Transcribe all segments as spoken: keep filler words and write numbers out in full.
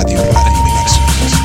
Radio Animexus.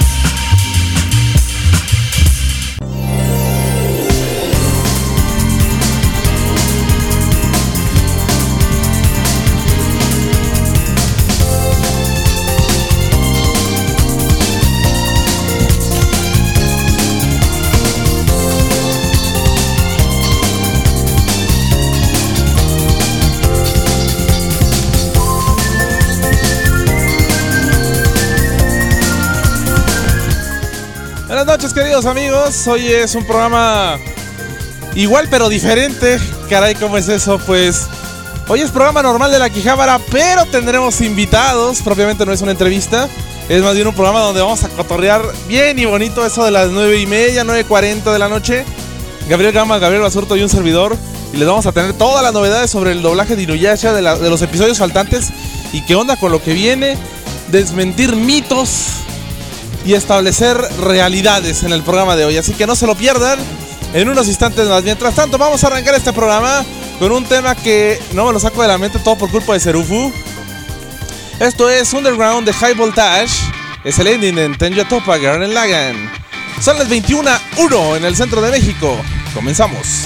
Buenas noches, queridos amigos. Hoy es un programa igual pero diferente. Caray, ¿cómo es eso? Pues hoy es programa normal de La Quijabara, pero tendremos invitados. Propiamente no es una entrevista, es más bien un programa donde vamos a cotorrear bien y bonito. Eso de las nueve y media, nueve cuarenta de la noche. Gabriel Gama, Gabriel Basurto y un servidor. Y les vamos a tener todas las novedades sobre el doblaje de Inuyasha, de, la, de los episodios faltantes y qué onda con lo que viene. Desmentir mitos y establecer realidades en el programa de hoy, así que no se lo pierdan en unos instantes más. Mientras tanto, vamos a arrancar este programa con un tema que no me lo saco de la mente, todo por culpa de Serufu. Esto es Underground de High Voltage, es el ending en Tenjo Toppa Gurren Lagann. Son las veintiuna uno en el centro de México. Comenzamos.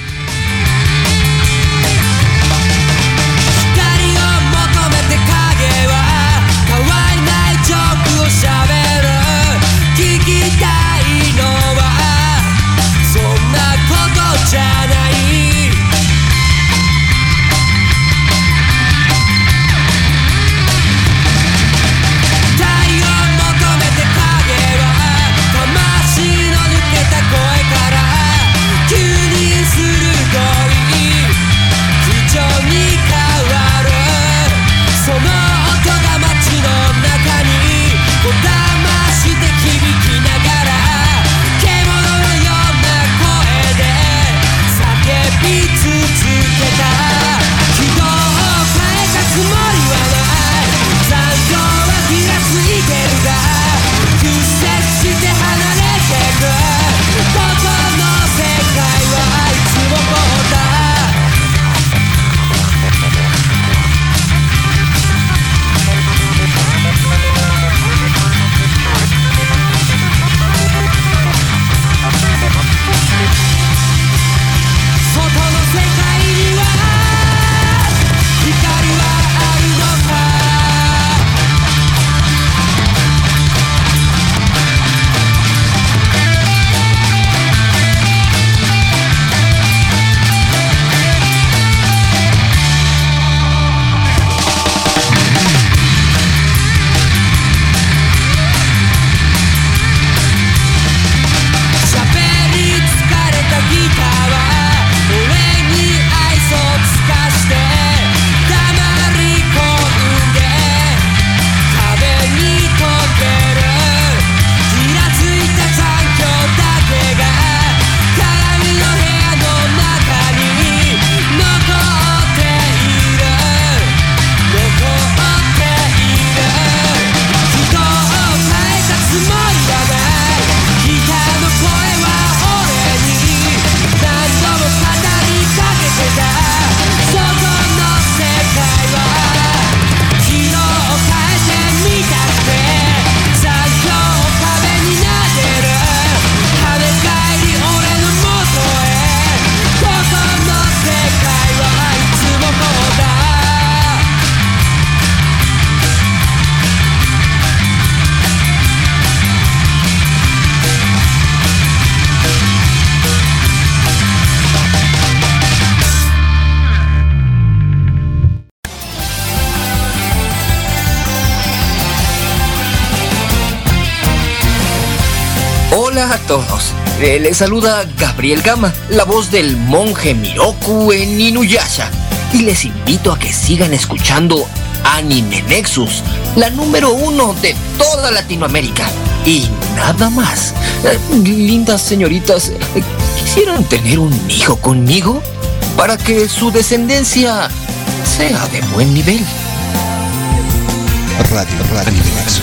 Hola a todos, eh, les saluda Gabriel Gama, la voz del monje Miroku en Inuyasha, y les invito a que sigan escuchando Anime Nexus, la número uno de toda Latinoamérica. Y nada más, eh, lindas señoritas, eh, ¿quisieran tener un hijo conmigo? Para que su descendencia sea de buen nivel. Radio, Radio Anime Nexus.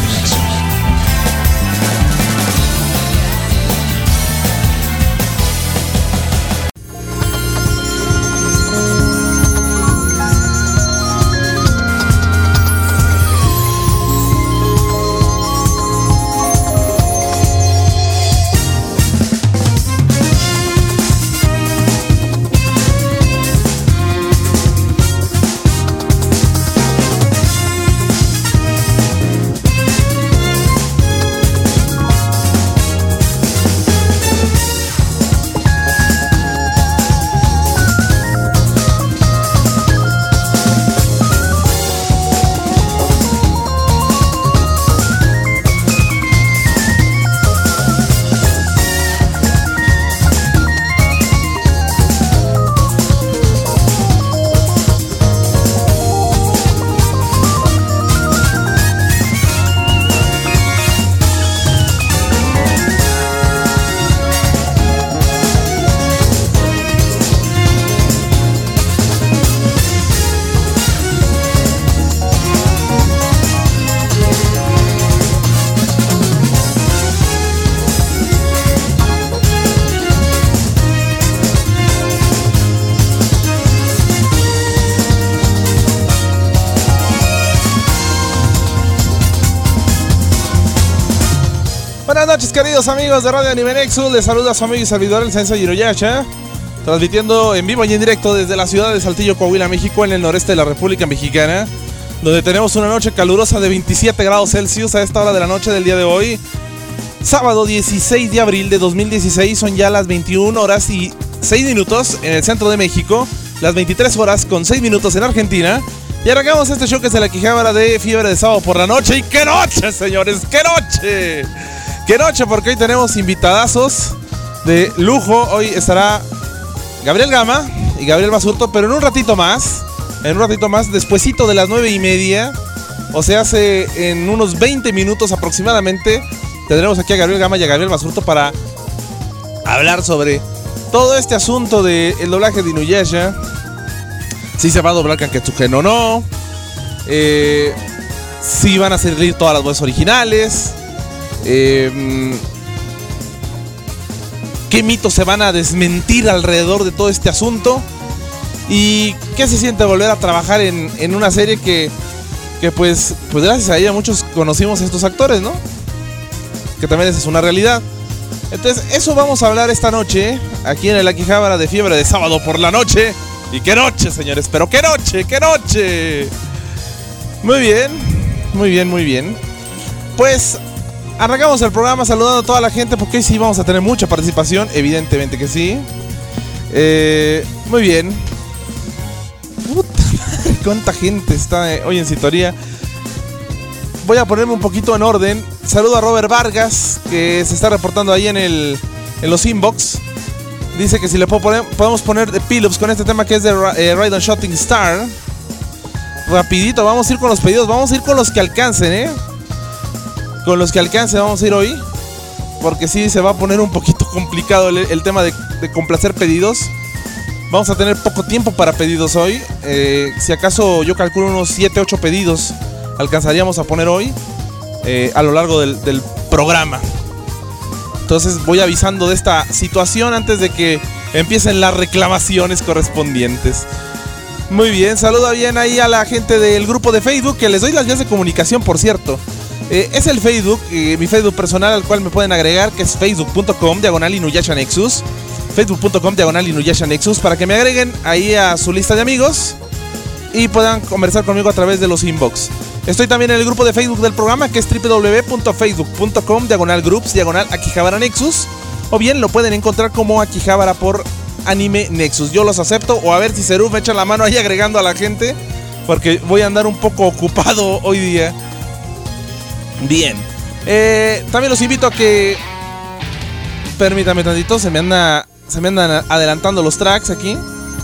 Buenas noches, queridos amigos de Radio Anime Nexus. Les saluda a su amigo y servidor, el Sensei Inuyasha, transmitiendo en vivo y en directo desde la ciudad de Saltillo, Coahuila, México, en el noreste de la República Mexicana, donde tenemos una noche calurosa de veintisiete grados Celsius a esta hora de la noche del día de hoy. Sábado dieciséis de abril de dos mil dieciséis, son ya las veintiuna horas y seis minutos en el centro de México, las veintitrés horas con seis minutos en Argentina. Y arrancamos este show que es de la Quijabara de Fiebre de Sábado por la Noche. ¡Y qué noche, señores! ¡Qué noche! ¡Qué noche! Porque hoy tenemos invitadazos de lujo. Hoy estará Gabriel Gama y Gabriel Basurto, pero en un ratito más, en un ratito más, despuesito de las nueve y media, o sea, hace en unos veinte minutos aproximadamente, tendremos aquí a Gabriel Gama y a Gabriel Basurto para hablar sobre todo este asunto del doblaje de Inuyasha. Si se va a doblar Kanketsugen o no, eh, si van a salir todas las voces originales, eh, qué mitos se van a desmentir alrededor de todo este asunto y qué se siente volver a trabajar en, en una serie que, que pues, pues gracias a ella muchos conocimos a estos actores, ¿no? Que también esa es una realidad. Entonces eso vamos a hablar esta noche aquí en el Akihabara de Fiebre de Sábado por la Noche. Y qué noche, señores, pero qué noche, qué noche. Muy bien, muy bien, muy bien. Pues arrancamos el programa saludando a toda la gente, porque hoy sí vamos a tener mucha participación, evidentemente que sí. Eh, muy bien. Puta madre, cuánta gente está hoy en sintonía. Voy a ponerme un poquito en orden. Saludo a Robert Vargas, que se está reportando ahí en, el, en los inbox. Dice que si le puedo poner, podemos poner de Pillows con este tema que es de eh, Ride on Shooting Star. Rapidito, vamos a ir con los pedidos. Vamos a ir con los que alcancen, ¿eh? Con los que alcancen vamos a ir hoy, porque sí se va a poner un poquito complicado el, el tema de, de complacer pedidos. Vamos a tener poco tiempo para pedidos hoy. eh, Si acaso yo calculo unos siete, ocho pedidos alcanzaríamos a poner hoy eh, a lo largo del, del programa. Entonces voy avisando de esta situación antes de que empiecen las reclamaciones correspondientes. Muy bien, saluda bien ahí a la gente del grupo de Facebook, que les doy las vías de comunicación, por cierto. Eh, es el Facebook, eh, mi Facebook personal al cual me pueden agregar, que es facebook punto com diagonal Inuyasha Nexus. facebook punto com diagonal Inuyasha Nexus, para que me agreguen ahí a su lista de amigos y puedan conversar conmigo a través de los inbox. Estoy también en el grupo de Facebook del programa, que es w w w punto facebook punto com diagonal groups diagonal Akihabara Nexus, o bien lo pueden encontrar como Akihabara por Anime Nexus. Yo los acepto, o a ver si Serú me echa la mano ahí agregando a la gente, porque voy a andar un poco ocupado hoy día. Bien, eh, también los invito a que, permítame tantito, se me anda, se me andan adelantando los tracks aquí.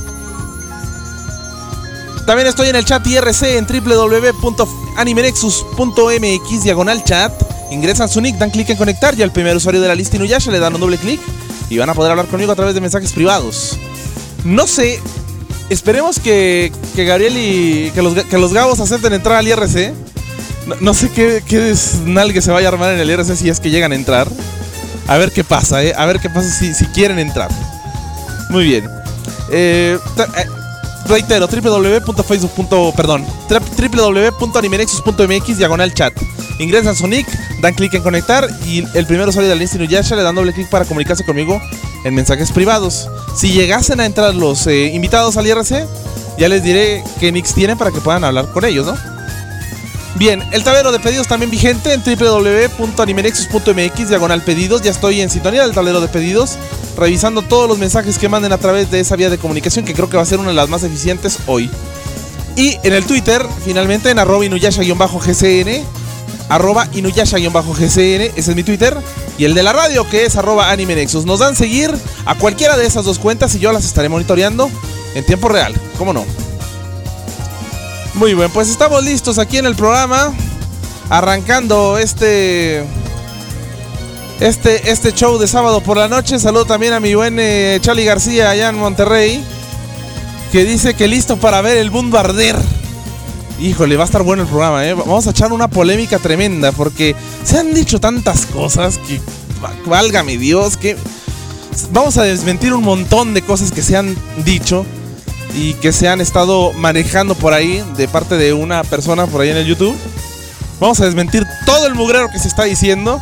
También estoy en el chat I R C en w w w punto anime nexus punto m x diagonal chat. Ingresan su nick, dan clic en conectar y al primer usuario de la lista Inuyasha le dan un doble clic y van a poder hablar conmigo a través de mensajes privados. No sé, esperemos que, que Gabriel y que los, que los gabos acepten entrar al I R C. No, no sé qué, qué desnalgue se vaya a armar en el I R C si es que llegan a entrar. A ver qué pasa, eh. A ver qué pasa si, si quieren entrar. Muy bien. Eh... eh Reitero, w w w punto facebook. Perdón, w w w punto anime nexus punto m x diagonal chat. Ingresan su nick, dan clic en conectar y el primer usuario de la lista Inuyasha le dan doble clic para comunicarse conmigo en mensajes privados. Si llegasen a entrar los eh, invitados al I R C, ya les diré qué nicks tienen para que puedan hablar con ellos, ¿no? Bien, el tablero de pedidos también vigente en w w w punto anime nexus punto m x diagonal pedidos. Ya estoy en sintonía del tablero de pedidos, revisando todos los mensajes que manden a través de esa vía de comunicación, que creo que va a ser una de las más eficientes hoy. Y en el Twitter, finalmente, en arroba Inuyasha-G C N, arroba Inuyasha-G C N, ese es mi Twitter. Y el de la radio, que es arroba Anime Nexus. Nos dan seguir a cualquiera de esas dos cuentas y yo las estaré monitoreando en tiempo real, ¿cómo no? Muy bien, pues estamos listos aquí en el programa, arrancando este... Este, este show de sábado por la noche. Saludo también a mi buen eh, Charlie García allá en Monterrey, que dice que listo para ver el mundo arder. Híjole, va a estar bueno el programa, ¿eh? Vamos a echar una polémica tremenda, porque se han dicho tantas cosas que, válgame Dios, que vamos a desmentir un montón de cosas que se han dicho y que se han estado manejando por ahí de parte de una persona por ahí en el YouTube. Vamos a desmentir todo el mugrero que se está diciendo.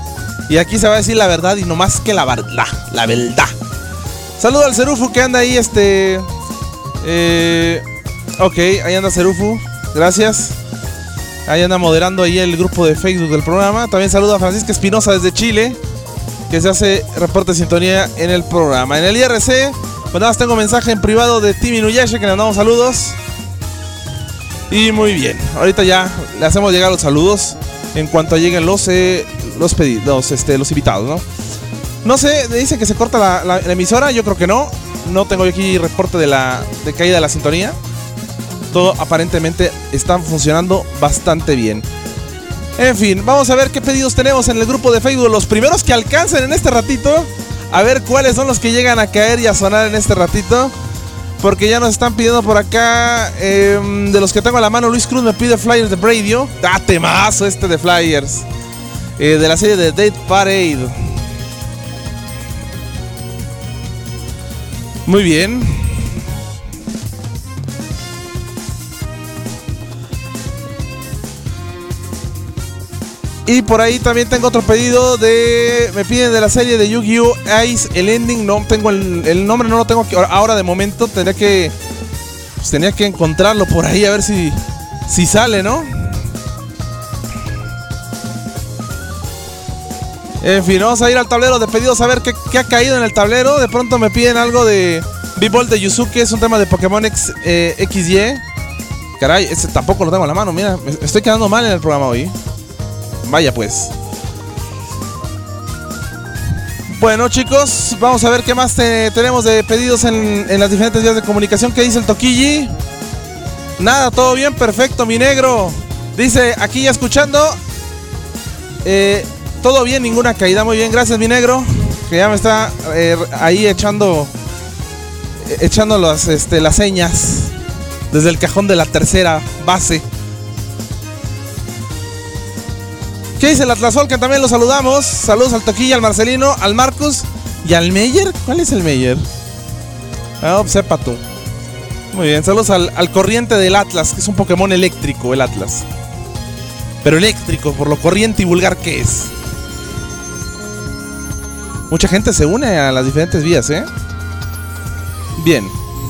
Y aquí se va a decir la verdad y no más que la verdad. La verdad. Saludo al Cerufu que anda ahí, este... Eh, ok, ahí anda Cerufu. Gracias. Ahí anda moderando ahí el grupo de Facebook del programa. También saludo a Francisca Espinosa desde Chile, que se hace reporte de sintonía en el programa. En el I R C, pues nada más tengo mensaje en privado de Tim Inuyasha, que le mandamos saludos. Y muy bien, ahorita ya le hacemos llegar los saludos en cuanto lleguen los eh, los pedidos, los, este, los invitados, ¿no? No sé, dice que se corta la, la, la emisora, yo creo que no. No tengo aquí reporte de la de caída de la sintonía. Todo aparentemente está funcionando bastante bien. En fin, vamos a ver qué pedidos tenemos en el grupo de Facebook. Los primeros que alcancen en este ratito. A ver cuáles son los que llegan a caer y a sonar en este ratito. Porque ya nos están pidiendo por acá. Eh, de los que tengo a la mano, Luis Cruz me pide Flyers de Bradio. ¡Ah, temazo este de Flyers! Eh, de la serie de Dead Parade. Muy bien. Y por ahí también tengo otro pedido de... Me piden de la serie de Yu-Gi-Oh! Ice, el ending. No tengo el, el nombre, no lo tengo aquí. Ahora de momento tendría que... Pues tenía que encontrarlo por ahí a ver si... Si sale, ¿no? En fin, vamos a ir al tablero de pedidos a ver qué, qué ha caído en el tablero. De pronto me piden algo de... B-Ball de Yuzuki, es un tema de Pokémon X, eh, X Y. Caray, ese tampoco lo tengo en la mano. Mira, me estoy quedando mal en el programa hoy. Vaya pues. Bueno, chicos, vamos a ver qué más te, tenemos de pedidos en, en las diferentes vías de comunicación. ¿Qué dice el Toquilli? Nada, todo bien, perfecto, mi negro. Dice, aquí ya escuchando. Eh, todo bien, ninguna caída. Muy bien, gracias, mi negro. Que ya me está eh, ahí echando Echando las, este, las señas desde el cajón de la tercera base. ¿Qué dice el Atlasol? Que también lo saludamos. Saludos al Toquilla, al Marcelino, al Marcus y al Meyer. ¿Cuál es el Meyer? Ah, sepa tú. Muy bien, saludos al, al corriente del Atlas, que es un Pokémon eléctrico, el Atlas. Pero eléctrico, por lo corriente y vulgar que es. Mucha gente se une a las diferentes vías, ¿eh? Bien.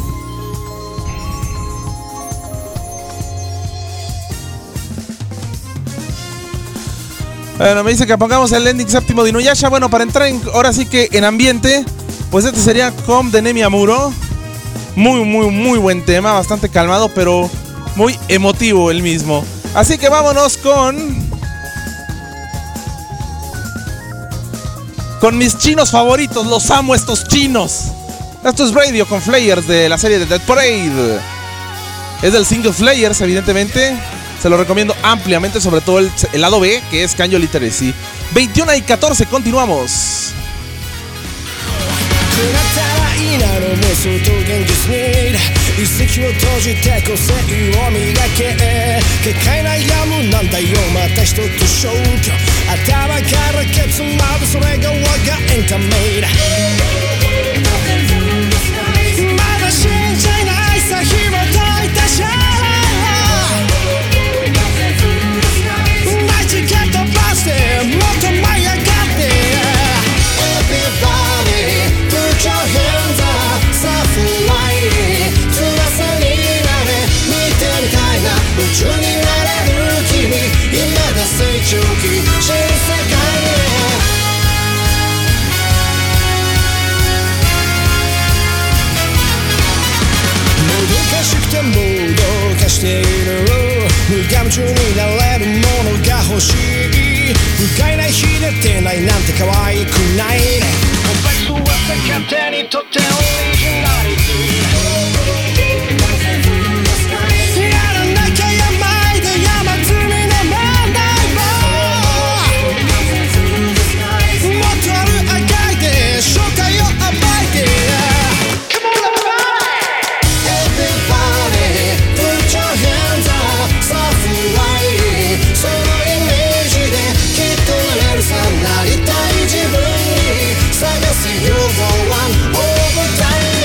Bueno, me dice que pongamos el ending séptimo de Inuyasha. Bueno, para entrar en, ahora sí que en ambiente, pues este sería Com de Nemi Amuro. Muy, muy, muy buen tema. Bastante calmado, pero muy emotivo el mismo. Así que vámonos con... Con mis chinos favoritos. Los amo, estos chinos. Esto es Radio con Flyers de la serie de Dead Parade. Es del single Flyers, evidentemente. Se lo recomiendo ampliamente, sobre todo el, el lado B, que es Kanjo Literacy. veintiuno y catorce, continuamos. なりたい自分に探すようなオーバータイム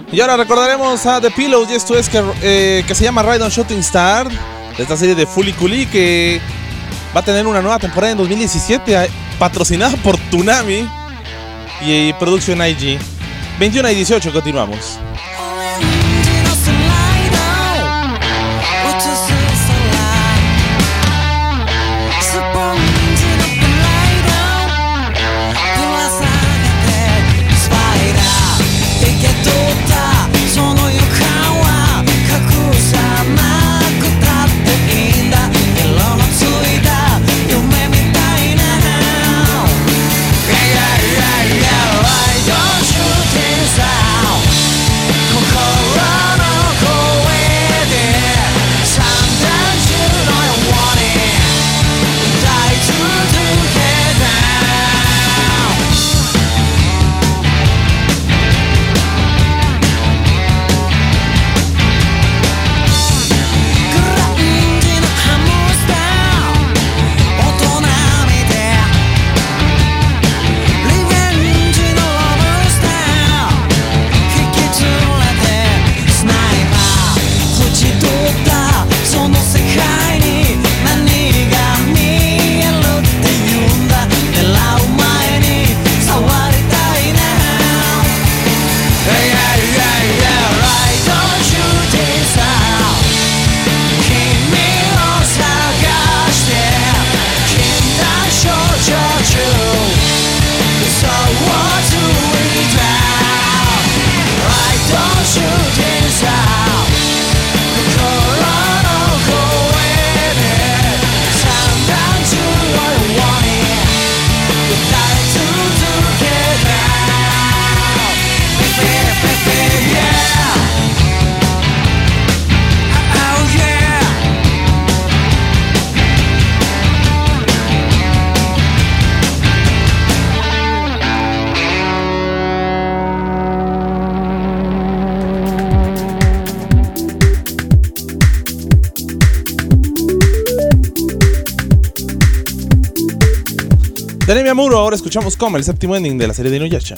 Y ahora recordaremos a The Pillows, y esto es que, eh, que se llama Ride on Shooting Star, de esta serie de Fooly Cooly que va a tener una nueva temporada en dos mil diecisiete, patrocinada por Toonami y Production I G. veintiuno y dieciocho, continuamos. De Anime Amuro, ahora escuchamos como el séptimo ending de la serie de Inuyasha.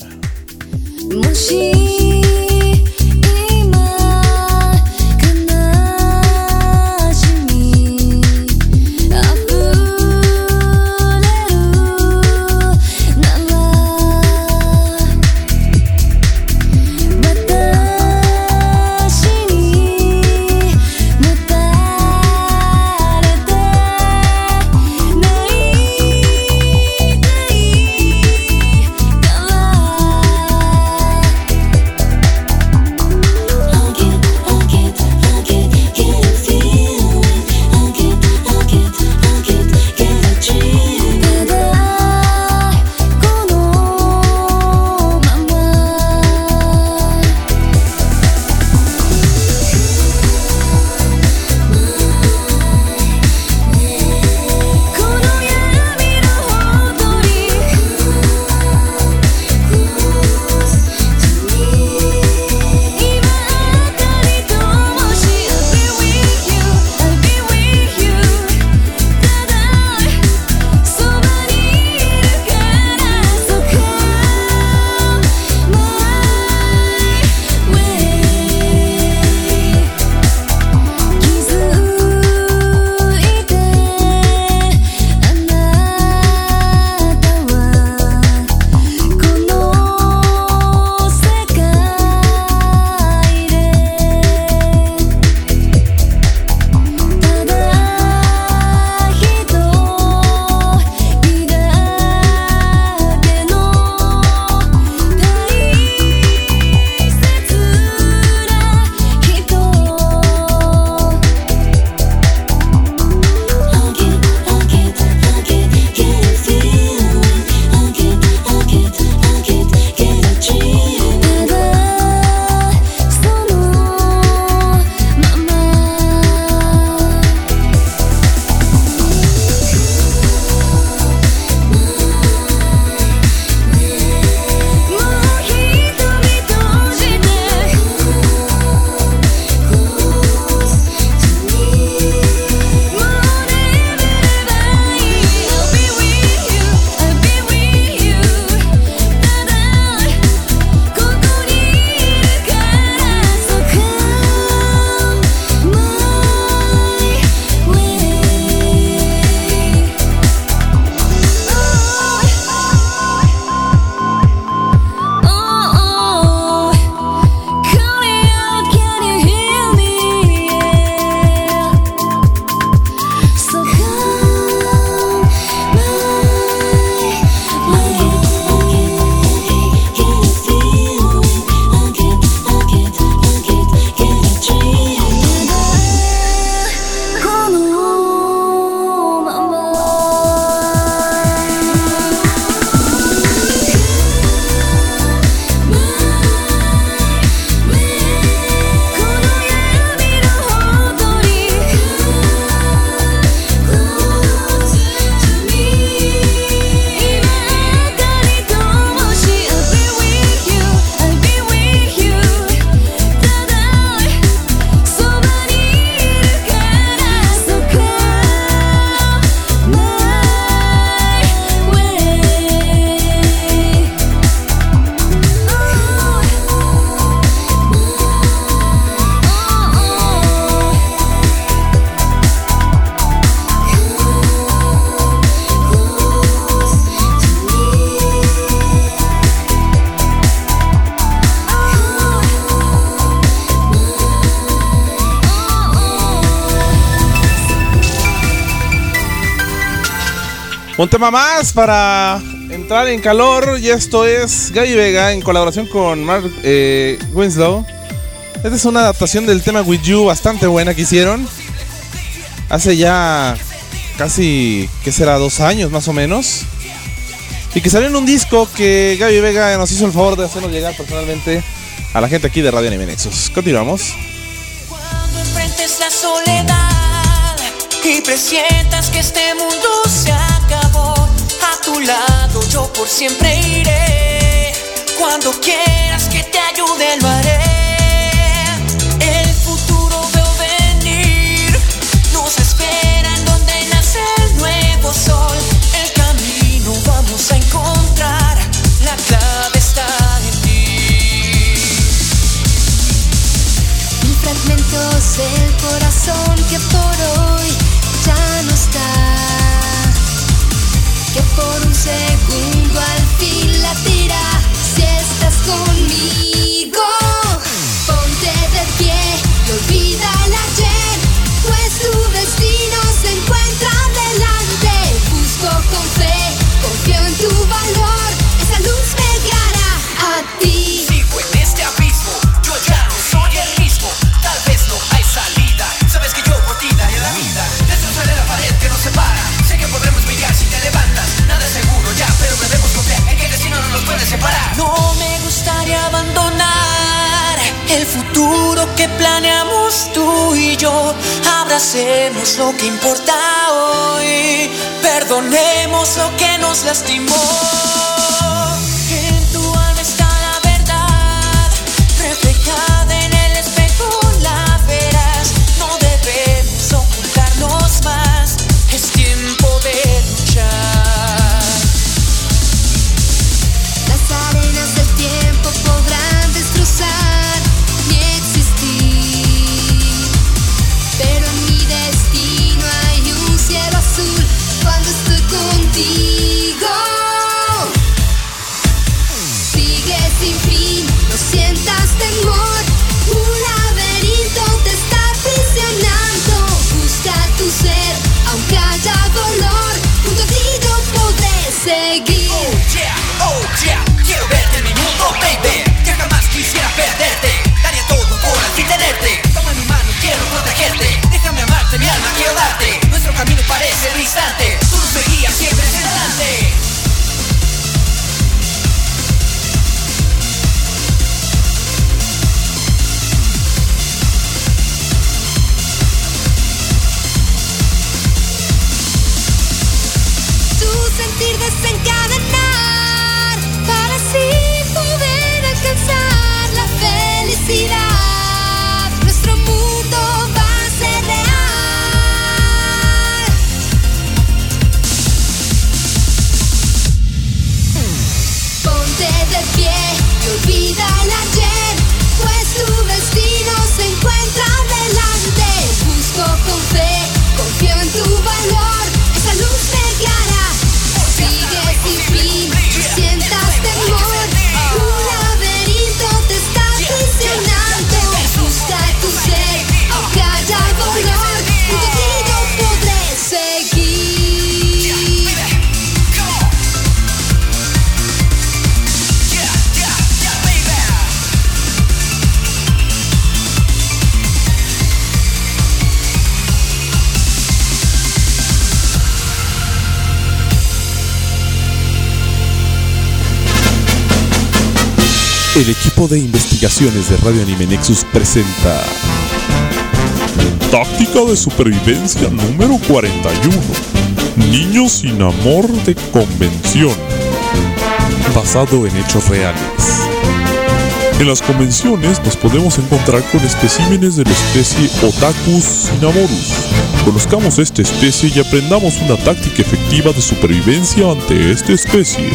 Un tema más para entrar en calor, y esto es Gaby Vega en colaboración con Mark eh, Winslow. Esta es una adaptación del tema With You bastante buena que hicieron hace ya casi, ¿qué será? Dos años más o menos. Y que salió en un disco que Gaby Vega nos hizo el favor de hacernos llegar personalmente a la gente aquí de Radio Anime Nexus. Continuamos. Cuando enfrentes la soledad y presientas que este mundo se acabó, a tu lado yo por siempre iré. Cuando quieras que te ayude lo haré. El futuro veo venir, nos espera en donde nace el nuevo sol. El camino vamos a encontrar, la clave está en ti. Mil fragmentos del corazón que por hoy ya no está, que por un segundo al fin latirá. Si estás conmigo, ponte de pie y olvida el ayer, pues tu destino se encuentra delante. Busco con fe, confío en tu valor, esa luz me guiará a ti. Sigo en este abismo, yo ya no soy el mismo. Tal vez no hay salida, sabes que yo por ti daré la vida. Destrozaré la pared que nos separa, sé que podremos brillar si te levantas. Nada es seguro ya, pero debemos confiar en que el destino no nos puede separar. No me gustaría abandonar el futuro que planeamos tú y yo. Abracemos lo que importa hoy, perdonemos lo que nos lastimó. En tu alma está la verdad, reflejada en el espejo la verás. No debemos ocultarnos más, es tiempo de luchar. Las arenas del tiempo podrán destrozar mi existir, pero en mi destino hay un cielo azul cuando estoy contigo. Sigue sin fin, no sientas temor, un laberinto te está aprisionando. Busca tu ser, aunque haya dolor, junto a ti yo podré seguir. Oh yeah, oh yeah, quiero verte en mi mundo, baby. Ya jamás quisiera perderte, daría todo por al fin tenerte. Toma mi mano, quiero protegerte. Déjame amarte, mi alma quiero darte. Nuestro camino parece distante, tú nos me guías siempre hacia adelante. Tu sentir desencadenar para así poder alcanzar la felicidad. Nuestro mundo va a ser real. Ponte de pie y olvida el ayer, pues tu destino se encuentra delante. Busco con fe, confío en tu valor, esa luz me guiará. Sigue sin fin, no sientas temor, un laberinto te está aprisionando. Busca tu ser, aunque haya dolor, junto a ti yo podré seguir. El equipo de investigaciones de Radio Anime Nexus presenta Táctica de Supervivencia número cuarenta y uno. Niños sin amor de convención. Basado en hechos reales. En las convenciones nos podemos encontrar con especímenes de la especie Otakus Cinnamorus. Conozcamos esta especie y aprendamos una táctica efectiva de supervivencia ante esta especie.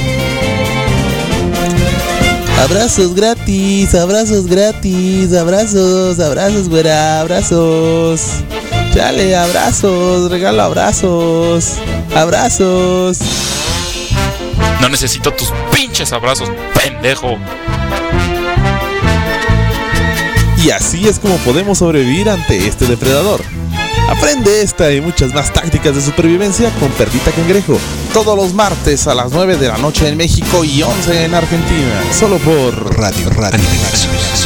Abrazos gratis, abrazos gratis, abrazos, abrazos, güera, abrazos. Chale, abrazos, regalo abrazos, abrazos. No necesito tus pinches abrazos, pendejo. Y así es como podemos sobrevivir ante este depredador. Aprende esta y muchas más tácticas de supervivencia con Perdita Cangrejo. Todos los martes a las nueve de la noche en México y once en Argentina. Solo por Radio Radio Anime Nexus.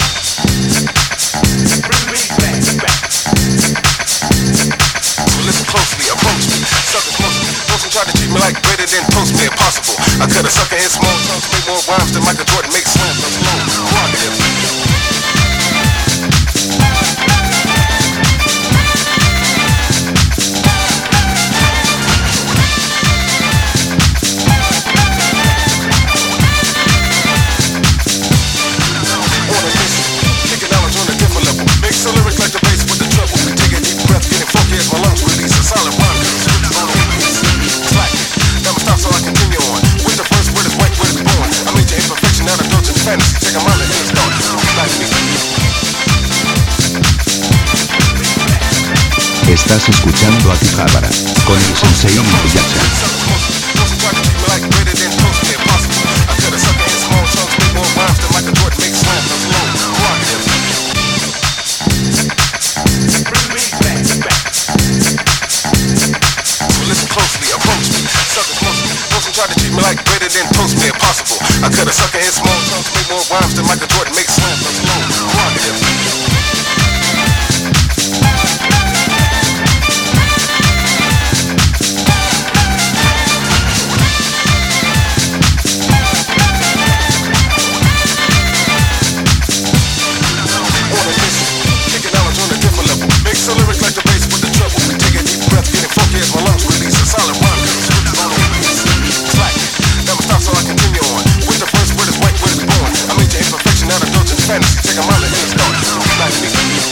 Listen closely, approach me. Suckers most me. Those who try to treat me like greater than toast me impossible. I cut a sucker in small chunks, make more rhymes than Michael Jordan makes slams. That's low. Prerogative. Lyrics like the bass with the treble. Take a deep breath, getting funky as my lungs release a solid rhyme. Slack, never stop so I continue on. With the first word is white, word is born. I made your imperfection out of indulgent fantasy. Take a mind and then start. Like me. Estás escuchando a Akihabara con el Sensei Inuyasha. Try to treat me like greater than toast me impossible. I cut a sucker in small chunks, make more rhymes than Michael Jordan makes slams. That's low. Prerogative. On a mission, kicking knowledge on a different level. Mix the lyrics like the bass with the treble. Take a deep breath, getting funky as my lungs release a solid rhyme. So I continue on. With the first word is white, word is born. I made your imperfection out of indulgent fantasy. Take a mind and then start. Like me.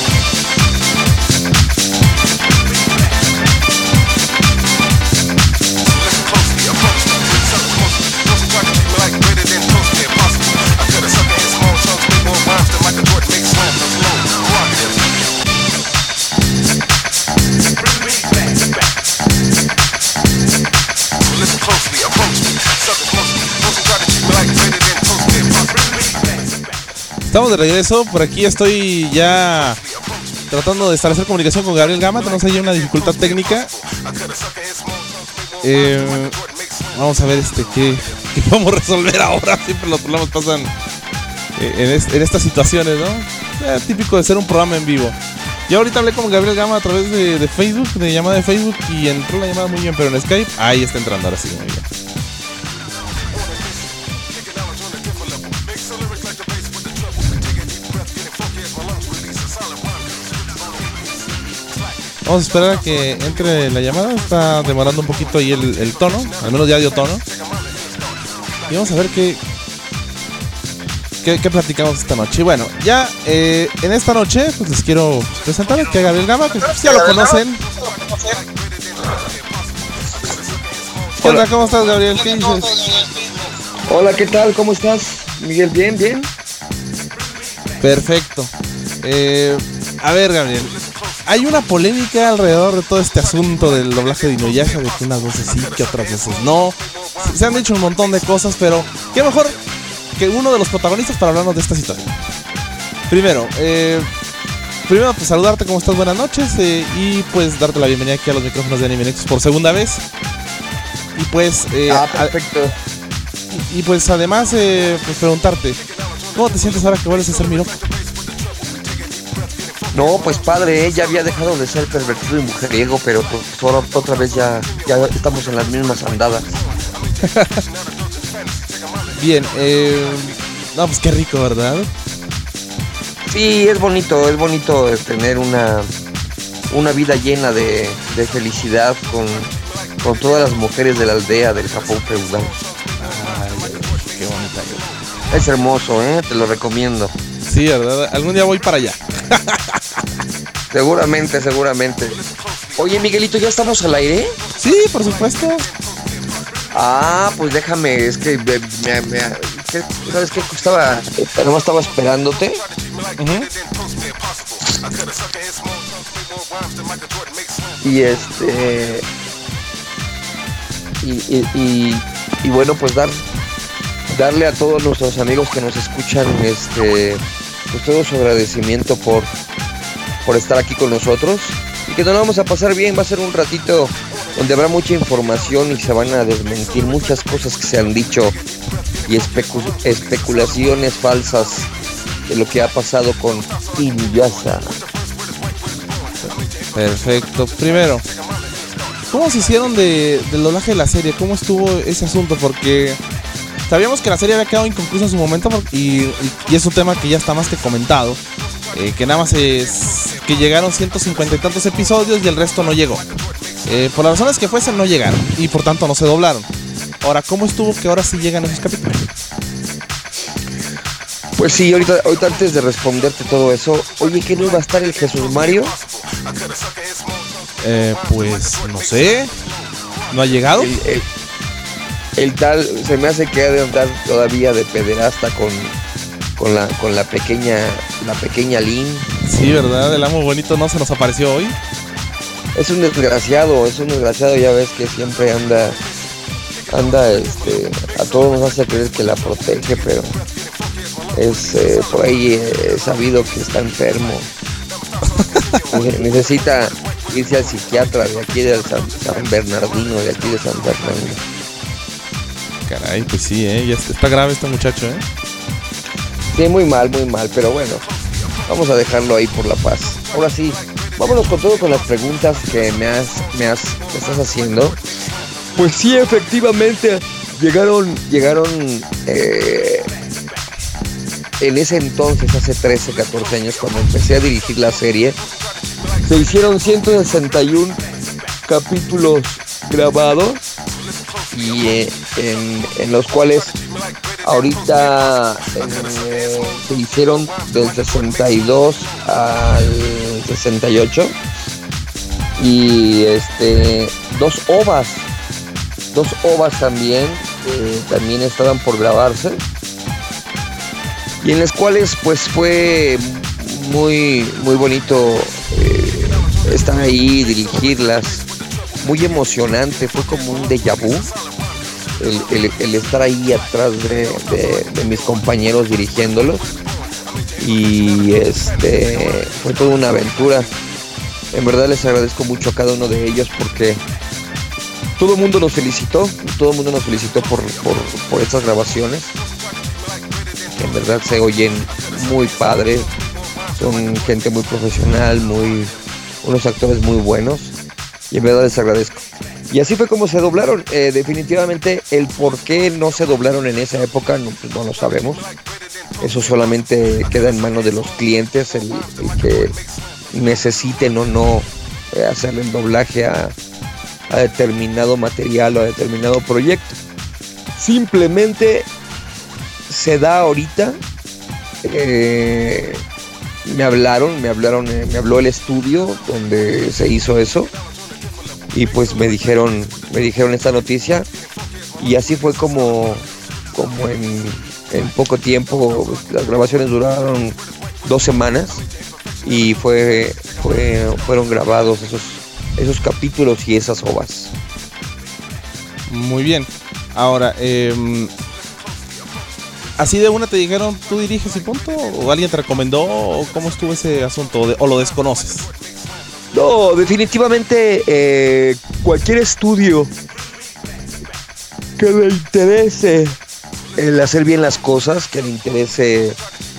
So listen closely, approach me. Suckers mostly. Those who try to treat me like greater than toast me impossible. I cut a sucker in small chunks, make more rhymes than Michael Jordan makes slams. That's low. Prerogative. Bring me back, back. So listen closely, approach me. Suckers mostly. Estamos de regreso, por aquí estoy ya tratando de establecer comunicación con Gabriel Gama. Tenemos ahí una dificultad técnica. Eh, vamos a ver este qué, qué podemos resolver ahora. Siempre los problemas pasan eh, en, es, en estas situaciones, ¿no? Eh, típico de ser un programa en vivo. Yo ahorita hablé con Gabriel Gama a través de, de Facebook, de llamada de Facebook, y entró la llamada muy bien, pero en Skype, ahí está entrando, ahora sí, muy bien. Vamos a esperar a que entre la llamada. Está demorando un poquito ahí el, el tono. Al menos ya dio tono. Y vamos a ver qué qué, qué platicamos esta noche. Y bueno, ya eh, en esta noche pues les quiero presentar a Gabriel Gama, que ya lo conocen. ¿Qué onda? ¿Cómo estás, Gabriel? ¿Qué dices? Hola, ¿qué tal? ¿Cómo estás, Miguel? ¿Bien? ¿Bien? Perfecto. Eh, a ver, Gabriel, hay una polémica alrededor de todo este asunto del doblaje de Inuyasha, de que unas voces sí, que otras veces no. Se han dicho un montón de cosas, pero qué mejor que uno de los protagonistas para hablarnos de esta situación. Primero, eh, primero pues saludarte, ¿cómo estás? Buenas noches, eh, y pues darte la bienvenida aquí a los micrófonos de Anime Nexus por segunda vez. Y pues, eh, ah, perfecto. A, y, y pues además, eh, pues preguntarte, ¿cómo te sientes ahora que vuelves a ser Miroku? No, pues padre, ¿eh? Ya había dejado de ser pervertido y mujeriego, pero pues ahora otra vez ya, ya estamos en las mismas andadas. Bien, eh, no, pues qué rico, ¿verdad? Sí, es bonito, es bonito tener una, una vida llena de, de felicidad con, con todas las mujeres de la aldea del Japón feudal. Ay, qué bonita. Es hermoso, ¿eh? Te lo recomiendo. Sí, ¿verdad? Algún día voy para allá. Seguramente, seguramente. Oye, Miguelito, ¿ya estamos al aire? Sí, por supuesto. Ah, pues déjame, es que me, me, me, ¿qué, ¿sabes qué? Estaba, nomás estaba esperándote. Uh-huh. Y este y, y, y, y bueno, pues dar darle a todos nuestros amigos que nos escuchan este pues todo su agradecimiento por por estar aquí con nosotros, que nos lo vamos a pasar bien. Va a ser un ratito donde habrá mucha información y se van a desmentir muchas cosas que se han dicho y especu- especulaciones falsas de lo que ha pasado con Inuyasha. Perfecto. Primero, ¿cómo se hicieron de, del doblaje de la serie? ¿Cómo estuvo ese asunto? Porque sabíamos que la serie había quedado inconclusa en su momento y, y, y es un tema que ya está más que comentado. Eh, que nada más es que llegaron ciento cincuenta y tantos episodios y el resto no llegó. Eh, por las razones que fuesen, no llegaron y por tanto no se doblaron. Ahora, ¿cómo estuvo que ahora sí llegan esos capítulos? Pues sí, ahorita, ahorita antes de responderte todo eso, oye, ¿qué no iba a estar el Jesús Mario? Eh, pues no sé. ¿No ha llegado? El, el, el tal, se me hace que ha de andar todavía de pederasta con, con la con la pequeña la pequeña Lynn. Sí, ¿verdad? El amo bonito no se nos apareció hoy. Es un desgraciado, es un desgraciado, ya ves que siempre anda, anda, este, a todos nos hace creer que la protege, pero es, eh, por ahí he sabido que está enfermo. Necesita irse al psiquiatra de aquí del San, San Bernardino, de aquí de San Fernando. Caray, pues sí, ¿eh? Ya está grave este muchacho, ¿eh? Sí, muy mal, muy mal, pero bueno, vamos a dejarlo ahí por la paz. Ahora sí, vámonos con todo con las preguntas que me has, me has, me estás haciendo. Pues sí, efectivamente, llegaron, llegaron, eh, en ese entonces, hace trece, catorce años, cuando empecé a dirigir la serie, se hicieron ciento sesenta y uno capítulos grabados y eh, en, en los cuales ahorita eh, se hicieron del sesenta y dos al sesenta y ocho y este dos ovas, dos ovas también, eh, también estaban por grabarse y en las cuales pues fue muy muy bonito eh, estar ahí, dirigirlas, muy emocionante, fue como un déjà vu el, el, el estar ahí atrás de, de, de mis compañeros dirigiéndolos y este fue toda una aventura. En verdad les agradezco mucho a cada uno de ellos porque todo el mundo nos felicitó, todo el mundo nos felicitó por, por, por estas grabaciones, que en verdad se oyen muy padres, son gente muy profesional, muy unos actores muy buenos y en verdad les agradezco. Y así fue como se doblaron. Eh, definitivamente el por qué no se doblaron en esa época no, pues no lo sabemos. Eso solamente queda en manos de los clientes, el, el que necesiten o no eh, hacerle el doblaje a, a determinado material o a determinado proyecto. Simplemente se da ahorita. Eh, me hablaron, me hablaron, eh, me habló el estudio donde se hizo eso. Y pues me dijeron, me dijeron esta noticia y así fue como, como en, en poco tiempo. Las grabaciones duraron dos semanas y fue, fue, fueron grabados esos, esos capítulos y esas ovas. Muy bien. Ahora, eh, así de una te dijeron, ¿tú diriges y punto? ¿O alguien te recomendó? ¿O cómo estuvo ese asunto? ¿O lo desconoces? No, definitivamente eh, cualquier estudio que le interese el hacer bien las cosas, que le interese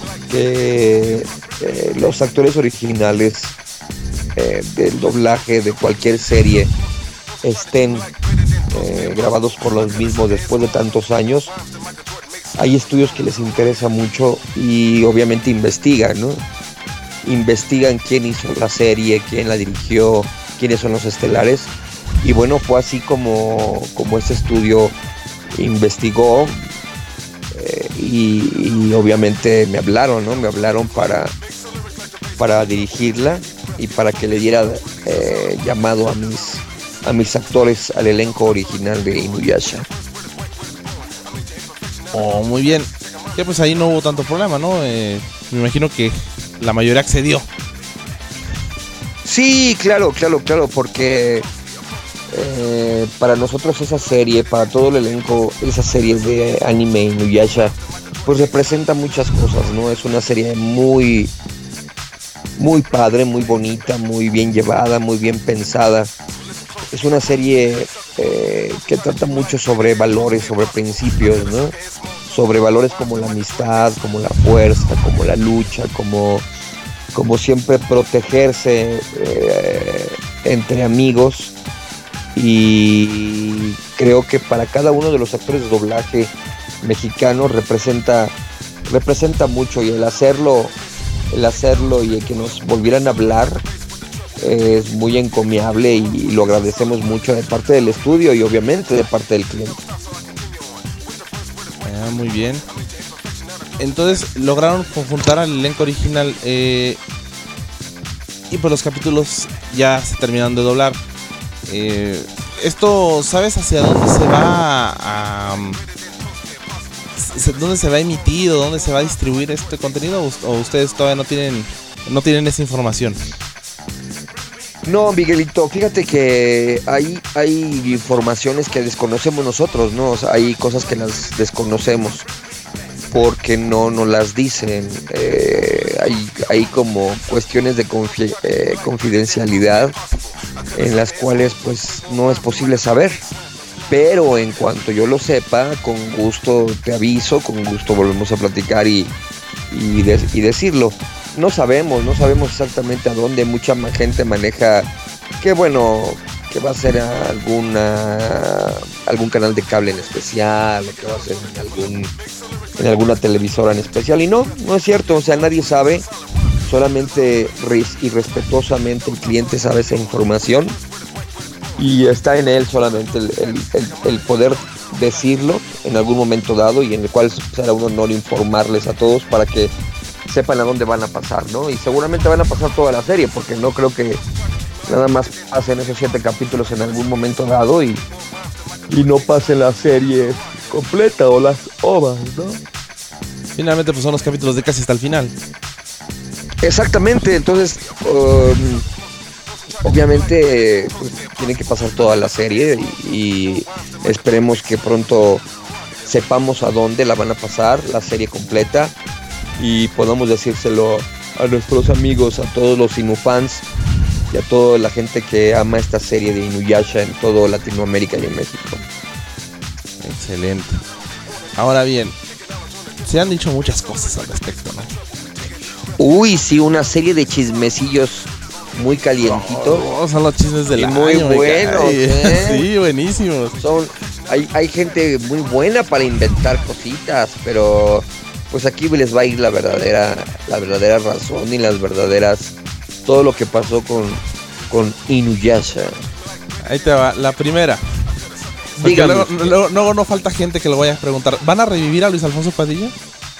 que eh, los actores originales eh, del doblaje de cualquier serie estén eh, grabados por los mismos después de tantos años. Hay estudios que les interesa mucho y obviamente investigan, ¿no? Investigan quién hizo la serie, quién la dirigió, quiénes son los estelares. Y bueno, fue así como, como este estudio investigó eh, y, y obviamente me hablaron, ¿no? Me hablaron para, para dirigirla y para que le diera eh, llamado a mis, a mis actores al elenco original de Inuyasha. Oh, muy bien. Ya pues ahí no hubo tanto problema, ¿no? Eh, me imagino que la mayoría accedió. Sí, claro, claro, claro, porque eh, para nosotros esa serie, para todo el elenco, esa serie de anime Inuyasha, pues representa muchas cosas, ¿no? Es una serie muy, muy padre, muy bonita, muy bien llevada, muy bien pensada. Es una serie eh, que trata mucho sobre valores, sobre principios, ¿no? Sobre valores como la amistad, como la fuerza, como la lucha, como, como siempre protegerse eh, entre amigos. Y creo que para cada uno de los actores de doblaje mexicanos representa, representa mucho, y el hacerlo, el hacerlo y el que nos volvieran a hablar eh, es muy encomiable, y, y lo agradecemos mucho de parte del estudio y obviamente de parte del cliente. Ah, muy bien. Entonces lograron conjuntar al elenco original eh, y pues los capítulos ya se terminaron de doblar. Eh, esto, ¿sabes hacia dónde se va a, a se, dónde se va a emitir o dónde se va a distribuir este contenido, o, o ustedes todavía no tienen no tienen esa información? No, Miguelito, fíjate que hay, hay informaciones que desconocemos nosotros, ¿no? O sea, hay cosas que las desconocemos porque no nos las dicen. Eh, hay, hay como cuestiones de confi- eh, confidencialidad en las cuales pues no es posible saber. Pero en cuanto yo lo sepa, con gusto te aviso, con gusto volvemos a platicar y, y, de- y decirlo. No sabemos, no sabemos exactamente a dónde. Mucha ma- gente maneja que bueno, que va a ser alguna algún canal de cable en especial, o que va a ser en algún en alguna televisora en especial, y no, no es cierto. O sea, nadie sabe, solamente res- y respetuosamente el cliente sabe esa información, y está en él solamente el, el, el, el poder decirlo en algún momento dado, y en el cual será un honor informarles a todos para que sepan a dónde van a pasar, ¿no? Y seguramente van a pasar toda la serie, porque no creo que nada más pasen esos siete capítulos en algún momento dado y, y no pasen la serie completa o las ovas, ¿no? Finalmente pues son los capítulos de casi hasta el final. Exactamente, entonces um, obviamente pues, tiene que pasar toda la serie, y, y esperemos que pronto sepamos a dónde la van a pasar, la serie completa, y podamos decírselo a nuestros amigos, a todos los Inufans y a toda la gente que ama esta serie de Inuyasha en toda Latinoamérica y en México. Excelente. Ahora bien, se han dicho muchas cosas al respecto, ¿no? Uy, sí, una serie de chismecillos muy calientitos. Oh, son los chismes del y año, muy me buenos, cae. ¿eh? Sí, buenísimos. Son, hay, hay gente muy buena para inventar cositas, pero pues aquí les va a ir la verdadera, la verdadera razón y las verdaderas, todo lo que pasó con, con Inuyasha. Ahí te va, la primera. Porque Dígame. luego, luego, luego no falta gente que lo vaya a preguntar. ¿Van a revivir a Luis Alfonso Padilla?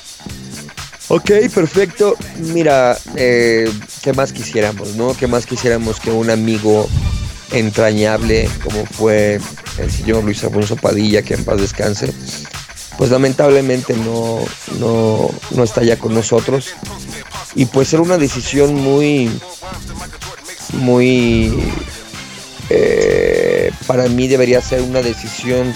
Ok, perfecto. Mira, eh, ¿qué más quisiéramos, no? ¿Qué más quisiéramos que un amigo entrañable como fue el señor Luis Alfonso Padilla, que en paz descanse? Pues lamentablemente no, no, no está ya con nosotros. Y pues era una decisión muy, muy, eh, para mí debería ser una decisión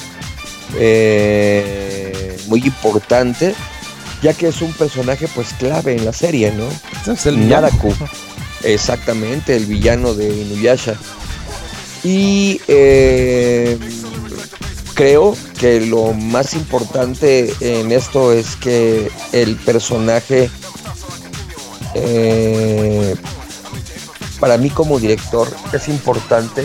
eh, muy importante, ya que es un personaje pues clave en la serie, ¿no? Es el villano. Naraku, exactamente, el villano de Inuyasha. Y eh, creo que lo más importante en esto es que el personaje, eh, para mí como director, es importante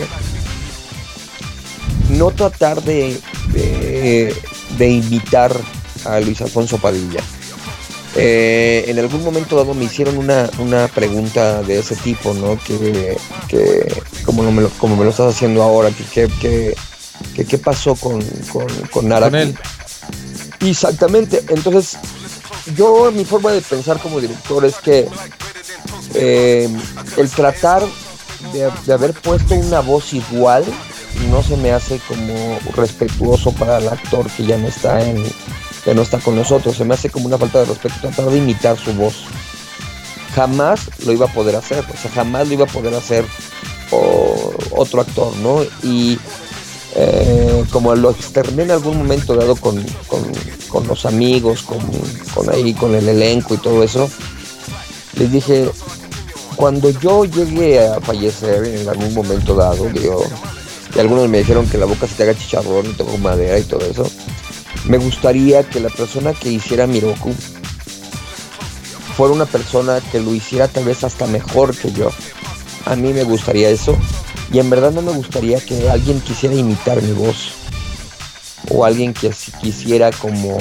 no tratar de, de, de imitar a Luis Alfonso Padilla. Eh, en algún momento dado me hicieron una, una pregunta de ese tipo, ¿no? Que, que como, no me lo, como me lo estás haciendo ahora, que qué que, que, que pasó con, con, con Naraku. Con él. Exactamente, entonces yo, mi forma de pensar como director es que eh, el tratar de, de haber puesto una voz igual no se me hace como respetuoso para el actor que ya no está en que no está con nosotros. Se me hace como una falta de respeto tratar de imitar su voz. Jamás lo iba a poder hacer, o sea, jamás lo iba a poder hacer o, otro actor, ¿no? Y eh, como lo externé en algún momento dado con, con, con los amigos, con, con ahí, con el elenco y todo eso, les dije, cuando yo llegue a fallecer en algún momento dado, digo, y algunos me dijeron que la boca se te haga chicharrón y toco madera y todo eso, me gustaría que la persona que hiciera Miroku fuera una persona que lo hiciera tal vez hasta mejor que yo. A mí me gustaría eso, y en verdad no me gustaría que alguien quisiera imitar mi voz, o alguien que quisiera como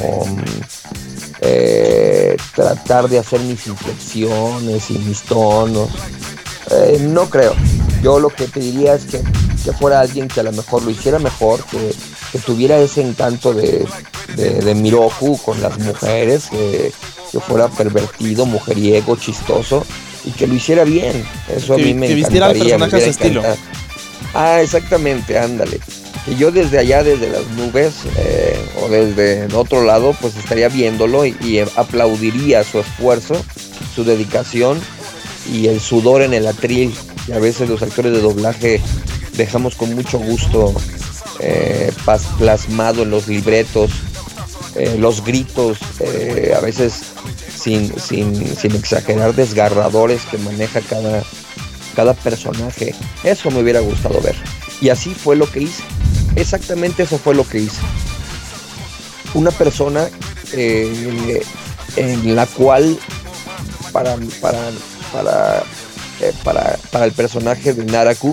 eh, tratar de hacer mis inflexiones y mis tonos. Eh, no creo. Yo lo que te diría es que, que fuera alguien que a lo mejor lo hiciera mejor, que, que tuviera ese encanto de, de, de Miroku con las mujeres, que, que fuera pervertido, mujeriego, chistoso, y que lo hiciera bien. Eso a que, mí me que vistiera encantaría. al personaje a su estilo. Ah, exactamente, ándale. Que yo desde allá, desde las nubes, eh, o desde el otro lado, pues estaría viéndolo y, y aplaudiría su esfuerzo, su dedicación y el sudor en el atril, que a veces los actores de doblaje dejamos con mucho gusto eh, plasmado en los libretos, eh, los gritos, eh, a veces sin, sin, sin exagerar, desgarradores que maneja cada, cada personaje. Eso me hubiera gustado ver. Y así fue lo que hice. Exactamente eso fue lo que hice. Una persona eh, en la cual para, para, para, eh, para, para el personaje de Naraku,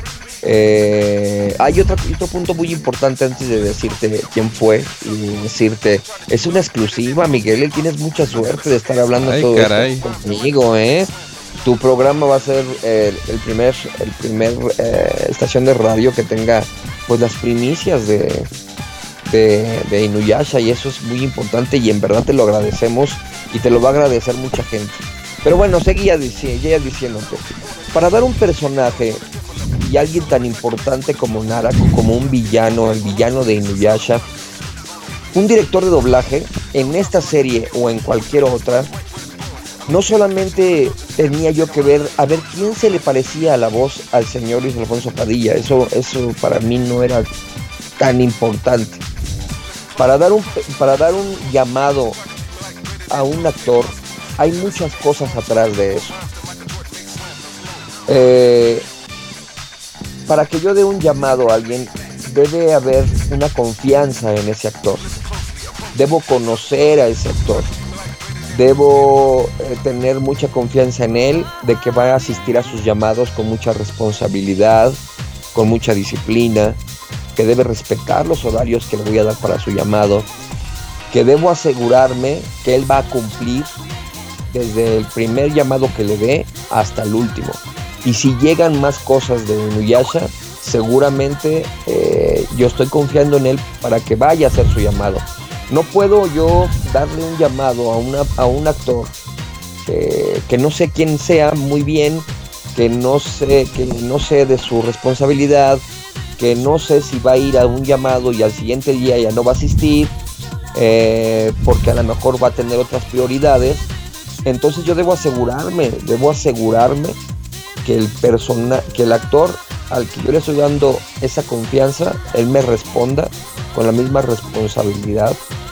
eh, hay otro, otro punto muy importante antes de decirte quién fue y decirte, es una exclusiva, Miguel, tienes mucha suerte de estar hablando Ay, todo caray. esto conmigo, ¿eh? Tu programa va a ser el, el primer, el primer eh, estación de radio que tenga pues las primicias de, de, de Inuyasha, y eso es muy importante y en verdad te lo agradecemos y te lo va a agradecer mucha gente. Pero bueno, seguía diciendo, diciéndote, para dar un personaje y alguien tan importante como Naraku, como un villano, el villano de Inuyasha, un director de doblaje en esta serie o en cualquier otra, no solamente tenía yo que ver a ver quién se le parecía a la voz al señor Luis Alfonso Padilla, eso, eso para mí no era tan importante. Para dar un, para dar un llamado a un actor, hay muchas cosas atrás de eso. Eh, para que yo dé un llamado a alguien, debe haber una confianza en ese actor. Debo conocer a ese actor. Debo eh, tener mucha confianza en él, de que va a asistir a sus llamados con mucha responsabilidad, con mucha disciplina, que debe respetar los horarios que le voy a dar para su llamado, que debo asegurarme que él va a cumplir desde el primer llamado que le dé hasta el último. Y si llegan más cosas de Inuyasha, seguramente eh, yo estoy confiando en él para que vaya a hacer su llamado. No puedo yo darle un llamado a, una, a un actor que, que no sé quién sea muy bien, que no sé, que no sé de su responsabilidad, que no sé si va a ir a un llamado y al siguiente día ya no va a asistir, eh, porque a lo mejor va a tener otras prioridades. Entonces yo debo asegurarme, debo asegurarme que el persona, que el actor al que yo le estoy dando esa confianza, él me responda con la misma responsabilidad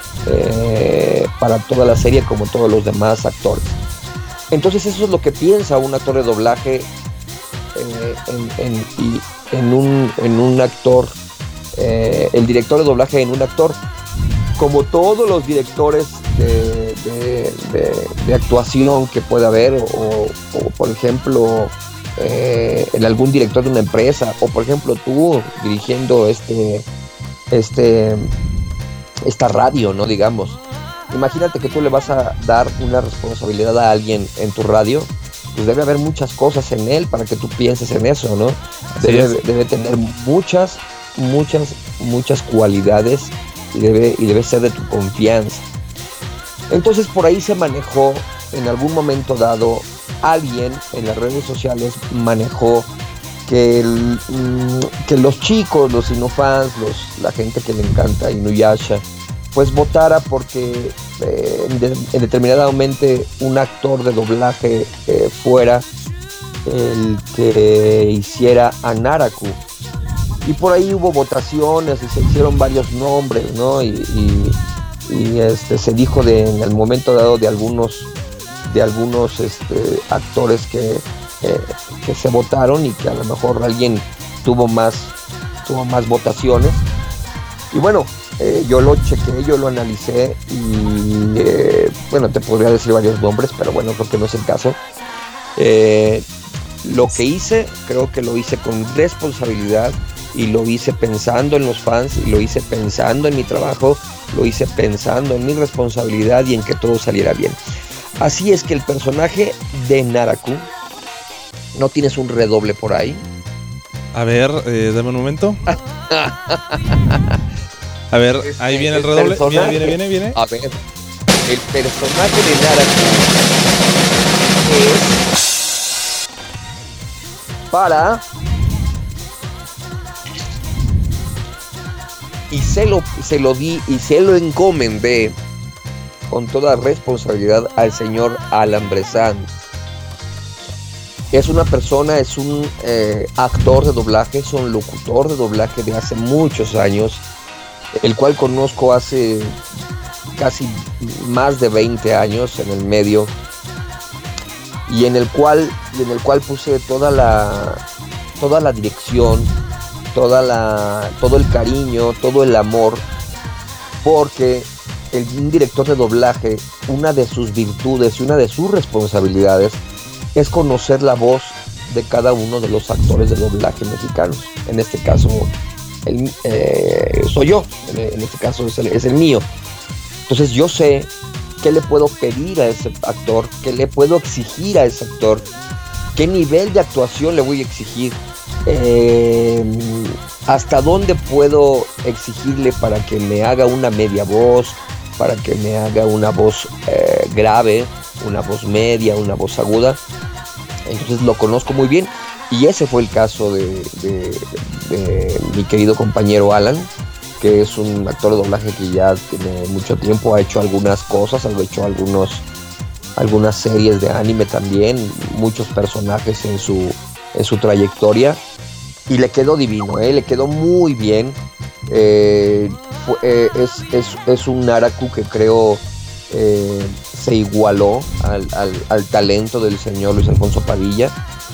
eh, para toda la serie como todos los demás actores. Entonces eso es lo que piensa un actor de doblaje eh, en, en, y en, un, en un actor, eh, el director de doblaje en un actor. Como todos los directores de, de, de, de actuación que pueda haber, o, o por ejemplo eh, en algún director de una empresa, o por ejemplo tú dirigiendo este este esta radio, ¿no? Digamos, imagínate que tú le vas a dar una responsabilidad a alguien en tu radio, pues debe haber muchas cosas en él para que tú pienses en eso, ¿no? Debe, debe tener muchas, muchas, muchas cualidades y debe, y debe ser de tu confianza. Entonces por ahí se manejó, en algún momento dado, alguien en las redes sociales manejó que, el, que los chicos, los Inufans, los, la gente que le encanta Inuyasha, pues votara porque eh, en, de, en determinadamente un actor de doblaje eh, fuera el que hiciera a Naraku. Y por ahí hubo votaciones y se hicieron varios nombres, ¿no? Y, y, y este, se dijo de, en el momento dado de algunos, de algunos este, actores que eh, que se votaron y que a lo mejor alguien tuvo más, tuvo más votaciones. Y bueno, eh, yo lo chequé, yo lo analicé y eh, bueno, te podría decir varios nombres, pero bueno, creo que no es el caso. Eh, lo que hice, creo que lo hice con responsabilidad y lo hice pensando en los fans y lo hice pensando en mi trabajo, lo hice pensando en mi responsabilidad y en que todo saliera bien. Así es que el personaje de Naraku, ¿no tienes un redoble por ahí? A ver, eh, dame un momento. A ver, este, ahí viene el redoble. Viene, viene, viene, viene. A ver, el personaje de Naraku es para... Y se lo, se lo di y se lo encomendé con toda responsabilidad al señor Alan Bressan. Es una persona, es un eh, actor de doblaje, es un locutor de doblaje de hace muchos años, el cual conozco hace casi más de veinte años en el medio, y en el cual, en el cual puse toda la, toda la dirección, toda la, todo el cariño, todo el amor, porque el un director de doblaje, una de sus virtudes y una de sus responsabilidades es conocer la voz de cada uno de los actores de doblaje mexicanos. En este caso, el, eh, soy yo, en, en este caso es el, es el mío. Entonces yo sé qué le puedo pedir a ese actor, qué le puedo exigir a ese actor, qué nivel de actuación le voy a exigir, eh, hasta dónde puedo exigirle para que me haga una media voz, para que me haga una voz eh, grave, una voz media, una voz aguda. Entonces lo conozco muy bien y ese fue el caso de, de, de mi querido compañero Alan, que es un actor de doblaje que ya tiene mucho tiempo, ha hecho algunas cosas, ha hecho algunos, algunas series de anime también, muchos personajes en su, en su trayectoria y le quedó divino, ¿eh? Le quedó muy bien. Eh, fue, eh, es, es, es un Naraku que creo eh, se igualó al, al, al talento del señor Luis Alfonso Padilla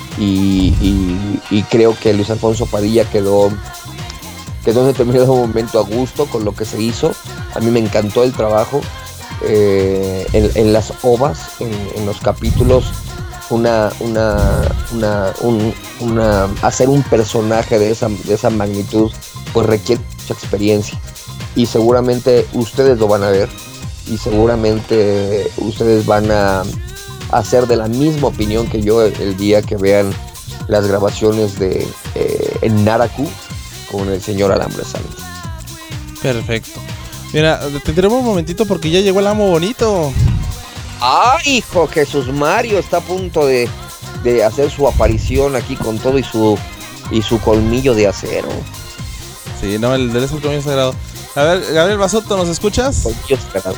y, y, y creo que Luis Alfonso Padilla quedó quedó en determinado momento a gusto con lo que se hizo. A mí me encantó el trabajo eh, en, en las ovas, en, en los capítulos. Una, una, una, un, una, hacer un personaje de esa, de esa magnitud pues requiere mucha experiencia y seguramente ustedes lo van a ver y seguramente ustedes van a hacer de la misma opinión que yo el, el día que vean las grabaciones de eh, en Naraku con el señor Alan Bressan. Perfecto. Mira, te tenemos un momentito porque ya llegó el amo bonito. ¡Ah, hijo! Jesús Mario está a punto de, de hacer su aparición aquí con todo y su y su colmillo de acero. Sí, no, el del es el colmillo sagrado. A ver, Gabriel Basoto, ¿nos escuchas? Colmillo sagrado.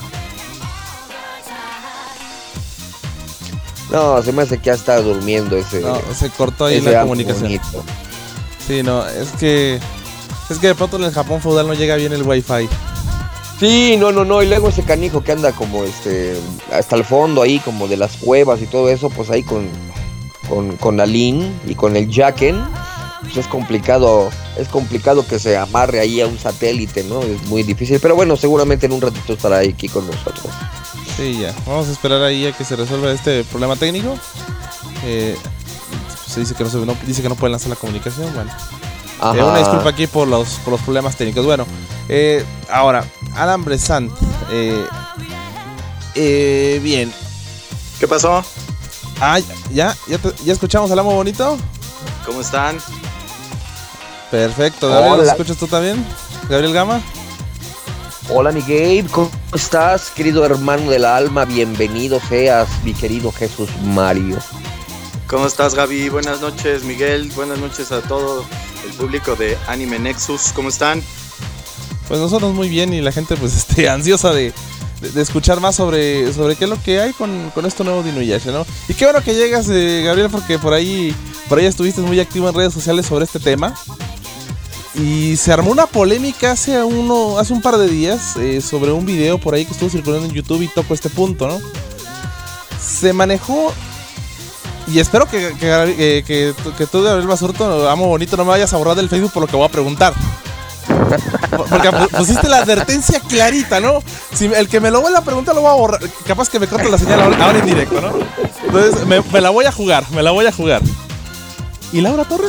No, se me hace que ya está durmiendo ese. No, se cortó ahí la comunicación. Bonito. Sí, no, es que es que de pronto en el Japón feudal no llega bien el wifi. Sí, no, no, no, y luego ese canijo que anda como este hasta el fondo ahí, como de las cuevas y todo eso, pues ahí con con, con Alin y con el Jacken, pues es complicado, es complicado que se amarre ahí a un satélite, ¿no? Es muy difícil, pero bueno, seguramente en un ratito estará ahí aquí con nosotros. Sí, ya, vamos a esperar ahí a que se resuelva este problema técnico. Eh, se dice que no, se, no dice que no pueden lanzar la comunicación, bueno. Eh, una disculpa aquí por los, por los problemas técnicos. Bueno, eh, ahora, Alan Bressan. Eh, eh, bien. ¿Qué pasó? Ah, ya, ya, te, ya escuchamos al amo bonito. ¿Cómo están? Perfecto, Gabriel, ¿nos escuchas tú también? Gabriel Gama. Hola, mi Gabe, ¿cómo estás, querido hermano del alma? Bienvenido seas, mi querido Jesús Mario. ¿Cómo estás, Gaby? Buenas noches, Miguel. Buenas noches a todo el público de Anime Nexus. ¿Cómo están? Pues nosotros muy bien y la gente pues este ansiosa de, de, de escuchar más sobre, sobre qué es lo que hay con, con esto nuevo de Inuyasha, ¿no? Y qué bueno que llegas, eh, Gabriel, porque por ahí por ahí estuviste muy activo en redes sociales sobre este tema. Y se armó una polémica hace, uno, hace un par de días eh, sobre un video por ahí que estuvo circulando en YouTube y tocó este punto, ¿no? Se manejó Y espero que, que, que, que, que tú, Gabriel Basurto, amo bonito, no me vayas a borrar del Facebook por lo que voy a preguntar. Porque pusiste la advertencia clarita, ¿no? Si el que me lo vuelva a preguntar lo voy a borrar. Capaz que me corte la señal ahora, ahora en directo, ¿no? Entonces me, me la voy a jugar, me la voy a jugar. ¿Y Laura Torres?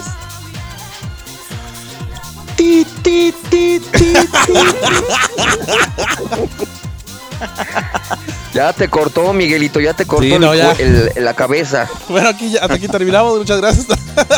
Ti, ti, ti, ti, ti. Ya te cortó, Miguelito, ya te cortó sí, no, el, ya. El, el, la cabeza. Bueno, aquí ya, hasta aquí terminamos, muchas gracias.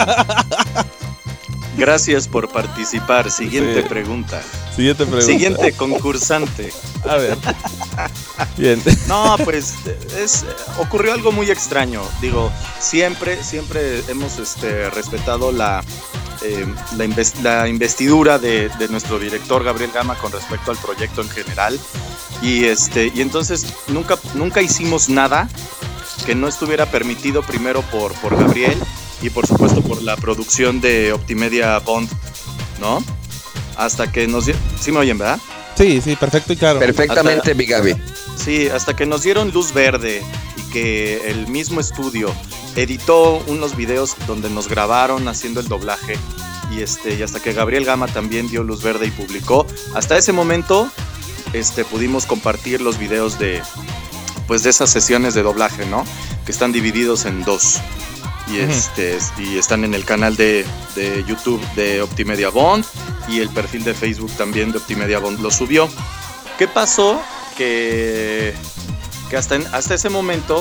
Gracias por participar. Siguiente sí. pregunta. Siguiente pregunta. Siguiente concursante. A ver. Bien. No, pues es ocurrió algo muy extraño. Digo, siempre, siempre hemos este, respetado la, eh, la, invest, la investidura de, de nuestro director Gabriel Gama con respecto al proyecto en general. Y este, y entonces nunca, nunca hicimos nada que no estuviera permitido primero por, por Gabriel. Y por supuesto por la producción de Optimedia Bond, ¿no? Hasta que nos... ¿Sí me oyen, verdad? Sí, sí, perfecto y claro. Perfectamente, mi Gaby. Sí, hasta que nos dieron luz verde y que el mismo estudio editó unos videos donde nos grabaron haciendo el doblaje y, este, y hasta que Gabriel Gama también dio luz verde y publicó, hasta ese momento este, pudimos compartir los videos de, pues, de esas sesiones de doblaje, ¿no? Que están divididos en dos. Y, este, y están en el canal de, de YouTube de Optimedia Bond y el perfil de Facebook también de Optimedia Bond lo subió. ¿Qué pasó? Que, que hasta, en, hasta ese momento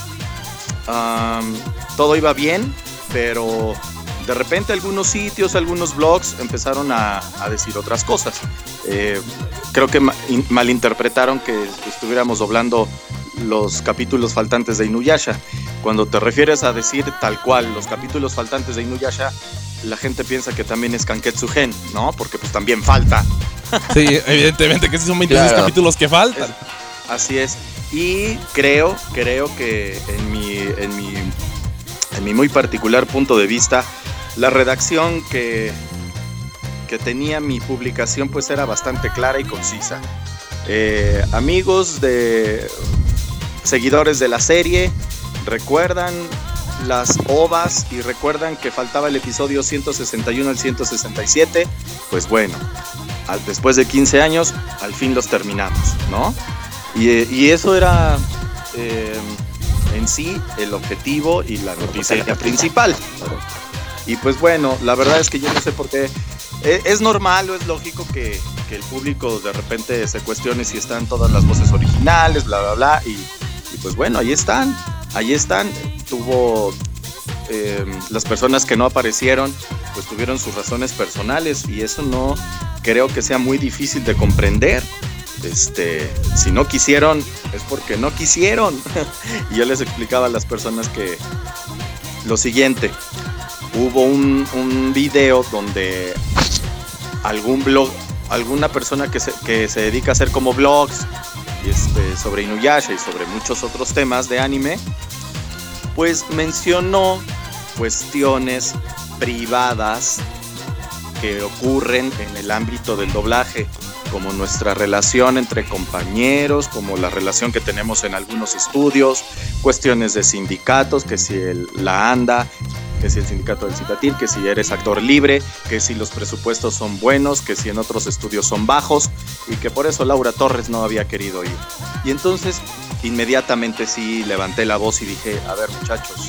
um, todo iba bien, pero de repente algunos sitios, algunos blogs empezaron a, a decir otras cosas. Eh, creo que ma- in, malinterpretaron que estuviéramos doblando los capítulos faltantes de Inuyasha. Cuando te refieres a decir tal cual los capítulos faltantes de Inuyasha, la gente piensa que también es Kanketsu Gen, ¿no? Porque pues también falta. Sí, evidentemente que sí son veintiséis claro. capítulos que faltan. Es, así es. Y creo, creo que en mi, en mi, en mi muy particular punto de vista, la redacción que, que tenía mi publicación pues era bastante clara y concisa. Eh, amigos de seguidores de la serie, recuerdan las ovas y recuerdan que faltaba el episodio ciento sesenta y uno al ciento sesenta y siete, pues bueno, al, después de quince años, al fin los terminamos, ¿no? Y, y eso era eh, en sí el objetivo y la noticia principal. Y pues bueno, la verdad es que yo no sé por qué. Es, es normal o es lógico que, que el público de repente se cuestione si están todas las voces originales, bla, bla, bla, y, y pues bueno, ahí están. Ahí están, tuvo eh, las personas que no aparecieron, pues tuvieron sus razones personales y eso no creo que sea muy difícil de comprender. Este, si no quisieron, es porque no quisieron. Y yo les explicaba a las personas que lo siguiente, hubo un, un video donde algún blog, alguna persona que se, que se dedica a hacer como blogs, Este, sobre Inuyasha y sobre muchos otros temas de anime, pues mencionó cuestiones privadas que ocurren en el ámbito del doblaje, como nuestra relación entre compañeros, como la relación que tenemos en algunos estudios, cuestiones de sindicatos, que si el, la ANDA, que si el sindicato del Citatir, que si eres actor libre, que si los presupuestos son buenos, que si en otros estudios son bajos y que por eso Laura Torres no había querido ir. Y entonces inmediatamente sí levanté la voz y dije, a ver muchachos,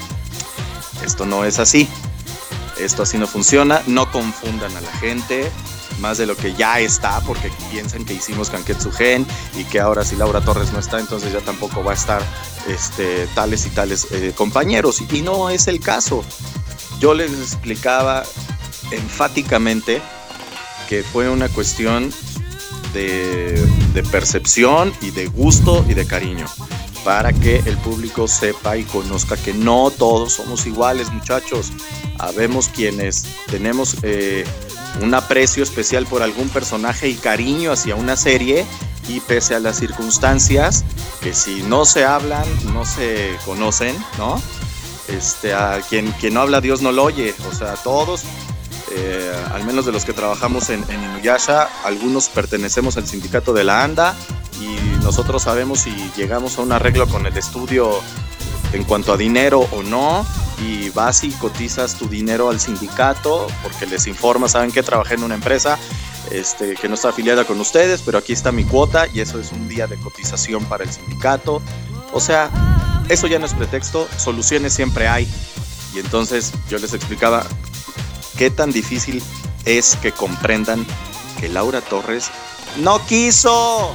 esto no es así, esto así no funciona, no confundan a la gente más de lo que ya está, porque piensan que hicimos Kanketsu Gen y que ahora si Laura Torres no está, entonces ya tampoco va a estar este, tales y tales eh, compañeros, y no es el caso. Yo les explicaba enfáticamente que fue una cuestión de, de percepción y de gusto y de cariño, para que el público sepa y conozca que no todos somos iguales, muchachos. Habemos quienes tenemos eh, un aprecio especial por algún personaje y cariño hacia una serie, y pese a las circunstancias, que si no se hablan, no se conocen, ¿no? Este, a quien, quien no habla, Dios no lo oye. O sea, todos, eh, al menos de los que trabajamos en, en Inuyasha, algunos pertenecemos al sindicato de la ANDA, y nosotros sabemos si llegamos a un arreglo con el estudio en cuanto a dinero o no, y vas y cotizas tu dinero al sindicato porque les informas, saben que trabajé en una empresa este, que no está afiliada con ustedes, pero aquí está mi cuota y eso es un día de cotización para el sindicato. O sea, eso ya no es pretexto, soluciones siempre hay. Y entonces yo les explicaba qué tan difícil es que comprendan que Laura Torres no quiso.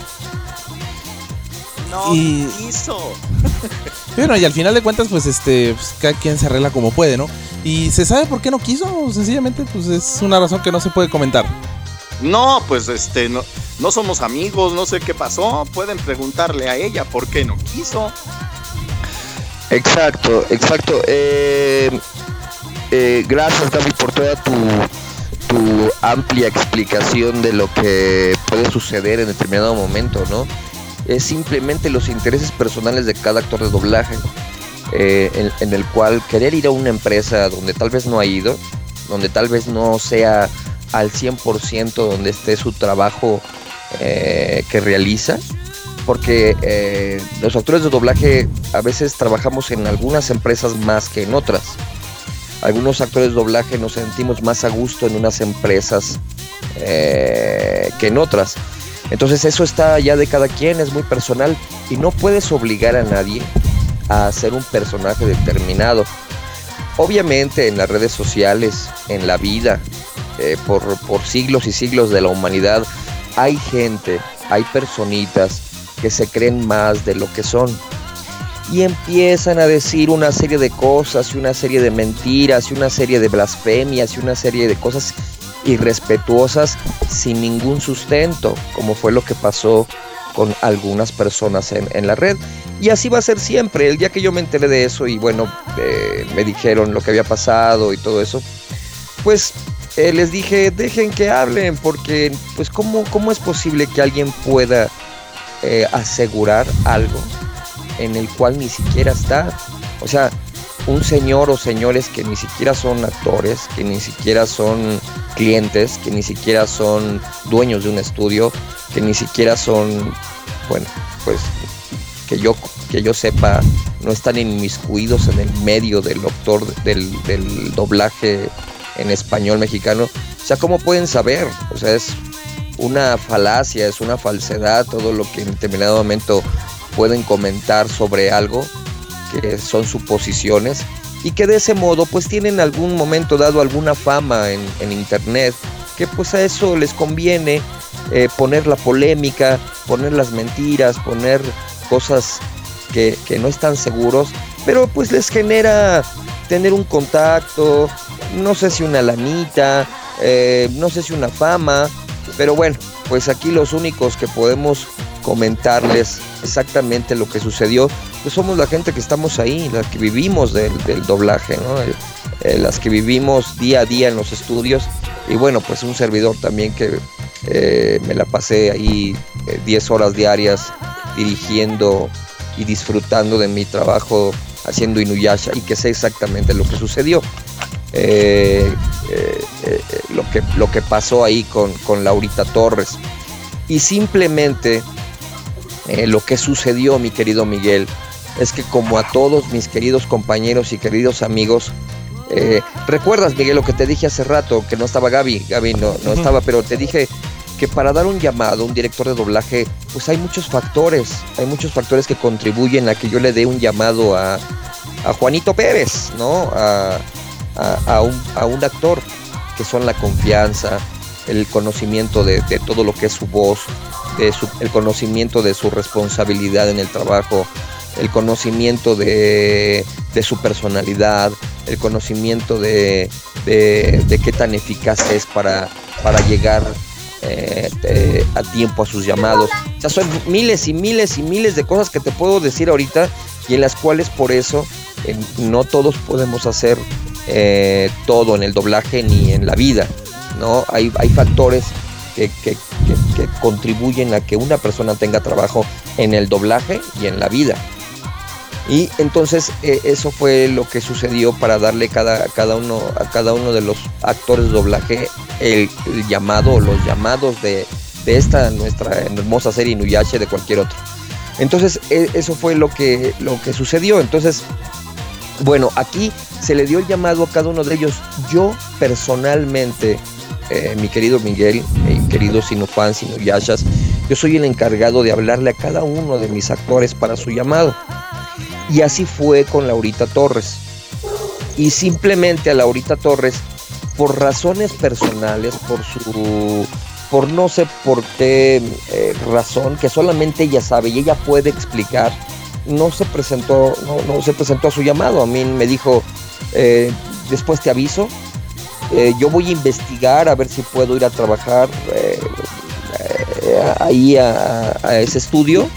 No y... quiso. Bueno, y al final de cuentas, pues este, pues, cada quien se arregla como puede, ¿no? ¿Y se sabe por qué no quiso? Sencillamente, pues es una razón que no se puede comentar. No, pues este, no, no somos amigos, no sé qué pasó. Pueden preguntarle a ella por qué no quiso. Exacto, exacto. Eh, eh, gracias, Gaby, por toda tu, tu amplia explicación de lo que puede suceder en determinado momento, ¿no? Es simplemente los intereses personales de cada actor de doblaje, eh, en, en el cual querer ir a una empresa donde tal vez no ha ido, donde tal vez no sea al cien por ciento donde esté su trabajo eh, que realiza, porque eh, los actores de doblaje a veces trabajamos en algunas empresas más que en otras. Algunos actores de doblaje nos sentimos más a gusto en unas empresas eh, que en otras. Entonces eso está ya de cada quien, es muy personal y no puedes obligar a nadie a hacer un personaje determinado. Obviamente en las redes sociales, en la vida, eh, por, por siglos y siglos de la humanidad, hay gente, hay personitas que se creen más de lo que son y empiezan a decir una serie de cosas y una serie de mentiras y una serie de blasfemias y una serie de cosas irrespetuosas sin ningún sustento, como fue lo que pasó con algunas personas en, en la red. Y así va a ser siempre. El día que yo me enteré de eso y bueno, eh, me dijeron lo que había pasado y todo eso, pues eh, les dije, dejen que hablen, porque pues cómo, cómo es posible que alguien pueda eh, asegurar algo en el cual ni siquiera está. O sea, un señor o señores que ni siquiera son actores, que ni siquiera son clientes, que ni siquiera son dueños de un estudio, que ni siquiera son, bueno, pues que yo, que yo sepa, no están inmiscuidos en el medio del doctor del, del doblaje en español mexicano. O sea, ¿cómo pueden saber? O sea, es una falacia, es una falsedad todo lo que en determinado momento pueden comentar sobre algo, que son suposiciones y que de ese modo pues tienen algún momento dado alguna fama en, en internet, que pues a eso les conviene eh, poner la polémica, poner las mentiras, poner cosas que, que no están seguros, pero pues les genera tener un contacto, no sé si una lanita, eh, no sé si una fama, pero bueno, pues aquí los únicos que podemos comentarles exactamente lo que sucedió, pues somos la gente que estamos ahí, las que vivimos del, del doblaje, ¿no? El, eh, las que vivimos día a día en los estudios, y bueno, pues un servidor también que eh, me la pasé ahí eh, diez horas diarias dirigiendo y disfrutando de mi trabajo haciendo Inuyasha, y que sé exactamente lo que sucedió, eh, eh, eh, lo que lo que pasó ahí con, con Laurita Torres. Y simplemente eh, lo que sucedió, mi querido Miguel, es que como a todos mis queridos compañeros y queridos amigos, eh, ¿recuerdas, Miguel, lo que te dije hace rato? Que no estaba Gaby, Gaby no, no uh-huh. estaba, pero te dije que para dar un llamado a un director de doblaje, pues hay muchos factores, hay muchos factores que contribuyen a que yo le dé un llamado a, a Juanito Pérez, ¿no? A, a, a, un, a un actor, que son la confianza, el conocimiento de, de todo lo que es su voz, de su, el conocimiento de su responsabilidad en el trabajo, el conocimiento de, de su personalidad, el conocimiento de, de, de qué tan eficaz es para, para llegar eh, eh, a tiempo a sus llamados. O sea, son miles y miles y miles de cosas que te puedo decir ahorita, y en las cuales por eso eh, no todos podemos hacer eh, todo en el doblaje ni en la vida, ¿no? Hay, hay factores que, que, que, que contribuyen a que una persona tenga trabajo en el doblaje y en la vida. Y entonces eh, eso fue lo que sucedió para darle cada, cada uno, a cada uno de los actores de doblaje el, el llamado o los llamados de, de esta nuestra hermosa serie Inuyasha, de cualquier otro. Entonces e- eso fue lo que, lo que sucedió. Entonces, bueno, aquí se le dio el llamado a cada uno de ellos. Yo personalmente, eh, mi querido Miguel, mi querido Sinofans, Inuyashas, yo soy el encargado de hablarle a cada uno de mis actores para su llamado. Y así fue con Laurita Torres. Y simplemente a Laurita Torres, por razones personales, por su, por no sé por qué eh, razón, que solamente ella sabe y ella puede explicar, no se presentó, no, no se presentó a su llamado. A mí me dijo, eh, después te aviso, eh, yo voy a investigar a ver si puedo ir a trabajar eh, eh, ahí a, a ese estudio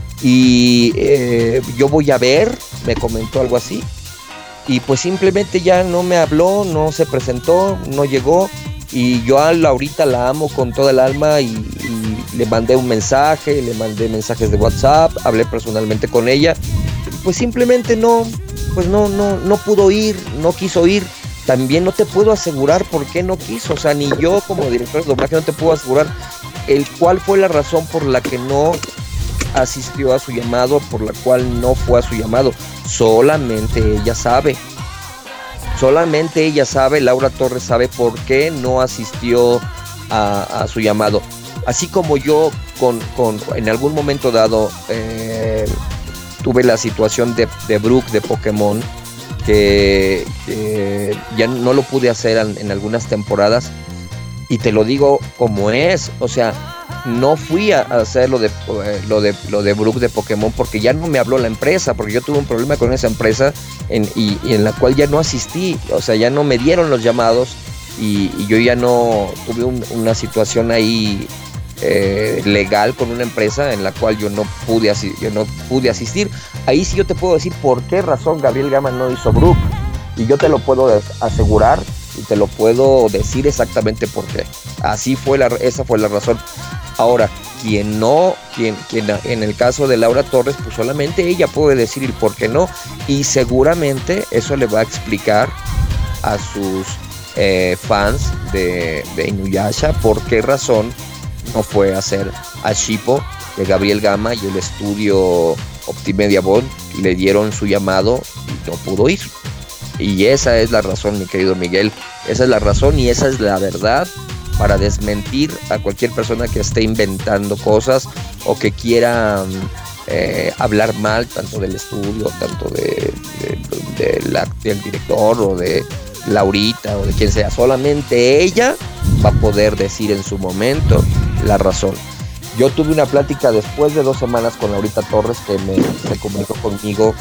y eh, yo voy a ver, me comentó algo así. Y pues simplemente ya no me habló, no se presentó, no llegó. Y yo a Laurita la amo con toda el alma y, y le mandé un mensaje, le mandé mensajes de WhatsApp, hablé personalmente con ella. Pues simplemente no, pues no, no, no pudo ir, no quiso ir. También no te puedo asegurar por qué no quiso. O sea, ni yo como director de doblaje no te puedo asegurar el cuál fue la razón por la que no asistió a su llamado, por la cual no fue a su llamado. Solamente ella sabe. Solamente ella sabe, Laura Torres sabe por qué no asistió a, a su llamado. Así como yo con, con en algún momento dado eh, tuve la situación de, de Brook de Pokémon, que, que ya no lo pude hacer en, en algunas temporadas. Y te lo digo como es, o sea, no fui a hacer lo de, eh, lo de, lo de Brook de Pokémon porque ya no me habló la empresa, porque yo tuve un problema con esa empresa en, y, y en la cual ya no asistí, o sea, ya no me dieron los llamados y, y yo ya no tuve un, una situación ahí eh, legal con una empresa en la cual yo no pude asi- yo no pude asistir. Ahí sí yo te puedo decir por qué razón Gabriel Gama no hizo Brook y yo te lo puedo asegurar y te lo puedo decir exactamente por qué. Así fue la, esa fue la razón. Ahora, quien no, quien, quien en el caso de Laura Torres, pues solamente ella puede decir el por qué no, y seguramente eso le va a explicar a sus eh, fans de, de Inuyasha por qué razón no fue a hacer a Shippo, que Gabriel Gama y el estudio Optimedia Bond le dieron su llamado y no pudo ir. Y esa es la razón, mi querido Miguel, esa es la razón y esa es la verdad para desmentir a cualquier persona que esté inventando cosas o que quiera eh, hablar mal tanto del estudio, tanto de, de, de la, del director o de Laurita o de quien sea. Solamente ella va a poder decir en su momento la razón. Yo tuve una plática después de dos semanas con Laurita Torres que me, se comunicó conmigo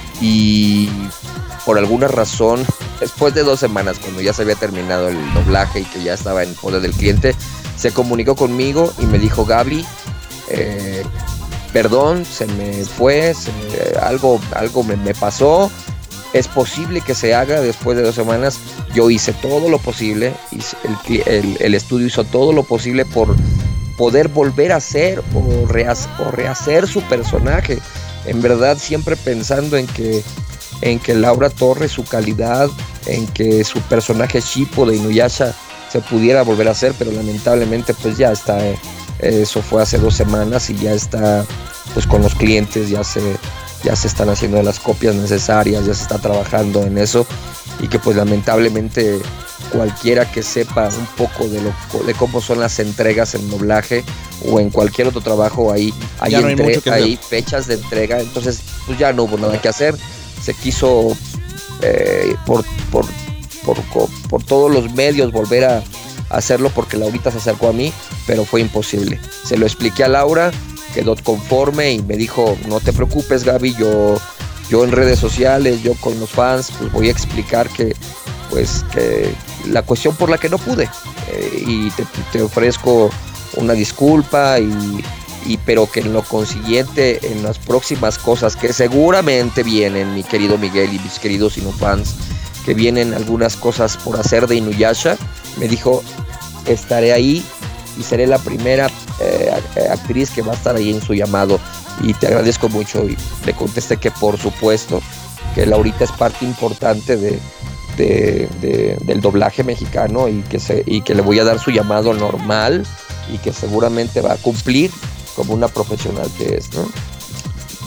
y por alguna razón, después de dos semanas, cuando ya se había terminado el doblaje y que ya estaba en poder del cliente, se comunicó conmigo y me dijo, Gaby, eh, perdón, se me fue, se me, algo, algo me, me pasó, es posible que se haga después de dos semanas. Yo hice todo lo posible, hice, el, el, el estudio hizo todo lo posible por poder volver a hacer o, rehacer, o rehacer su personaje. En verdad, siempre pensando en que en que Laura Torres, su calidad, en que su personaje Shippo de Inuyasha se pudiera volver a hacer, pero lamentablemente pues ya está, eh, eso fue hace dos semanas y ya está pues con los clientes, ya se, ya se están haciendo las copias necesarias, ya se está trabajando en eso y que pues lamentablemente cualquiera que sepa un poco de, lo, de cómo son las entregas en doblaje o en cualquier otro trabajo, ahí hay, no hay, entre, hay fechas de entrega, entonces pues ya no hubo nada que hacer. Se quiso eh, por, por, por, por todos los medios volver a, a hacerlo porque Laurita se acercó a mí, pero fue imposible. Se lo expliqué a Laura, quedó conforme y me dijo, no te preocupes Gaby, yo, yo en redes sociales, yo con los fans, pues voy a explicar que, pues, que la cuestión por la que no pude eh, y te, te ofrezco una disculpa y... Y pero que en lo consiguiente, en las próximas cosas que seguramente vienen, mi querido Miguel y mis queridos Sinofans, que vienen algunas cosas por hacer de Inuyasha, me dijo, estaré ahí y seré la primera eh, actriz que va a estar ahí en su llamado y te agradezco mucho. Y le contesté que por supuesto, que Laurita es parte importante de, de, de, del doblaje mexicano y que, se, y que le voy a dar su llamado normal y que seguramente va a cumplir como una profesional que es, ¿no?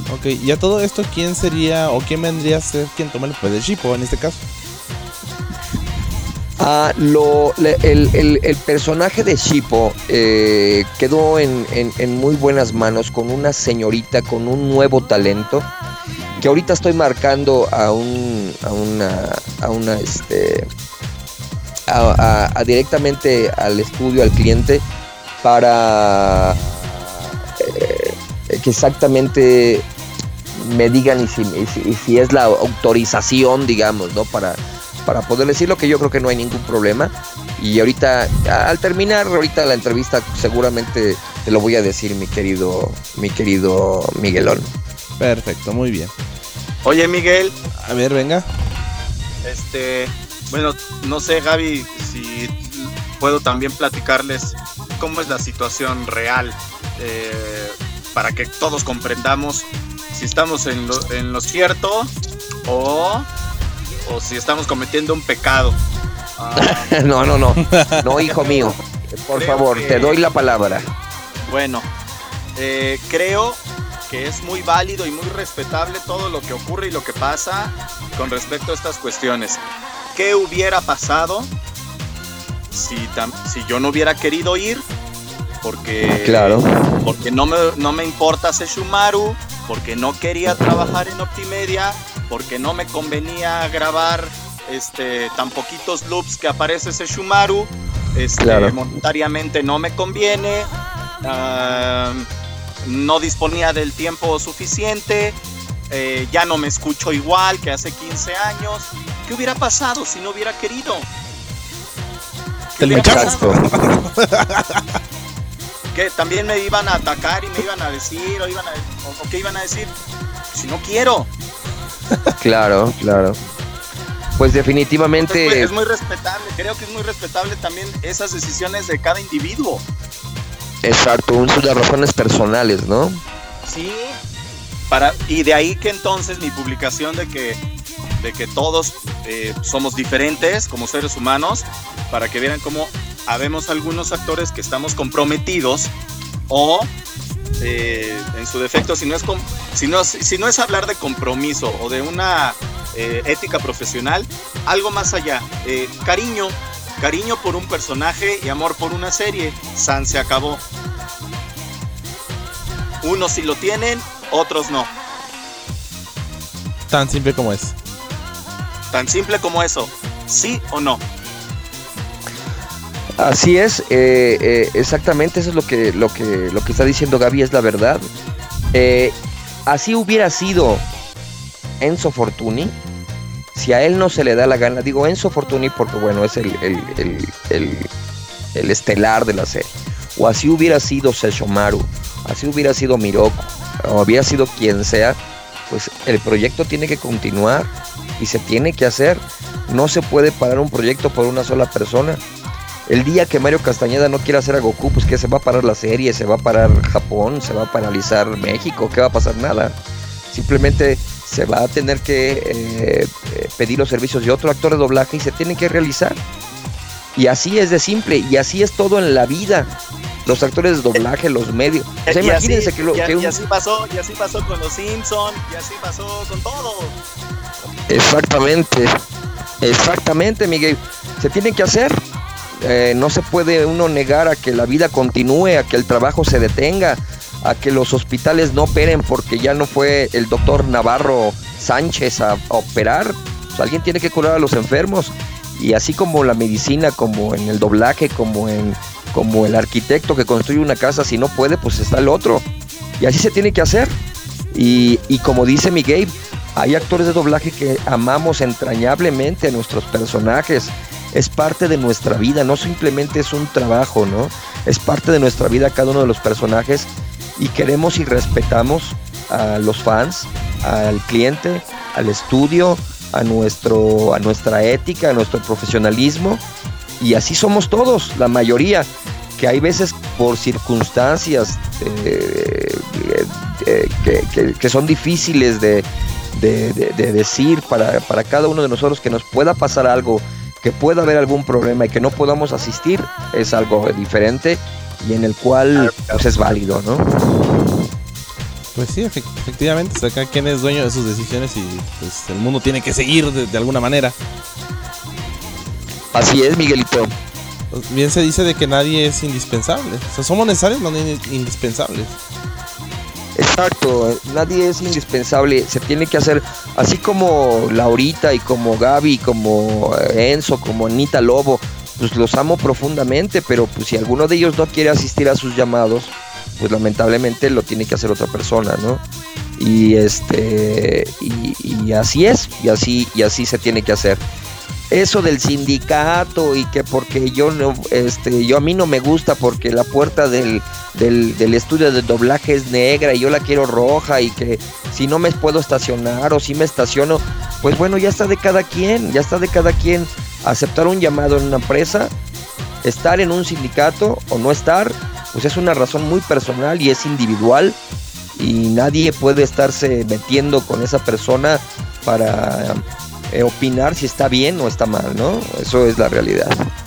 Ok, y a todo esto, ¿quién sería o quién vendría a ser quien tome el papel de Shippo en este caso? Ah, lo, le- el, el- el personaje de Shippo eh, quedó en, en- en muy buenas manos con una señorita con un nuevo talento que ahorita estoy marcando a un a una a una este a, a- a directamente al estudio, al cliente, para eh, que exactamente me digan y si, y si- y si es la autorización, digamos, ¿no? Para, para poder decirlo, que yo creo que no hay ningún problema. Y ahorita, a- al terminar ahorita la entrevista, seguramente te lo voy a decir, mi querido, mi querido Miguelón. Perfecto, muy bien. Oye, Miguel, A ver, venga. este, bueno, no sé, Gaby, si puedo también platicarles cómo es la situación real, eh, para que todos comprendamos si estamos en lo, en lo cierto o, o si estamos cometiendo un pecado. Ah, No, no, no, no, hijo mío, por Creo favor, que- te doy la palabra. Bueno, eh, creo que es muy válido y muy respetable todo lo que ocurre y lo que pasa con respecto a estas cuestiones. ¿Qué hubiera pasado si, tam- si yo no hubiera querido ir? Porque, Claro. porque no, me, no me importa Sesshomaru, porque no quería trabajar en Optimedia, porque no me convenía grabar este, tan poquitos loops que aparece Sesshomaru, este, Claro. monetariamente no me conviene, ah, no disponía del tiempo suficiente, eh, ya no me escucho igual que hace quince años. ¿Qué hubiera pasado si no hubiera querido? ¿Qué Te lo hubiera echas. pasado? Que también me iban a atacar y me iban a decir o iban a o, o qué iban a decir si no quiero. Claro, claro. Pues definitivamente. Es muy, es muy respetable, creo que es muy respetable también esas decisiones de cada individuo. Exacto, un de razones personales, ¿no? Sí. Para, y de ahí que entonces mi publicación de que, de que todos eh, somos diferentes como seres humanos, para que vieran cómo habemos algunos actores que estamos comprometidos o eh, en su defecto, si no, es com- si, no, si no es hablar de compromiso o de una eh, ética profesional, algo más allá, eh, cariño, cariño por un personaje y amor por una serie, san se acabó. Unos sí lo tienen, otros no. Tan simple como es. Tan simple como eso, sí o no. Así es, eh, eh, exactamente, eso es lo que, lo que, lo que está diciendo Gaby, es la verdad. Eh, así hubiera sido Enzo Fortuny, si a él no se le da la gana, digo Enzo Fortuny porque bueno, es el, el, el, el, el estelar de la serie, o así hubiera sido Sesshomaru, así hubiera sido Miroku, o hubiera sido quien sea, pues el proyecto tiene que continuar y se tiene que hacer. No se puede parar un proyecto por una sola persona. El día que Mario Castañeda no quiera hacer a Goku, pues que se va a parar la serie, se va a parar Japón, se va a paralizar México, ¿qué va a pasar? Nada. Simplemente se va a tener que eh, eh, pedir los servicios de otro actor de doblaje y se tienen que realizar. Y así es de simple, y así es todo en la vida. Los actores de doblaje, los medios. O sea, Y imagínense así, que, lo, y, que un... y así pasó, y así pasó con los Simpsons, y así pasó con todo. Exactamente, exactamente, Miguel. Se tiene que hacer. Eh, no se puede uno negar a que la vida continúe, a que el trabajo se detenga, a que los hospitales no operen porque ya no fue el doctor Navarro Sánchez a, a operar. Pues alguien tiene que curar a los enfermos. Y así como la medicina, como en el doblaje, como en como el arquitecto que construye una casa, si no puede, pues está el otro. Y así se tiene que hacer. Y, y como dice Miguel, hay actores de doblaje que amamos entrañablemente a nuestros personajes. Es parte de nuestra vida, no simplemente es un trabajo, ¿no? Es parte de nuestra vida cada uno de los personajes y queremos y respetamos a los fans, al cliente, al estudio, a, nuestro, a nuestra ética, a nuestro profesionalismo, y así somos todos, la mayoría, que hay veces por circunstancias eh, eh, que, que, que son difíciles de, de, de, de decir para, para cada uno de nosotros, que nos pueda pasar algo, que pueda haber algún problema y que no podamos asistir, es algo diferente y en el cual pues es válido, ¿no? Pues sí, efectivamente, o sea, cada quien es dueño de sus decisiones y pues el mundo tiene que seguir de, de alguna manera. Así es, Miguelito. Bien se dice de que nadie es indispensable. O sea, somos necesarios, no indispensables. Exacto, nadie es indispensable. Se tiene que hacer, así como Laurita y como Gaby, como Enzo, como Anita Lobo, pues los amo profundamente, pero pues si alguno de ellos no quiere asistir a sus llamados, pues lamentablemente lo tiene que hacer otra persona, ¿no? Y este y, y así es, y así y así se tiene que hacer. Eso del sindicato y que porque yo no este yo a mí no me gusta porque la puerta del del, del estudio de doblaje es negra y yo la quiero roja y que si no me puedo estacionar o si me estaciono, pues bueno, ya está de cada quien, ya está de cada quien aceptar un llamado en una empresa, estar en un sindicato o no estar. Pues es una razón muy personal y es individual y nadie puede estarse metiendo con esa persona para eh, opinar si está bien o está mal, ¿no? Eso es la realidad.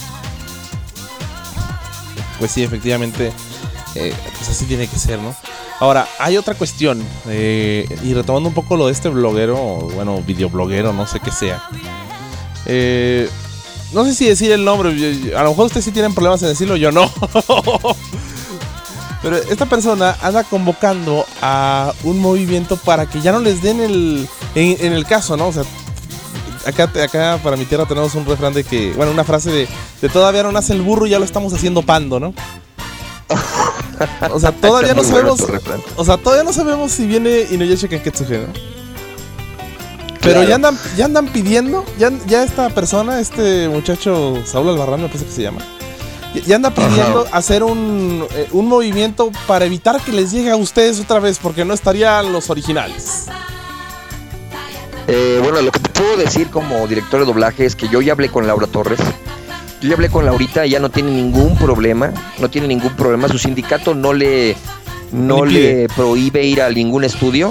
Pues sí, efectivamente, eh, pues así tiene que ser, ¿no? Ahora, hay otra cuestión, eh, y retomando un poco lo de este bloguero, bueno, videobloguero, no sé qué sea. Eh, no sé si decir el nombre, a lo mejor ustedes sí tienen problemas en decirlo, yo no. Pero esta persona anda convocando a un movimiento para que ya no les den el... En, en el caso, ¿no? O sea, acá, acá para mi tierra tenemos un refrán de que... Bueno, una frase de, de todavía no nace el burro y ya lo estamos haciendo pando, ¿no? O sea, todavía no sabemos... O sea, todavía no sabemos si viene Inuyasha Kanketsuge, ¿no? Pero claro. ya andan ya andan pidiendo... Ya, ya esta persona, este muchacho Saúl Albarrán, me parece que se llama... Ya anda pidiendo Ajá. hacer un, eh, un movimiento para evitar que les llegue a ustedes otra vez, porque no estarían los originales. Eh, bueno, lo que te puedo decir como director de doblaje es que yo ya hablé con Laura Torres. Yo ya hablé con Laurita, ella no tiene ningún problema, no tiene ningún problema. Su sindicato no le, no le prohíbe ir a ningún estudio.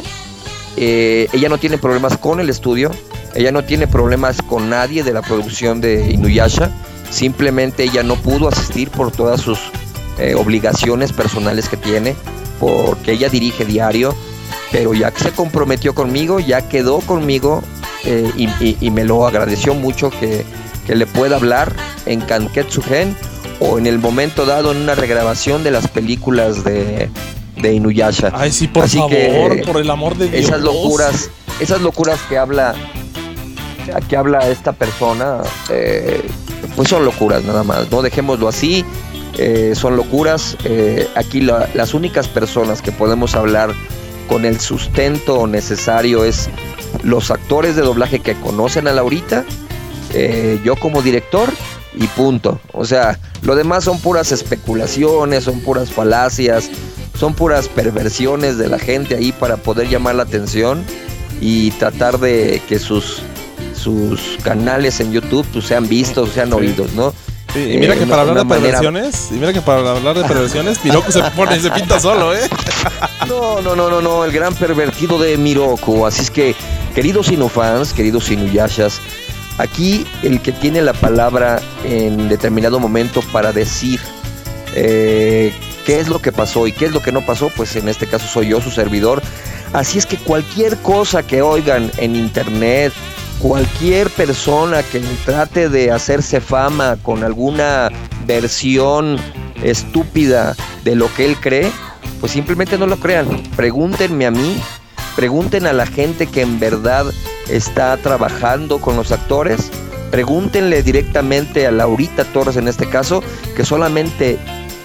Eh, ella no tiene problemas con el estudio, ella no tiene problemas con nadie de la producción de Inuyasha. Simplemente ella no pudo asistir por todas sus eh, obligaciones personales que tiene, porque ella dirige diario, pero ya que se comprometió conmigo, ya quedó conmigo eh, y, y, y me lo agradeció mucho que, que le pueda hablar en Kanketsugen o en el momento dado en una regrabación de las películas de, de Inuyasha. Ay, sí, por Así favor, que, por el amor de Dios. Esas locuras, esas locuras que habla, que habla esta persona, eh, pues son locuras nada más, no dejémoslo así, eh, son locuras. Eh, aquí la, las únicas personas que podemos hablar con el sustento necesario es los actores de doblaje que conocen a Laurita, eh, yo como director y punto. O sea, lo demás son puras especulaciones, son puras falacias, son puras perversiones de la gente ahí para poder llamar la atención y tratar de que sus sus canales en YouTube pues sean vistos, sean sí. oídos, ¿no? Sí, y mira eh, que para hablar de perversiones, manera... y mira que para hablar de perversiones, Miroku se pone y se pinta solo, ¿eh? No, no, no, no, no, el gran pervertido de Miroku. Así es que, queridos Inufans, queridos Inuyashas, aquí el que tiene la palabra en determinado momento para decir eh, qué es lo que pasó y qué es lo que no pasó, pues en este caso soy yo, su servidor. Así es que cualquier cosa que oigan en internet, cualquier persona que trate de hacerse fama con alguna versión estúpida de lo que él cree, pues simplemente no lo crean. Pregúntenme a mí, pregunten a la gente que en verdad está trabajando con los actores, pregúntenle directamente a Laurita Torres en este caso, que solamente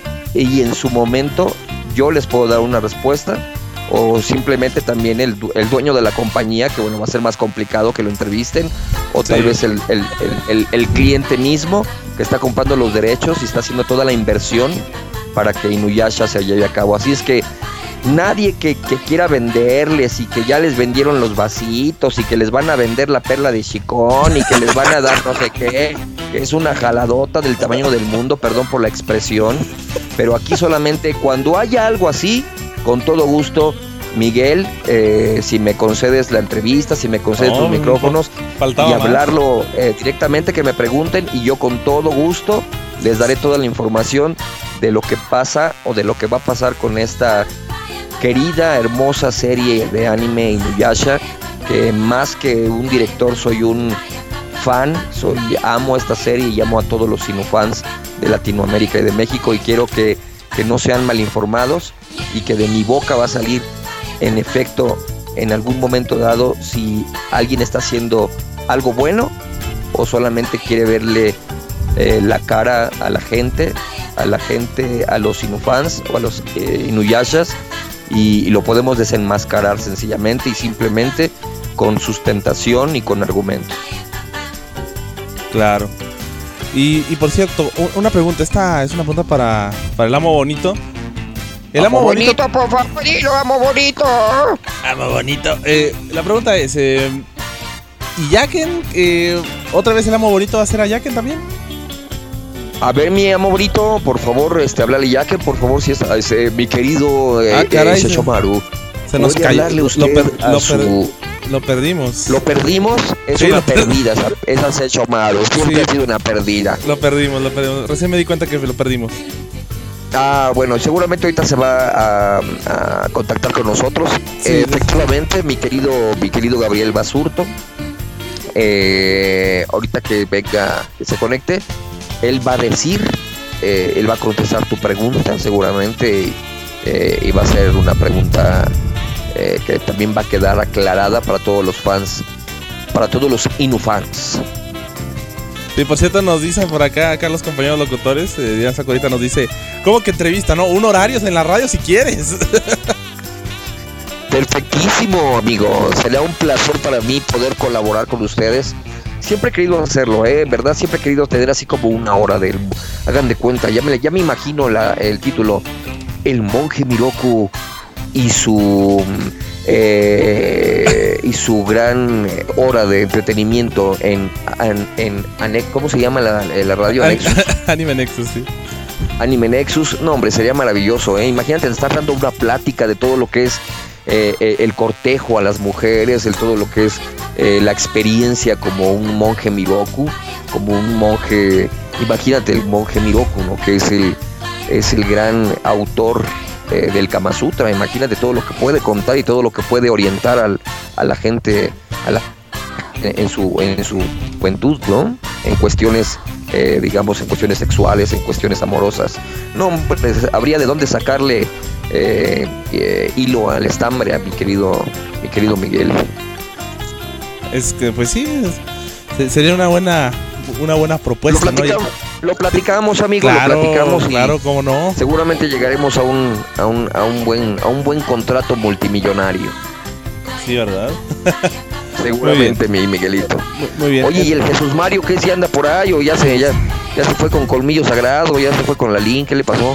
y en su momento yo les puedo dar una respuesta. O simplemente también el, el dueño de la compañía, que bueno, va a ser más complicado que lo entrevisten, o tal sí. vez el, el, el, el, el cliente mismo que está comprando los derechos y está haciendo toda la inversión para que Inuyasha se lleve a cabo. Así es que nadie que, que quiera venderles y que ya les vendieron los vasitos y que les van a vender la perla de Chicón y que les van a dar no sé qué, que es una jaladota del tamaño del mundo, perdón por la expresión, pero aquí solamente cuando haya algo así, con todo gusto, Miguel, eh, si me concedes la entrevista, si me concedes oh, tus micrófonos y hablarlo eh, directamente, que me pregunten y yo con todo gusto les daré toda la información de lo que pasa o de lo que va a pasar con esta querida, hermosa serie de anime Inuyasha, que más que un director soy un fan, soy, amo esta serie y amo a todos los sinufans de Latinoamérica y de México, y quiero que, que no sean mal informados y que de mi boca va a salir en efecto en algún momento dado si alguien está haciendo algo bueno o solamente quiere verle eh, la cara a la gente, a la gente, a los sinufans o a los eh, Inuyashas, y, y lo podemos desenmascarar sencillamente y simplemente con sustentación y con argumentos. Claro. Y, y por cierto, una pregunta, esta es una pregunta para, para el amo bonito. El amo, amo bonito, bonito, por favor, dilo, amo bonito. Amo bonito. Eh, la pregunta es, eh, ¿y Yaken? Eh, ¿Otra vez el amo bonito va a ser a Yaken también? A ver, mi amo bonito, por favor, este, háblale Yaken, por favor, si es, es eh, mi querido eh, ah, caray, eh, Sesshomaru. Se nos cayó. Usted lo, per, lo, su... per, lo perdimos. ¿Lo perdimos? Es sí, una perdida, per... esa Sesshomaru. Siempre sí. Ha sido una perdida. Lo perdimos, lo perdimos. Recién me di cuenta que lo perdimos. Ah, bueno, seguramente ahorita se va a, a contactar con nosotros. Sí, eh, efectivamente, mi querido, mi querido Gabriel Basurto. Eh, ahorita que venga, que se conecte, él va a decir, eh, él va a contestar tu pregunta, seguramente, y, eh, y va a ser una pregunta eh, que también va a quedar aclarada para todos los fans, para todos los Inufans. Sí, por cierto, nos dicen por acá, acá los compañeros locutores, eh, Diana Sacorita nos dice, ¿cómo que entrevista? No, un horario en la radio si quieres. Perfectísimo, amigo. Sería un placer para mí poder colaborar con ustedes. Siempre he querido hacerlo, ¿eh? En verdad, siempre he querido tener así como una hora de... Hagan de cuenta, ya me, ya me imagino la, el título, El monje Miroku y su... Eh, y su gran hora de entretenimiento en, en, en, en ¿cómo se llama la, la radio? Nexus. Anime Nexus, sí. Anime Nexus, no hombre, sería maravilloso, ¿eh? Imagínate estar dando una plática de todo lo que es eh, eh, el cortejo a las mujeres, el todo lo que es eh, la experiencia como un monje Miroku, como un monje, imagínate el monje Miroku, ¿no? Que es el, es el gran autor Eh, del Kama Sutra. Imagínate todo lo que puede contar y todo lo que puede orientar al, a la gente a la, en, su, en su juventud, ¿no? En cuestiones, eh, digamos, en cuestiones sexuales, en cuestiones amorosas. No, pues, habría de dónde sacarle eh, eh, hilo al estambre a mi querido, mi querido Miguel. Es que, pues sí, es, sería una buena, una buena propuesta, lo platicamos, ¿no? Lo platicamos, amigo, claro, lo platicamos. Claro, cómo no. Seguramente llegaremos a un, a un, a un buen, a un buen contrato multimillonario. Sí, ¿verdad? Seguramente, mi Miguelito. Muy, muy bien. Oye, ¿y el Jesús Mario qué? ¿Si anda por ahí o ya se, ya, ya se fue con Colmillo Sagrado, ya se fue con la Link? ¿Qué le pasó?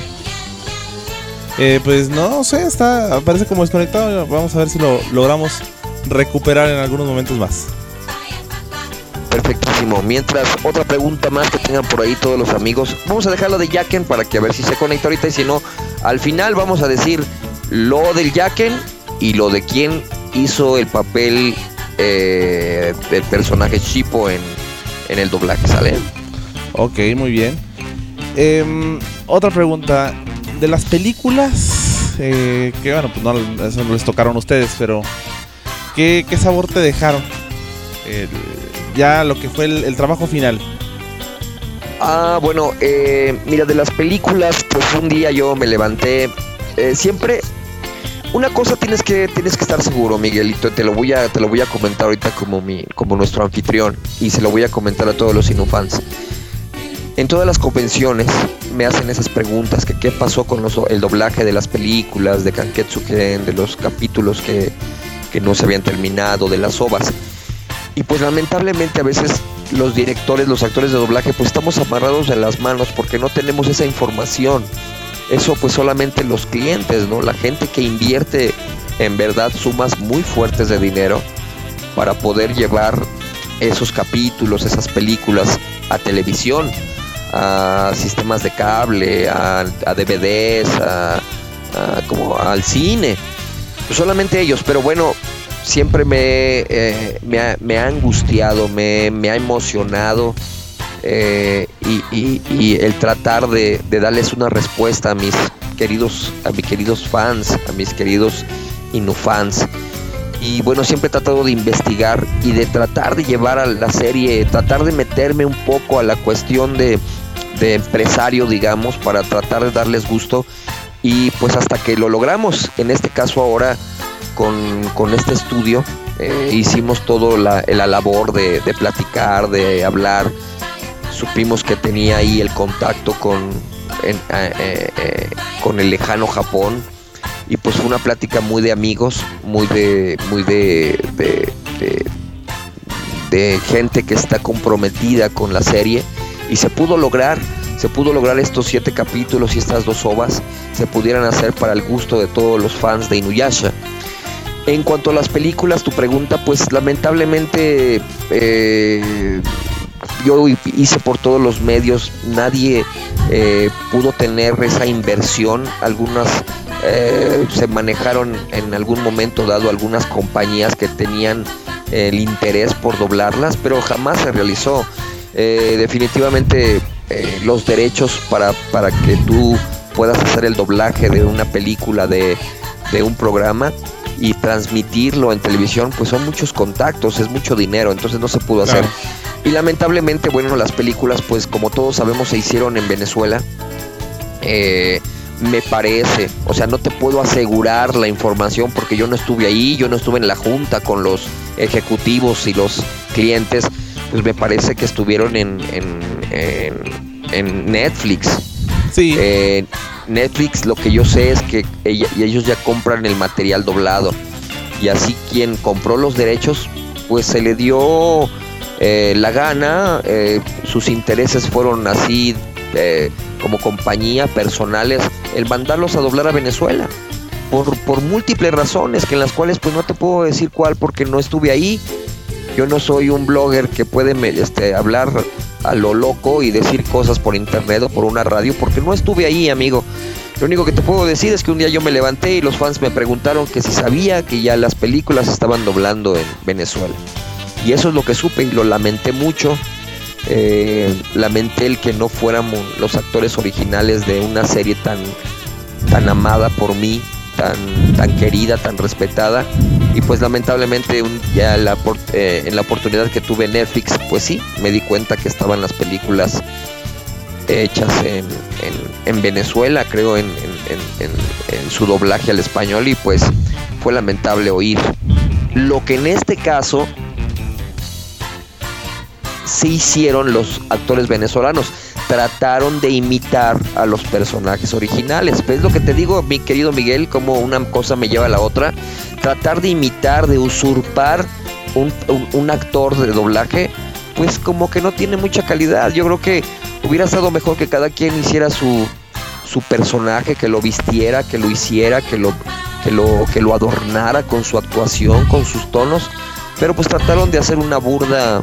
Eh, pues no sé, está, parece como desconectado. Vamos a ver si lo logramos recuperar en algunos momentos más. Perfectísimo. Mientras, otra pregunta más que tengan por ahí todos los amigos. Vamos a dejarlo de Yaken para que a ver si se conecta ahorita, y si no, al final vamos a decir lo del Yaken y lo de quién hizo el papel eh, del personaje Shippo en, en el doblaje, ¿sale? Ok, muy bien. Eh, otra pregunta. De las películas, eh, que bueno, pues no, eso no les tocaron a ustedes, pero ¿qué, qué sabor te dejaron? El, ya lo que fue el, el trabajo final. Ah, bueno, eh, mira, de las películas, pues un día yo me levanté, eh, siempre, una cosa tienes que tienes que estar seguro, Miguelito, te lo voy a te lo voy a comentar ahorita como mi como nuestro anfitrión, y se lo voy a comentar a todos los Inufans. En todas las convenciones me hacen esas preguntas, que qué pasó con los, el doblaje de las películas, de Kanketsuken, de los capítulos que, que no se habían terminado, de las ovas. Y pues lamentablemente a veces los directores, los actores de doblaje, pues estamos amarrados en las manos porque no tenemos esa información. Eso pues solamente los clientes, ¿no? La gente que invierte en verdad sumas muy fuertes de dinero para poder llevar esos capítulos, esas películas a televisión, a sistemas de cable, a, a D V Ds, a, a, como al cine. Pues solamente ellos, pero bueno, siempre me, eh, me, ha, me ha angustiado, me, me ha emocionado eh, y, y, y el tratar de, de darles una respuesta a mis, queridos, a mis queridos fans, a mis queridos Inufans. Y bueno, siempre he tratado de investigar y de tratar de llevar a la serie, tratar de meterme un poco a la cuestión de, de empresario, digamos, para tratar de darles gusto. Y pues hasta que lo logramos, en este caso ahora con, con este estudio, eh, hicimos todo la, la labor de, de platicar, de hablar. Supimos que tenía ahí el contacto con, en, eh, eh, con el lejano Japón. Y pues fue una plática muy de amigos, muy de muy de, de, de, de gente que está comprometida con la serie. Y se pudo lograr, se pudo lograr estos siete capítulos y estas dos ovas se pudieran hacer para el gusto de todos los fans de Inuyasha. En cuanto a las películas, tu pregunta, pues lamentablemente eh, yo hice por todos los medios, nadie eh, pudo tener esa inversión. Algunas eh, se manejaron en algún momento dado algunas compañías que tenían eh, el interés por doblarlas, pero jamás se realizó. Eh, definitivamente eh, los derechos para, para que tú puedas hacer el doblaje de una película, de, de un programa y transmitirlo en televisión, pues son muchos contactos, es mucho dinero, entonces no se pudo hacer. Claro. Y lamentablemente, bueno, las películas, pues como todos sabemos, se hicieron en Venezuela. Eh, me parece, o sea, no te puedo asegurar la información porque yo no estuve ahí, yo no estuve en la junta con los ejecutivos y los clientes. Pues me parece que estuvieron en, en, en, en Netflix. Sí. Eh, Netflix, lo que yo sé es que ella, ellos ya compran el material doblado. Y así quien compró los derechos, pues se le dio eh, la gana. Eh, sus intereses fueron así, eh, como compañía, personales, el mandarlos a doblar a Venezuela. Por, por múltiples razones, que en las cuales pues no te puedo decir cuál porque no estuve ahí. Yo no soy un blogger que puede este, hablar a lo loco y decir cosas por internet o por una radio, porque no estuve ahí, amigo. Lo único que te puedo decir es que un día yo me levanté y los fans me preguntaron que si sabía que ya las películas estaban doblando en Venezuela. Y eso es lo que supe y lo lamenté mucho. Eh, lamenté el que no fuéramos los actores originales de una serie tan, tan amada por mí, tan, tan querida, tan respetada. Y pues lamentablemente un, ya la, eh, en la oportunidad que tuve en Netflix, pues sí, me di cuenta que estaban las películas hechas en, en, en Venezuela, creo en, en, en, en su doblaje al español, y pues fue lamentable oír. Lo que en este caso sí hicieron los actores venezolanos, trataron de imitar a los personajes originales. ¿Ves lo que te digo, mi querido Miguel? Como una cosa me lleva a la otra. Tratar de imitar, de usurpar un, un, un actor de doblaje, pues como que no tiene mucha calidad. Yo creo que hubiera estado mejor que cada quien hiciera su, su personaje, que lo vistiera, que lo hiciera, que lo, que lo, que lo adornara con su actuación, con sus tonos. Pero pues trataron de hacer una burda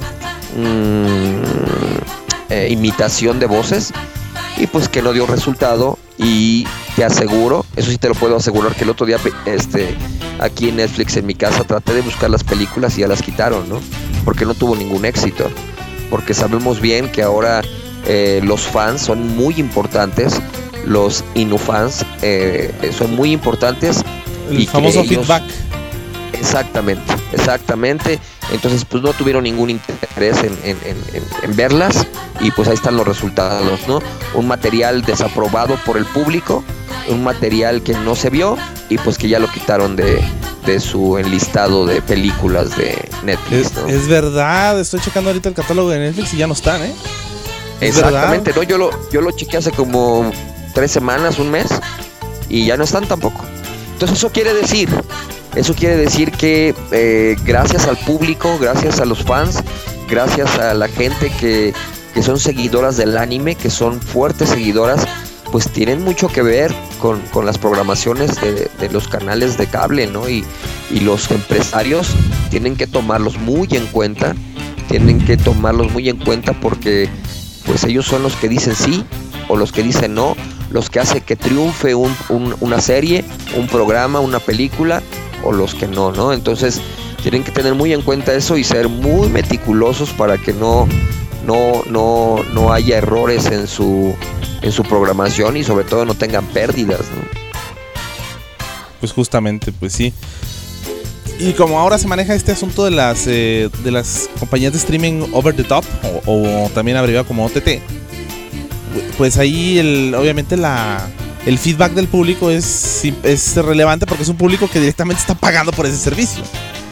mmm, eh, imitación de voces, y pues que no dio resultado. Y te aseguro, eso sí te lo puedo asegurar, que el otro día este, aquí en Netflix en mi casa traté de buscar las películas y ya las quitaron, ¿no? Porque no tuvo ningún éxito. Porque sabemos bien que ahora eh, los fans son muy importantes, los Inufans eh, son muy importantes. El y famoso ellos, feedback. Exactamente, exactamente. Entonces pues no tuvieron ningún interés en, en, en, en verlas, y pues ahí están los resultados, ¿no? Un material desaprobado por el público, un material que no se vio y pues que ya lo quitaron de, de su enlistado de películas de Netflix, Es, ¿no? es verdad, estoy checando ahorita el catálogo de Netflix y ya no están, ¿eh? ¿Es Exactamente, verdad? ¿no? Yo lo, yo lo chequeé hace como tres semanas, un mes, y ya no están tampoco. Entonces eso quiere decir... Eso quiere decir que eh, gracias al público, gracias a los fans, gracias a la gente que, que son seguidoras del anime, que son fuertes seguidoras, pues tienen mucho que ver con, con las programaciones de, de los canales de cable, ¿no? Y, y los empresarios tienen que tomarlos muy en cuenta, tienen que tomarlos muy en cuenta porque pues ellos son los que dicen sí o los que dicen no, los que hacen que triunfe un, un, una serie, un programa, una película, o los que no, ¿no? Entonces tienen que tener muy en cuenta eso y ser muy meticulosos para que no no, no, no haya errores en su, en su programación y sobre todo no tengan pérdidas, ¿no? Pues justamente, pues sí. Y como ahora se maneja este asunto de las eh, de las compañías de streaming over the top, o, o también abreviado como O T T, pues ahí el, obviamente la, el feedback del público es, es relevante porque es un público que directamente está pagando por ese servicio.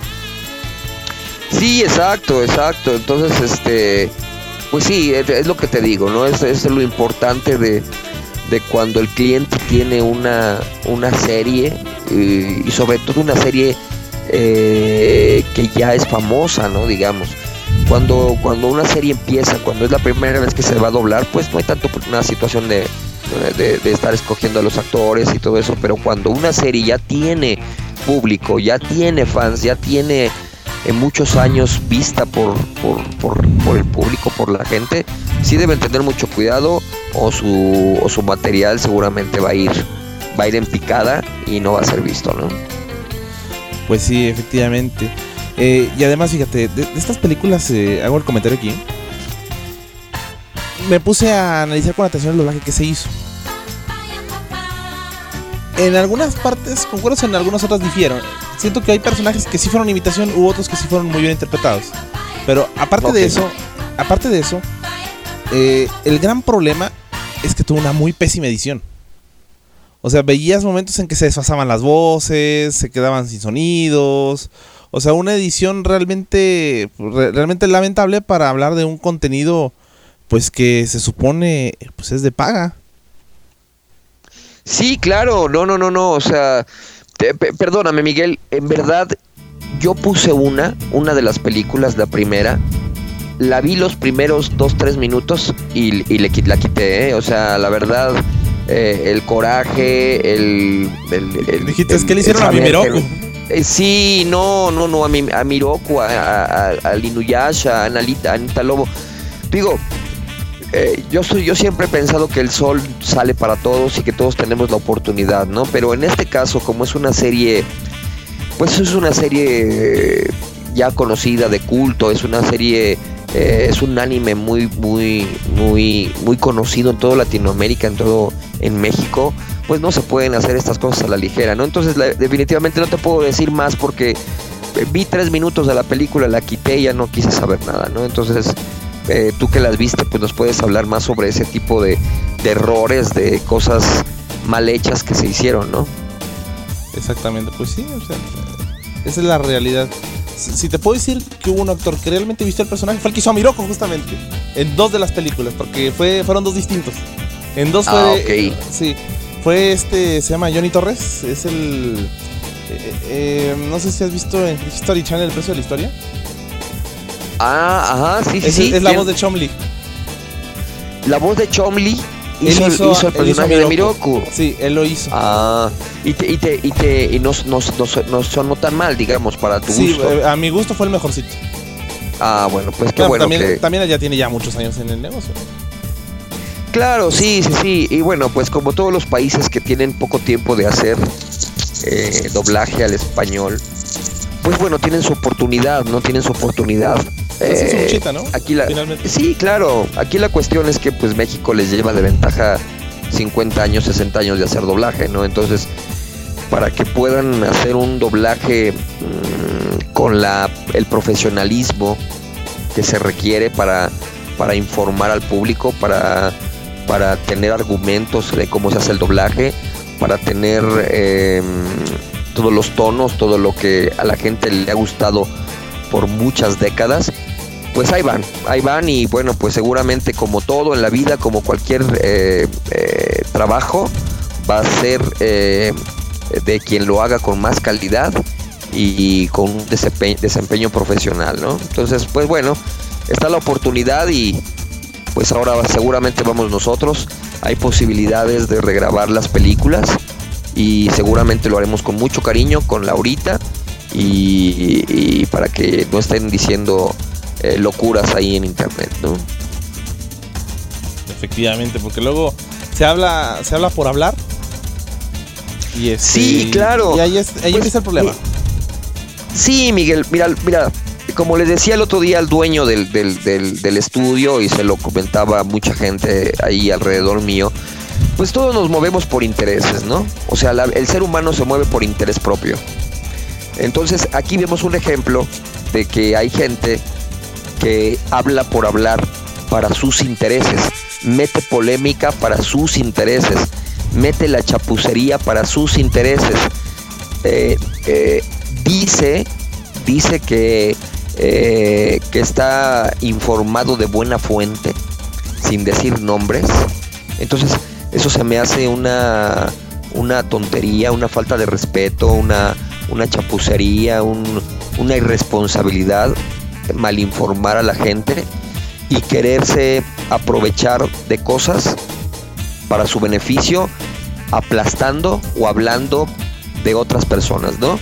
Sí, exacto, exacto. Entonces, este, pues sí, es, es lo que te digo, ¿no? Es, es lo importante de, de cuando el cliente tiene una, una serie y, y sobre todo una serie eh, que ya es famosa, ¿no? Digamos. Cuando, cuando una serie empieza, cuando es la primera vez que se va a doblar, pues no hay tanto una situación de, de, de estar escogiendo a los actores y todo eso, pero cuando una serie ya tiene público, ya tiene fans, ya tiene en muchos años vista por, por, por, por el público, por la gente, sí deben tener mucho cuidado o su, o su material seguramente va a ir, va a ir en picada y no va a ser visto, ¿no? Pues sí, efectivamente. Eh, y además, fíjate, de, de estas películas, eh, hago el comentario aquí. Me puse a analizar con atención el doblaje que se hizo. En algunas partes concuerdo, en algunas otras difieron. Siento que hay personajes que sí fueron imitación u otros que sí fueron muy bien interpretados. Pero aparte okay. de eso, aparte de eso, eh, el gran problema es que tuvo una muy pésima edición. O sea, veías momentos en que se desfasaban las voces, se quedaban sin sonidos. O sea, una edición realmente, realmente lamentable para hablar de un contenido, pues que se supone, pues es de paga. Sí, claro, no, no, no, no, o sea, te, p- perdóname, Miguel, en verdad, yo puse una, una de las películas, la primera, la vi los primeros dos, tres minutos y, y le, la quité, ¿eh? O sea, la verdad, eh, el coraje, el... el, el Dijiste, el, es que le hicieron a Mimiroku. Eh, sí, no, no, no, a, mi, a Miroku, a, a, a Inuyasha, a Analita, a Anita Lobo. Digo, eh, yo, soy, yo siempre he pensado que el sol sale para todos y que todos tenemos la oportunidad, ¿no? Pero en este caso, como es una serie, pues es una serie ya conocida, de culto, es una serie, eh, es un anime muy, muy, muy, muy conocido en toda Latinoamérica, en todo, en México, pues no se pueden hacer estas cosas a la ligera, ¿no? Entonces la, definitivamente no te puedo decir más porque vi tres minutos de la película, la quité y ya no quise saber nada, ¿no? Entonces eh, tú que las viste, pues nos puedes hablar más sobre ese tipo de, de errores, de cosas mal hechas que se hicieron, ¿no? Exactamente, pues sí, o sea, esa es la realidad. Si, si te puedo decir que hubo un actor que realmente vistió el personaje, fue el que hizo a Miroku justamente, en dos de las películas, porque fue, fueron dos distintos. En dos fue, ah, okay. sí, fue este, se llama Johnny Torres, es el, eh, eh, no sé si has visto en History Channel El precio de la historia. Ah, ajá, sí, sí, es, sí. Es la voz de Chomli. La voz de Chomli hizo, hizo, hizo el personaje hizo de Miroku. Sí, él lo hizo. Ah, y te, y te, y te, y no, no, no, no sonó tan mal, digamos, para tu sí, gusto. Sí, a mi gusto fue el mejorcito. Ah, bueno, pues qué claro, bueno también, que... también ya tiene ya muchos años en el negocio. Claro, sí, sí, sí. Y bueno, pues como todos los países que tienen poco tiempo de hacer eh, doblaje al español, pues bueno, tienen su oportunidad, ¿no? Tienen su oportunidad. Pues eh, es un chita, ¿no? Aquí la, Finalmente. Sí, claro. Aquí la cuestión es que pues México les lleva de ventaja cincuenta años, sesenta años de hacer doblaje, ¿no? Entonces, para que puedan hacer un doblaje mmm, con la, el profesionalismo que se requiere para, para informar al público, para... para tener argumentos de cómo se hace el doblaje, para tener eh, todos los tonos, todo lo que a la gente le ha gustado por muchas décadas, pues ahí van, ahí van y bueno, pues seguramente como todo en la vida, como cualquier eh, eh, trabajo, va a ser eh, de quien lo haga con más calidad y con un desempeño, desempeño profesional, ¿no? Entonces, pues bueno, está la oportunidad y pues ahora seguramente vamos nosotros, hay posibilidades de regrabar las películas y seguramente lo haremos con mucho cariño, con Laurita y, y para que no estén diciendo eh, locuras ahí en internet, ¿no? Efectivamente, porque luego se habla, se habla por hablar y este, sí, claro. Y ahí, es, ahí pues, empieza el problema. Sí, Miguel, mira, mira, como les decía el otro día al dueño del, del, del, del estudio, y se lo comentaba mucha gente ahí alrededor mío, pues todos nos movemos por intereses, ¿no? O sea, la, el ser humano se mueve por interés propio. Entonces aquí vemos un ejemplo de que hay gente que habla por hablar para sus intereses, mete polémica para sus intereses, mete la chapucería para sus intereses, eh, eh, dice, dice que, eh, que está informado de buena fuente, sin decir nombres. Entonces eso se me hace una, una tontería, una falta de respeto, una, una chapucería, un, una irresponsabilidad, malinformar a la gente y quererse aprovechar de cosas para su beneficio, aplastando o hablando de otras personas, ¿no?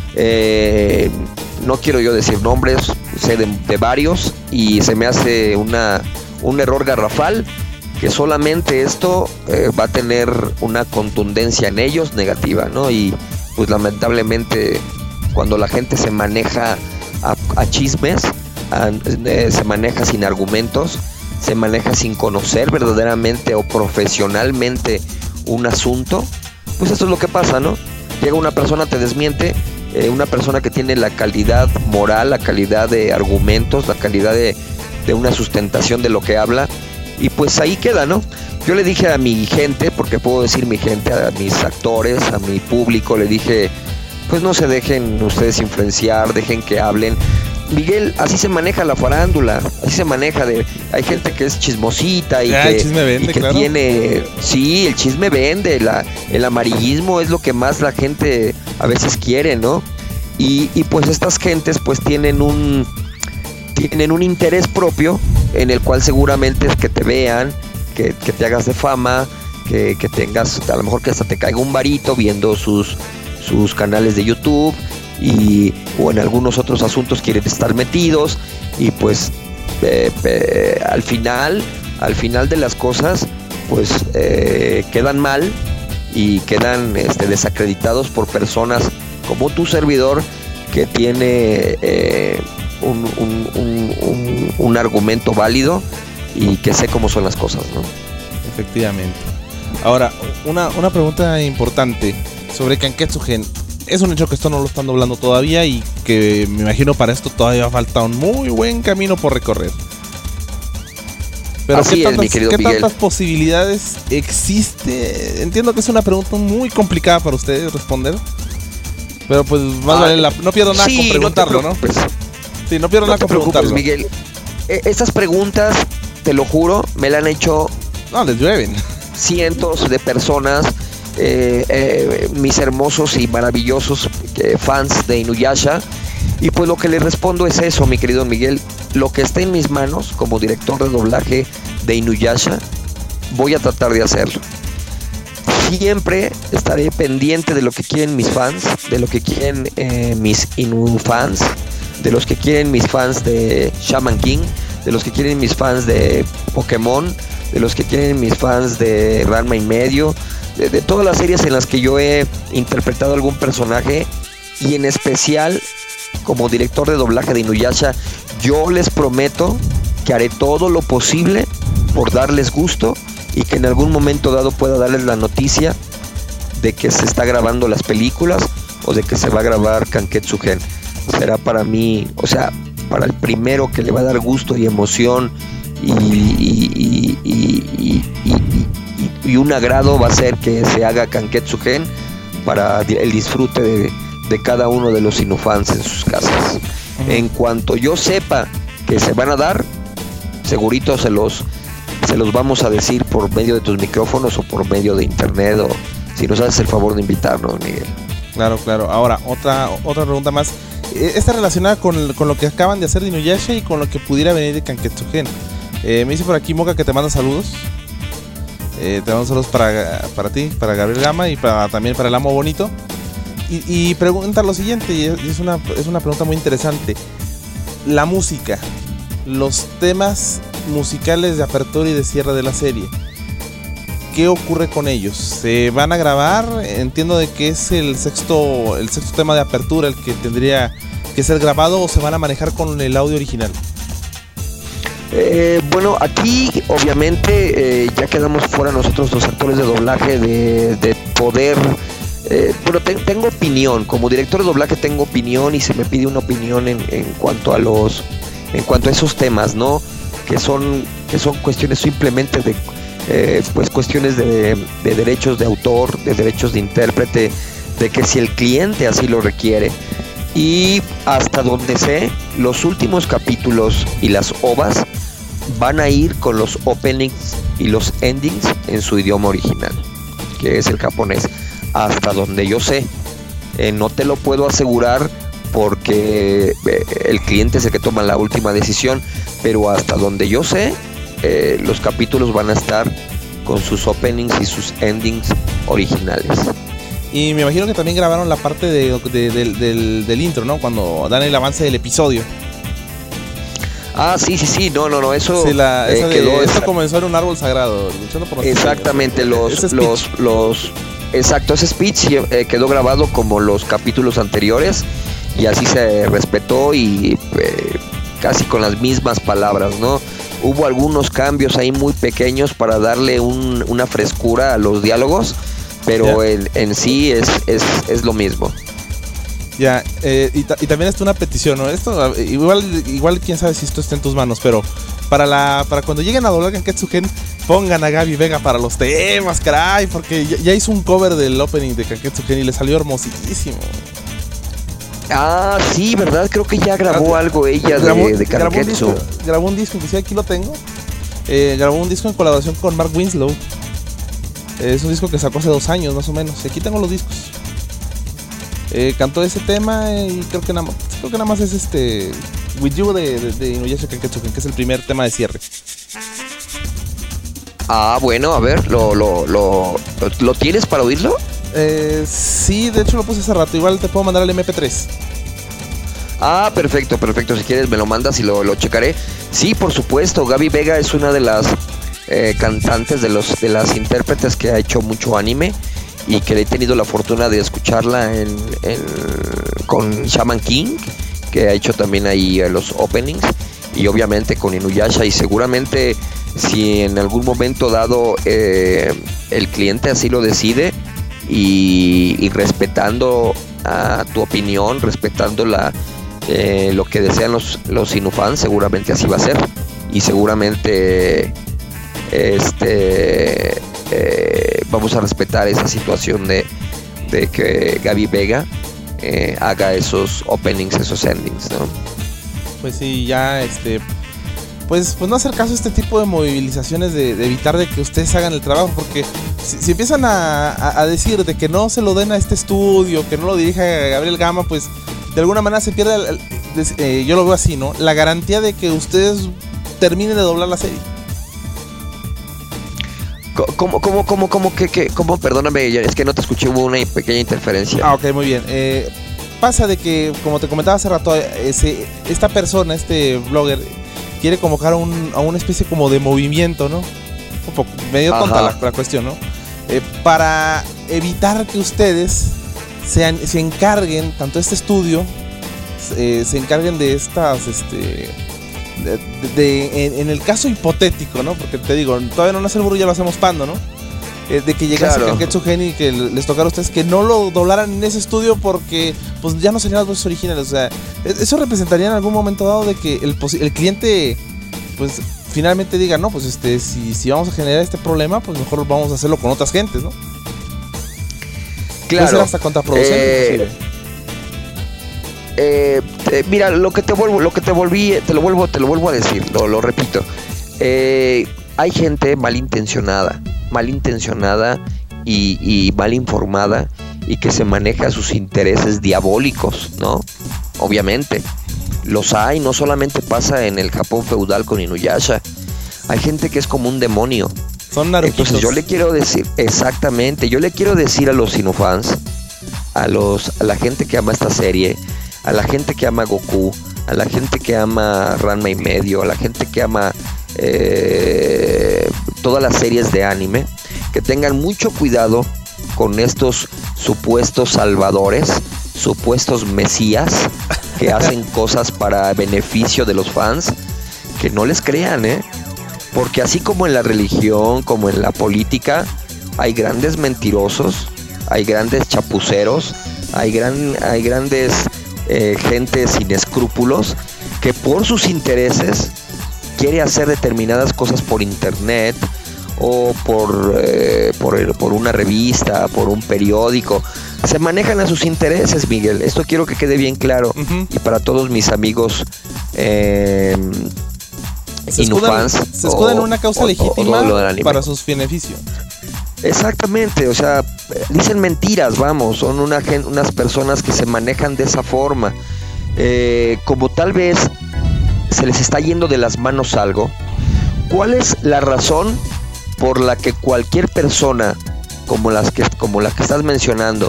Eh, no quiero yo decir nombres, sé de, de varios, y se me hace una, un error garrafal, que solamente esto eh, va a tener una contundencia en ellos negativa, ¿no? Y pues lamentablemente cuando la gente se maneja a, a chismes, a, eh, se maneja sin argumentos, se maneja sin conocer verdaderamente o profesionalmente un asunto, pues eso es lo que pasa, ¿no? Llega una persona, te desmiente, eh, una persona que tiene la calidad moral, la calidad de argumentos, la calidad de, de una sustentación de lo que habla, y pues ahí queda, ¿no? Yo le dije a mi gente, porque puedo decir mi gente, a mis actores, a mi público, le dije, pues no se dejen ustedes influenciar, dejen que hablen. Miguel, así se maneja la farándula, así se maneja, de hay gente que es chismosita y ya, que, el chisme vende, y que claro. tiene, sí, el chisme vende, la, el amarillismo es lo que más la gente a veces quiere, ¿no? Y, y pues estas gentes pues tienen un, tienen un interés propio en el cual seguramente es que te vean, que, que te hagas de fama, que, que tengas, a lo mejor que hasta te caiga un varito viendo sus, sus canales de YouTube, y o en algunos otros asuntos quieren estar metidos, y pues eh, eh, al final al final de las cosas pues eh, quedan mal y quedan este, desacreditados por personas como tu servidor, que tiene eh, un, un, un, un, un argumento válido y que sé cómo son las cosas, ¿no? Efectivamente. Ahora, una, una pregunta importante sobre Kanketsu Gen. Es un hecho que esto no lo están doblando todavía, y que me imagino para esto todavía falta un muy buen camino por recorrer. Pero Así ¿qué, es, tantas, mi querido ¿qué Miguel. tantas posibilidades existe? Entiendo que es una pregunta muy complicada para ustedes responder, pero pues más Ah, vale la, no pierdo nada sí, con preguntarlo, ¿no? no te preocupes. Sí, no pierdo No nada te con preocupes, preguntarlo. Miguel. Eh, Estas preguntas, te lo juro, me la han hecho No, les llueven. cientos de personas, eh, eh, mis hermosos y maravillosos eh, fans de Inuyasha, y pues lo que les respondo es eso, mi querido Miguel. Lo que esté en mis manos como director de doblaje de Inuyasha, voy a tratar de hacerlo. Siempre estaré pendiente de lo que quieren mis fans, de lo que quieren eh, mis Inu fans, de los que quieren mis fans de Shaman King, de los que quieren mis fans de Pokémon, de los que quieren mis fans de Ranma y medio, de, de todas las series en las que yo he interpretado algún personaje, y en especial como director de doblaje de Inuyasha, yo les prometo que haré todo lo posible por darles gusto, y que en algún momento dado pueda darles la noticia de que se está grabando las películas o de que se va a grabar Kanketsu Gen. Será para mí, o sea, para el primero que le va a dar gusto y emoción y, y, y, y, y, y, y, y un agrado va a ser que se haga Kanketsu Gen para el disfrute de, de cada uno de los Inufans en sus casas. Uh-huh. En cuanto yo sepa que se van a dar, segurito se los se los vamos a decir por medio de tus micrófonos o por medio de internet, o si nos haces el favor de invitarnos, Miguel. Claro, claro. Ahora, otra otra pregunta más. Esta relacionada con, con lo que acaban de hacer de Inuyasha y con lo que pudiera venir de Kanketsu Gen. Eh, me dice por aquí Moca que te manda saludos. Eh, te mando saludos para, para ti, para Gabriel Gama, y para, también para el Amo Bonito. Y, y pregunta lo siguiente, y es una, es una pregunta muy interesante. La música, los temas musicales de apertura y de cierre de la serie, ¿qué ocurre con ellos? ¿Se van a grabar? Entiendo de que es el sexto el sexto tema de apertura el que tendría que es el grabado, o se van a manejar con el audio original? Eh, bueno, aquí obviamente eh, ya quedamos fuera nosotros los actores de doblaje de, de poder... Eh, bueno, te, tengo opinión, como director de doblaje tengo opinión y se me pide una opinión en, en cuanto a los... en cuanto a esos temas, ¿no? Que son, que son cuestiones simplemente de... Eh, pues cuestiones de, de derechos de autor, de derechos de intérprete, de que si el cliente así lo requiere. Y hasta donde sé, los últimos capítulos y las ovas van a ir con los openings y los endings en su idioma original, que es el japonés, hasta donde yo sé. Eh, no te lo puedo asegurar porque eh, el cliente es el que toma la última decisión, pero hasta donde yo sé, eh, los capítulos van a estar con sus openings y sus endings originales. Y me imagino que también grabaron la parte de, de, de, del, del intro, ¿no? Cuando dan el avance del episodio. Ah, sí, sí, sí, no, no, no, eso sí, la, eh, de, quedó... Esto comenzó en un árbol sagrado, luchando por los exactamente, los, los, los... Exacto, ese speech eh, quedó grabado como los capítulos anteriores y así se respetó y eh, casi con las mismas palabras, ¿no? Hubo algunos cambios ahí muy pequeños para darle un, una frescura a los diálogos, pero en, en sí es, es, es lo mismo. Ya, eh, y, ta- y también está una petición, ¿no? Esto, igual, igual quién sabe si esto está en tus manos, pero para la para cuando lleguen a doblar Kanketsu-gen, pongan a Gaby Vega para los temas, caray, porque ya, ya hizo un cover del opening de Kanketsu-gen y le salió hermosísimo. Ah, sí, ¿verdad? Creo que ya grabó algo ella grabó, de, de grabó, un disco, Kanketsu. grabó un disco, inclusive aquí lo tengo. Eh, grabó un disco en colaboración con Mark Winslow. Eh, es un disco que sacó hace dos años más o menos. Aquí tengo los discos. Eh, cantó ese tema y creo que nada más, creo que nada más es este With You de, de, de Inuyasha Kanketsu-gen, que es el primer tema de cierre. Ah, bueno, a ver, ¿lo, lo, lo, lo, ¿lo tienes para oírlo? Eh, sí, de hecho lo puse hace rato. Igual te puedo mandar el eme pe tres. Ah, perfecto, perfecto. Si quieres me lo mandas y lo, lo checaré. Sí, por supuesto. Gaby Vega es una de las eh, cantantes, de los de las intérpretes que ha hecho mucho anime y que he tenido la fortuna de escucharla en, en con Shaman King, que ha hecho también ahí eh, los openings, y obviamente con Inuyasha. Y seguramente si en algún momento dado eh, el cliente así lo decide, y, y respetando a tu opinión, respetando la eh, lo que desean los, los Inufans, seguramente así va a ser. Y seguramente este eh, vamos a respetar esa situación de, de que Gaby Vega eh, haga esos openings, esos endings, ¿no? Pues sí, ya este Pues, pues no hacer caso a este tipo de movilizaciones de, de evitar de que ustedes hagan el trabajo, porque si, si empiezan a, a, a decir de que no se lo den a este estudio, que no lo dirija Gabriel Gama, pues de alguna manera se pierde, el, el, eh, yo lo veo así, ¿no? La garantía de que ustedes terminen de doblar la serie. ¿Cómo, cómo, cómo, cómo, que, que, cómo? Perdóname, es que no te escuché, hubo una pequeña interferencia. Ah, ok, muy bien. Eh, pasa de que, como te comentaba hace rato, ese, esta persona, este blogger, quiere convocar a, un, a una especie como de movimiento, ¿no? Un poco, medio tonta la, la cuestión, ¿no? Eh, para evitar que ustedes sean, se encarguen, tanto este estudio, eh, se encarguen de estas, este... De, de, de, en, en el caso hipotético, ¿no? Porque te digo, todavía no nace el burro, ya lo hacemos pando, ¿no? Eh, de que llegase claro. Kanketsu-gen y que les tocara a ustedes que no lo doblaran en ese estudio porque pues ya no serían las voces originales. O sea, eso representaría en algún momento dado de que el, el cliente pues finalmente diga, no, pues este si, si vamos a generar este problema, pues mejor vamos a hacerlo con otras gentes, ¿no? Claro. Puede ser hasta contraproducente, eh... inclusive. Eh, eh, mira, lo que te vuelvo, lo que te volví, te lo vuelvo, te lo vuelvo a decir, lo, lo repito. Eh, hay gente malintencionada, malintencionada y, y mal informada y que se maneja sus intereses diabólicos, ¿no? Obviamente, los hay. No solamente pasa en el Japón feudal con Inuyasha. Hay gente que es como un demonio. Son naruquitos. Entonces yo le quiero decir, exactamente, yo le quiero decir a los Inufans, a los, a la gente que ama esta serie, a la gente que ama Goku, a la gente que ama Ranma y medio, a la gente que ama eh, todas las series de anime, que tengan mucho cuidado con estos supuestos salvadores, supuestos mesías, que hacen cosas para beneficio de los fans, que no les crean, ¿eh? Porque así como en la religión, como en la política, hay grandes mentirosos, hay grandes chapuceros, hay, gran, hay grandes eh, gente sin escrúpulos que por sus intereses quiere hacer determinadas cosas por internet o por, eh, por, por una revista, por un periódico. Se manejan a sus intereses, Miguel. Esto quiero que quede bien claro. Uh-huh. Y para todos mis amigos eh, se escudan, se escudan en una causa o, legítima o, o para sus beneficios. Exactamente, o sea, dicen mentiras, vamos, son una, unas personas que se manejan de esa forma. Eh, como tal vez se les está yendo de las manos algo. ¿Cuál es la razón por la que cualquier persona como las que, como la que estás mencionando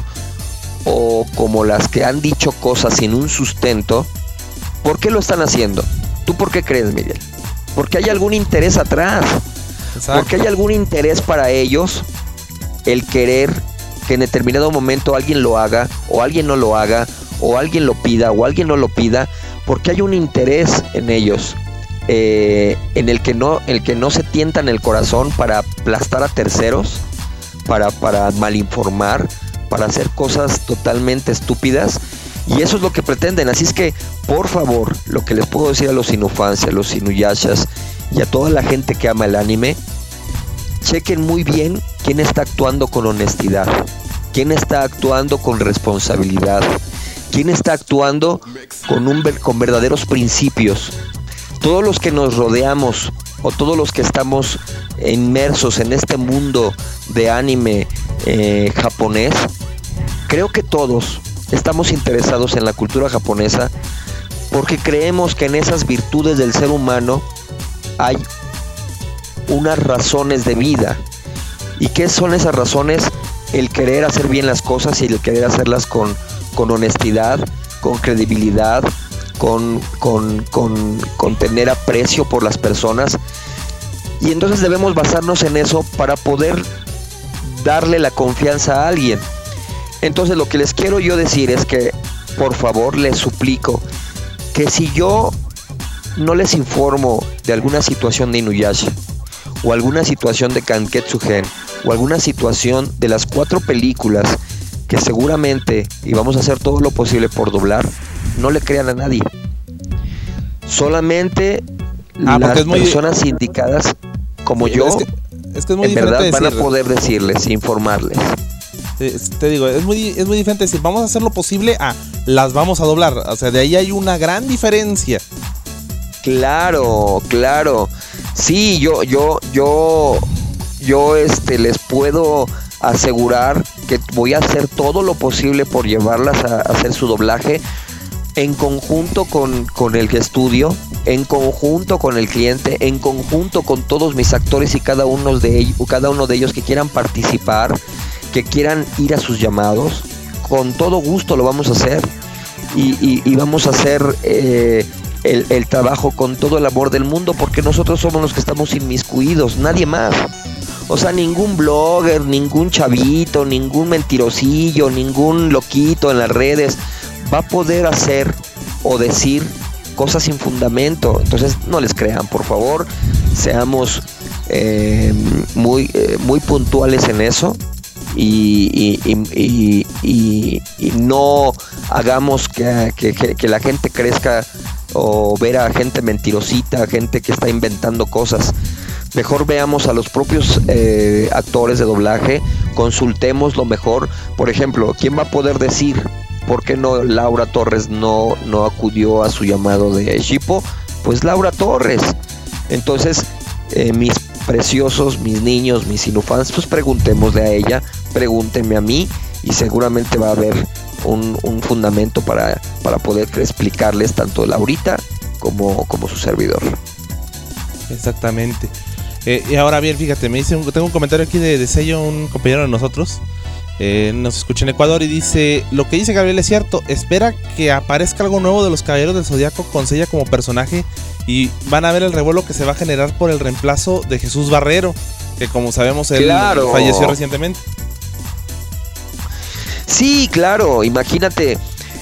o como las que han dicho cosas sin un sustento, ¿por qué lo están haciendo? ¿Tú por qué crees, Miguel? Porque hay algún interés atrás. Exacto. Porque hay algún interés para ellos el querer que en determinado momento alguien lo haga o alguien no lo haga o alguien lo pida o alguien no lo pida, porque hay un interés en ellos eh, en el que no el que no se tientan el corazón para aplastar a terceros, para, para malinformar, para hacer cosas totalmente estúpidas, y eso es lo que pretenden. Así es que, por favor, lo que les puedo decir a los Inufans, a los Inuyashas y a toda la gente que ama el anime, chequen muy bien quién está actuando con honestidad, quién está actuando con responsabilidad, quién está actuando con, un, con verdaderos principios. Todos los que nos rodeamos o todos los que estamos inmersos en este mundo de anime eh, japonés, creo que todos estamos interesados en la cultura japonesa porque creemos que en esas virtudes del ser humano hay unas razones de vida. ¿Y qué son esas razones? El querer hacer bien las cosas y el querer hacerlas con, con honestidad, con credibilidad, con, con, con, con tener aprecio por las personas. Y entonces debemos basarnos en eso para poder darle la confianza a alguien. Entonces lo que les quiero yo decir es que, por favor, les suplico que si yo no les informo de alguna situación de Inuyasha o alguna situación de Kanketsu Gen o alguna situación de las cuatro películas que seguramente, y vamos a hacer todo lo posible por doblar, no le crean a nadie. Solamente ah, las muy... personas indicadas como sí, yo es que, es que es muy en verdad van decir... a poder decirles, informarles. Te digo, es muy, es muy diferente decir vamos a hacer lo posible a las vamos a doblar. O sea, de ahí hay una gran diferencia. Claro, claro. Sí, yo, yo, yo, yo este les puedo asegurar que voy a hacer todo lo posible por llevarlas a, a hacer su doblaje en conjunto con, con el estudio, en conjunto con el cliente, en conjunto con todos mis actores y cada uno de ellos, cada uno de ellos que quieran participar, que quieran ir a sus llamados. Con todo gusto lo vamos a hacer y, y, y vamos a hacer eh, el, el trabajo con todo el amor del mundo, porque nosotros somos los que estamos inmiscuidos, nadie más. O sea, ningún blogger, ningún chavito, ningún mentirosillo, ningún loquito en las redes va a poder hacer o decir cosas sin fundamento. Entonces no les crean, por favor. Seamos eh, muy, eh, muy puntuales en eso y, y, y, y, y no hagamos que, que, que la gente crezca o ver a gente mentirosita, gente que está inventando cosas. Mejor veamos a los propios eh, actores de doblaje, consultemos lo mejor. Por ejemplo, ¿quién va a poder decir por qué no Laura Torres no, no acudió a su llamado de Shippo? Pues Laura Torres. Entonces, eh, mis preciosos, mis niños, mis Inufans, pues preguntémosle a ella, pregúntenme a mí y seguramente va a haber un, un fundamento para, para poder explicarles tanto Laurita como, como su servidor. Exactamente. Eh, y ahora bien, fíjate, me dice un, tengo un comentario aquí de, de Sello, un compañero de nosotros. Eh, nos escucha en Ecuador y dice: lo que dice Gabriel es cierto, espera que aparezca algo nuevo de los Caballeros del Zodiaco con Seiya como personaje y van a ver el revuelo que se va a generar por el reemplazo de Jesús Barrero, que como sabemos él claro. falleció recientemente. Sí, claro, imagínate,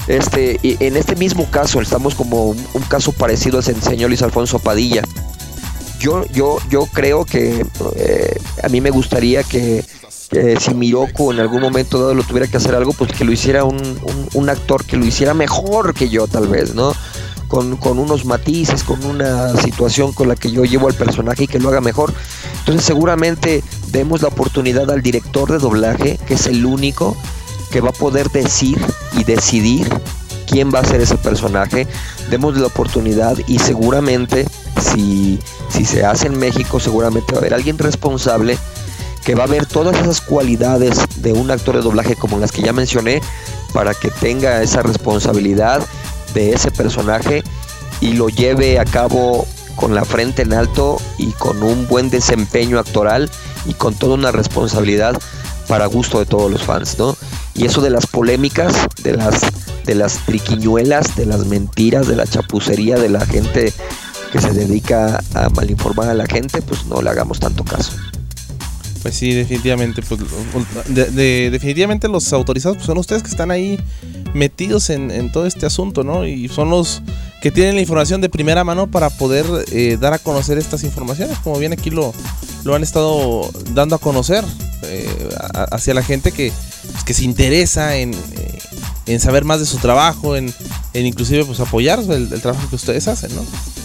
Este, y en este mismo caso, estamos como un, un caso parecido al señor Luis Alfonso Padilla. Yo, yo, yo creo que eh, a mí me gustaría que eh, si Miroku en algún momento dado lo tuviera que hacer algo, pues que lo hiciera un, un, un actor que lo hiciera mejor que yo, tal vez, ¿no? Con, con unos matices, con una situación con la que yo llevo al personaje y que lo haga mejor. Entonces seguramente demos la oportunidad al director de doblaje, que es el único que va a poder decir y decidir quién va a ser ese personaje. Demos la oportunidad y seguramente si, si se hace en México, seguramente va a haber alguien responsable que va a ver todas esas cualidades de un actor de doblaje como las que ya mencioné, para que tenga esa responsabilidad de ese personaje y lo lleve a cabo con la frente en alto y con un buen desempeño actoral y con toda una responsabilidad para gusto de todos los fans, ¿no? Y eso de las polémicas, de las, de las triquiñuelas, de las mentiras, de la chapucería de la gente que se dedica a malinformar a la gente, pues no le hagamos tanto caso. Pues sí, definitivamente, pues de, de, definitivamente los autorizados pues son ustedes que están ahí metidos en, en todo este asunto, ¿no? Y son los que tienen la información de primera mano para poder eh, dar a conocer estas informaciones, como bien aquí lo, lo han estado dando a conocer eh, a, hacia la gente que, pues, que se interesa en, eh, en saber más de su trabajo, en, en inclusive pues apoyar el, el trabajo que ustedes hacen, ¿no?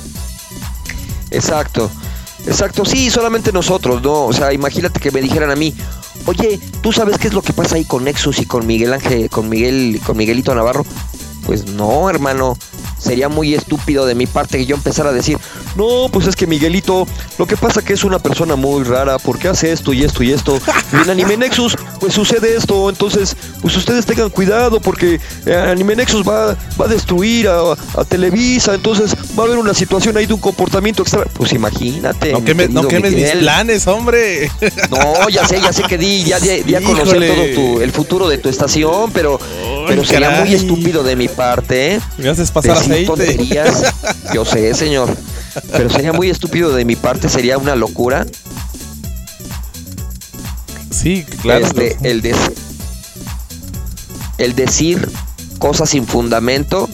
Exacto. Exacto, sí, solamente nosotros, ¿no? O sea, imagínate que me dijeran a mí, oye, ¿tú sabes qué es lo que pasa ahí con Nexus y con Miguel Ángel, con Miguel, con Miguelito Navarro? Pues no, hermano, sería muy estúpido de mi parte que yo empezara a decir, no, pues es que Miguelito, lo que pasa que es una persona muy rara, porque hace esto y esto y esto. Y en Anime Nexus, pues sucede esto, entonces, pues ustedes tengan cuidado, porque Anime Nexus va, va a destruir a, a Televisa, entonces va a haber una situación ahí de un comportamiento extra. Pues imagínate. No quemes, no quemes mis planes, hombre. No, ya sé, ya sé que di, ya di, di a conocer todo tu, el futuro de tu estación, pero, oh, pero sería caray. Muy estúpido de mi parte, ¿eh? Me haces pasar aceite. Tonterías. Yo sé, señor. Pero sería muy estúpido de mi parte, sería una locura. Sí, claro. Este, el, de, el decir cosas sin fundamento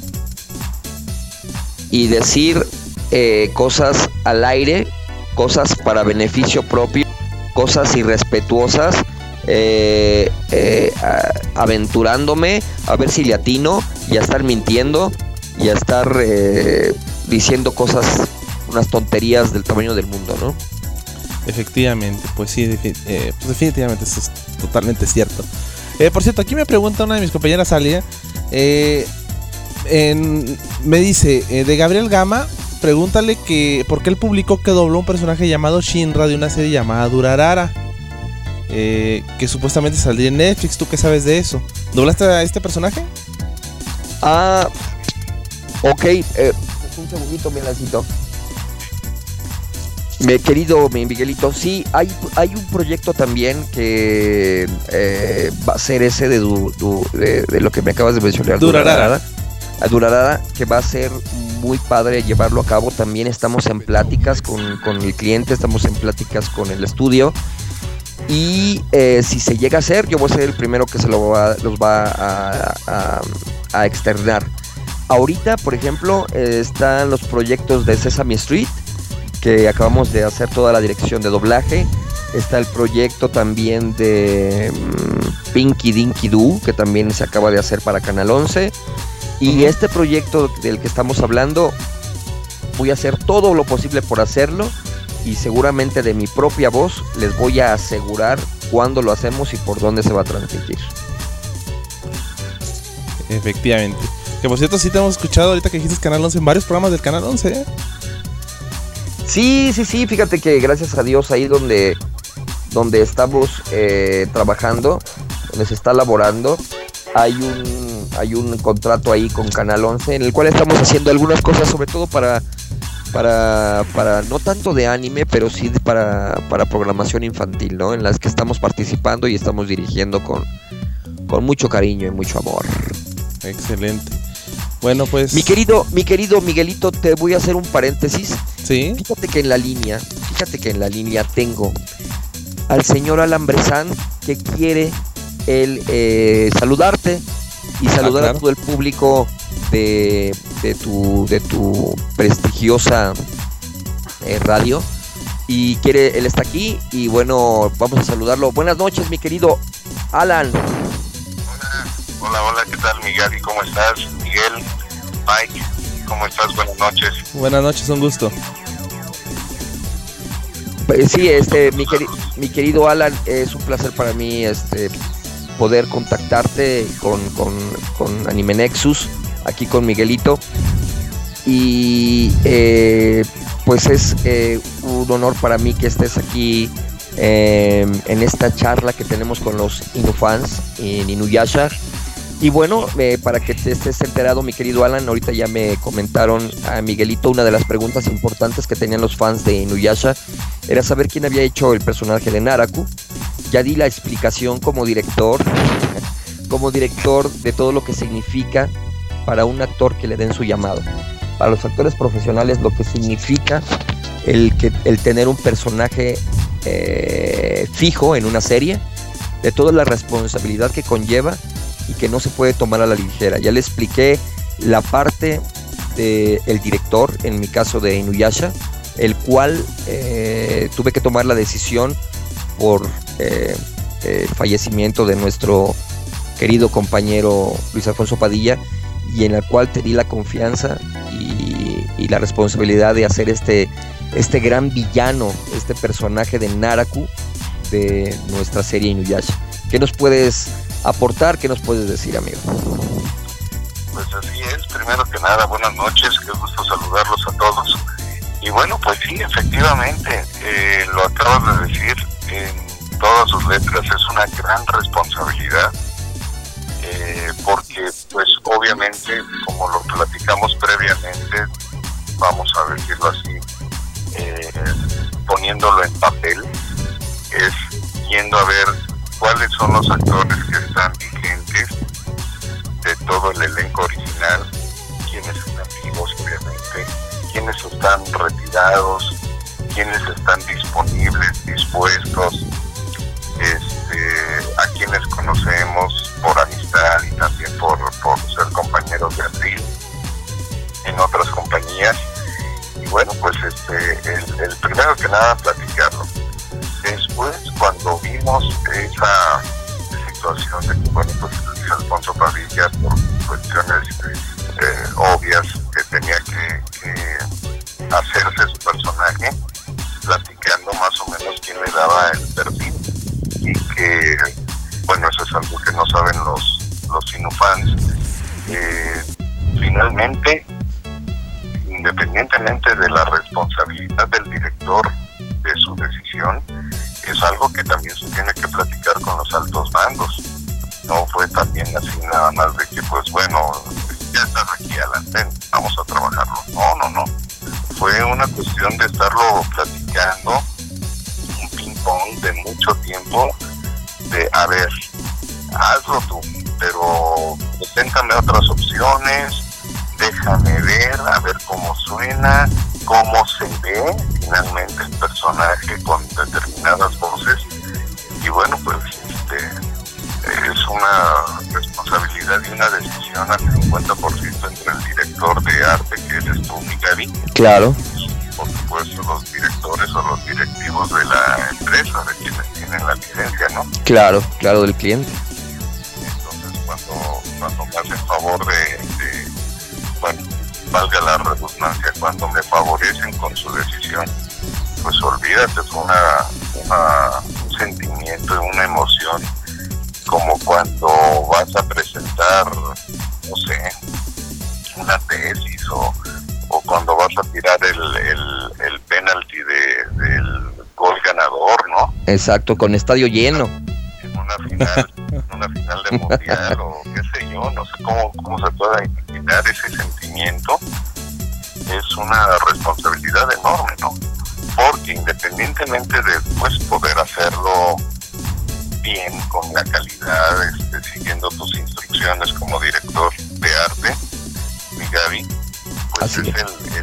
y decir eh, cosas al aire, cosas para beneficio propio, cosas irrespetuosas, eh, eh, a, aventurándome a ver si le atino y a estar mintiendo y a estar eh, diciendo cosas, unas tonterías del tamaño del mundo, ¿no? Efectivamente, pues sí, defi- eh, pues definitivamente eso es totalmente cierto. Eh, por cierto, aquí me pregunta una de mis compañeras, Alia, eh, en, me dice, eh, de Gabriel Gama, pregúntale que por qué él publicó que dobló un personaje llamado Shinra de una serie llamada Durarara, eh, que supuestamente saldría en Netflix. ¿Tú qué sabes de eso? ¿Doblaste a este personaje? Ah, ok, eh, un segundito, mi lancito. Mi querido mi Miguelito, sí, hay, hay un proyecto también que eh, va a ser ese de, du, du, de, de lo que me acabas de mencionar, Durarara. Durarara, Durarara, que va a ser muy padre llevarlo a cabo. También estamos en pláticas con, con el cliente, estamos en pláticas con el estudio. Y eh, si se llega a hacer, yo voy a ser el primero que se lo va, los va a, a, a externar. Ahorita, por ejemplo, eh, están los proyectos de Sesame Street, que acabamos de hacer toda la dirección de doblaje. Está el proyecto también de um, Pinky Dinky Doo, que también se acaba de hacer para Canal once. Y uh-huh. este proyecto del que estamos hablando, voy a hacer todo lo posible por hacerlo. Y seguramente de mi propia voz les voy a asegurar cuándo lo hacemos y por dónde se va a transmitir. Efectivamente. Que por cierto, sí te hemos escuchado ahorita que dijiste Canal once en varios programas del Canal once, ¿eh? Sí, sí, sí, fíjate que gracias a Dios ahí donde, donde estamos eh, trabajando, donde se está elaborando, hay un, hay un contrato ahí con Canal once en el cual estamos haciendo algunas cosas, sobre todo para, para, para no tanto de anime, pero sí para, para programación infantil, ¿no? En las que estamos participando y estamos dirigiendo con, con mucho cariño y mucho amor. Excelente. Bueno, pues... Mi querido, mi querido Miguelito, te voy a hacer un paréntesis. Sí. Fíjate que en la línea, fíjate que en la línea tengo al señor Alan Brezán, que quiere él eh, saludarte y saludar Ah, claro. a todo el público de, de, tu, de tu prestigiosa eh, radio. Y quiere, él está aquí y bueno, vamos a saludarlo. Buenas noches, mi querido Alan. Hola, hola, ¿qué tal, Miguel? ¿Y cómo estás? Miguel, Mike, ¿cómo estás? Buenas noches. Buenas noches, un gusto. Eh, Sí, este, mi, queri- mi querido Alan, es un placer para mí este, poder contactarte con, con, con Anime Nexus, aquí con Miguelito. Y eh, pues es eh, un honor para mí que estés aquí eh, en esta charla que tenemos con los Inufans en Inuyasha. Y bueno, eh, para que te estés enterado, mi querido Alan, ahorita ya me comentaron a Miguelito, una de las preguntas importantes que tenían los fans de Inuyasha era saber quién había hecho el personaje de Naraku. Ya di la explicación como director, como director de todo lo que significa para un actor que le den su llamado. Para los actores profesionales, lo que significa el, que, el tener un personaje eh, fijo en una serie, de toda la responsabilidad que conlleva y que no se puede tomar a la ligera. Ya le expliqué la parte del director, en mi caso de Inuyasha, el cual eh, tuve que tomar la decisión por eh, el fallecimiento de nuestro querido compañero Luis Alfonso Padilla, y en el cual te di la confianza y, y la responsabilidad de hacer este, este gran villano, este personaje de Naraku de nuestra serie Inuyasha. ¿Qué nos puedes aportar? ¿Qué nos puedes decir, amigo? Pues así es, primero que nada, buenas noches, qué gusto saludarlos a todos. Y bueno, pues sí, efectivamente, eh, lo acabas de decir en todas sus letras, es una gran responsabilidad, eh, porque pues obviamente, como lo platicamos previamente, vamos a decirlo así, eh, poniéndolo en papel, es yendo a ver cuáles son los actores que están vigentes de todo el elenco original, quiénes están vivos, obviamente, quiénes están retirados, quiénes están disponibles, dispuestos, este, a quienes conocemos por amistad y también por, por ser compañeros de abril en otras compañías. Y bueno, pues este, el, el primero que nada, platicarlo. Después, cuando vimos esa situación de que, bueno, pues Luis Alfonso Padilla, por cuestiones eh, obvias que tenía que, que hacerse su personaje, platicando más o menos quién le daba el perfil, y que, bueno, eso es algo que no saben los, los Inufans. Eh, finalmente, independientemente de la responsabilidad del director de su decisión, es algo que también se tiene que platicar con los altos mandos. No fue también así nada más de que, pues bueno, ya estás aquí adelante, vamos a trabajarlo. No, no, no. Fue una cuestión de estarlo platicando, un ping-pong de mucho tiempo, de, a ver, hazlo tú, pero preséntame otras opciones, déjame ver, a ver cómo suena, cómo se ve finalmente el personaje con determinadas voces. Y bueno, pues este, es una responsabilidad y una decisión al cincuenta por ciento entre el director de arte, que eres tú, Migari, Claro. y por supuesto los directores o los directivos de la empresa, de quienes tienen la licencia, ¿no? Claro, claro, del cliente. Entonces, cuando, cuando me hacen favor de, de, bueno, valga la redundancia, cuando me favorecen con su decisión, pues olvídate, fue una, una, un sentimiento, una emoción, como cuando vas a presentar, no sé, una tesis, o, o cuando vas a tirar el, el, el penalti de, del gol ganador, ¿no? Exacto, con estadio lleno. En una final, en una final de mundial, o qué sé yo, no sé cómo, cómo se pueda imaginar ese sentimiento. Es una responsabilidad enorme, ¿no? Porque independientemente de pues poder hacerlo bien, con la calidad, este, siguiendo tus instrucciones como director de arte, mi Gaby, pues Así es es. el,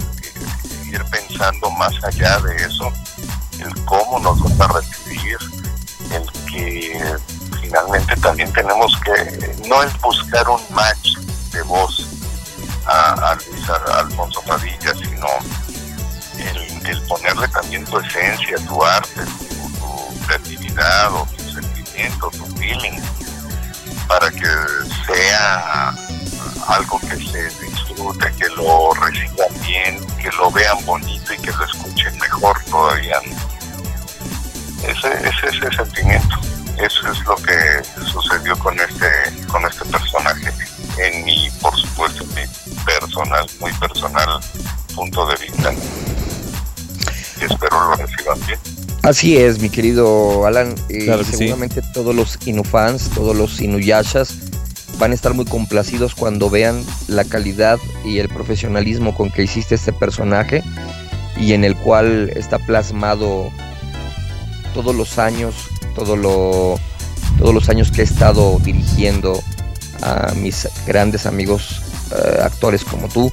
el, el ir pensando más allá de eso, el cómo nos van a recibir, el que finalmente también tenemos que, no es buscar un match de voz a, a Luis Alfonso Padilla, sino el, el ponerle también tu esencia, tu arte, tu, tu creatividad o tu sentimiento, tu feeling, para que sea algo que se disfrute, que lo reciban bien, que lo vean bonito y que lo escuchen mejor todavía. Ese es ese sentimiento. Eso es lo que sucedió con este con este personaje, en mi, por supuesto, mi personal, muy personal punto de vista. Y espero lo reciban bien. Así es, mi querido Alan. Eh, Claro que seguramente sí. Todos los Inufans, todos los Inuyashas van a estar muy complacidos cuando vean la calidad y el profesionalismo con que hiciste este personaje y en el cual está plasmado todos los años, todo lo, todos los años que he estado dirigiendo a mis grandes amigos eh, actores como tú,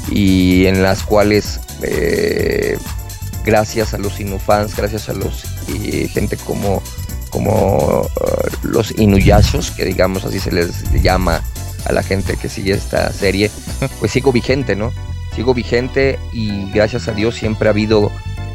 y en las cuales eh, gracias a los Inufans, gracias a los y gente como como uh, los Inuyashos, que digamos así se les llama a la gente que sigue esta serie, pues sigo vigente, ¿no? Sigo vigente y gracias a Dios siempre ha habido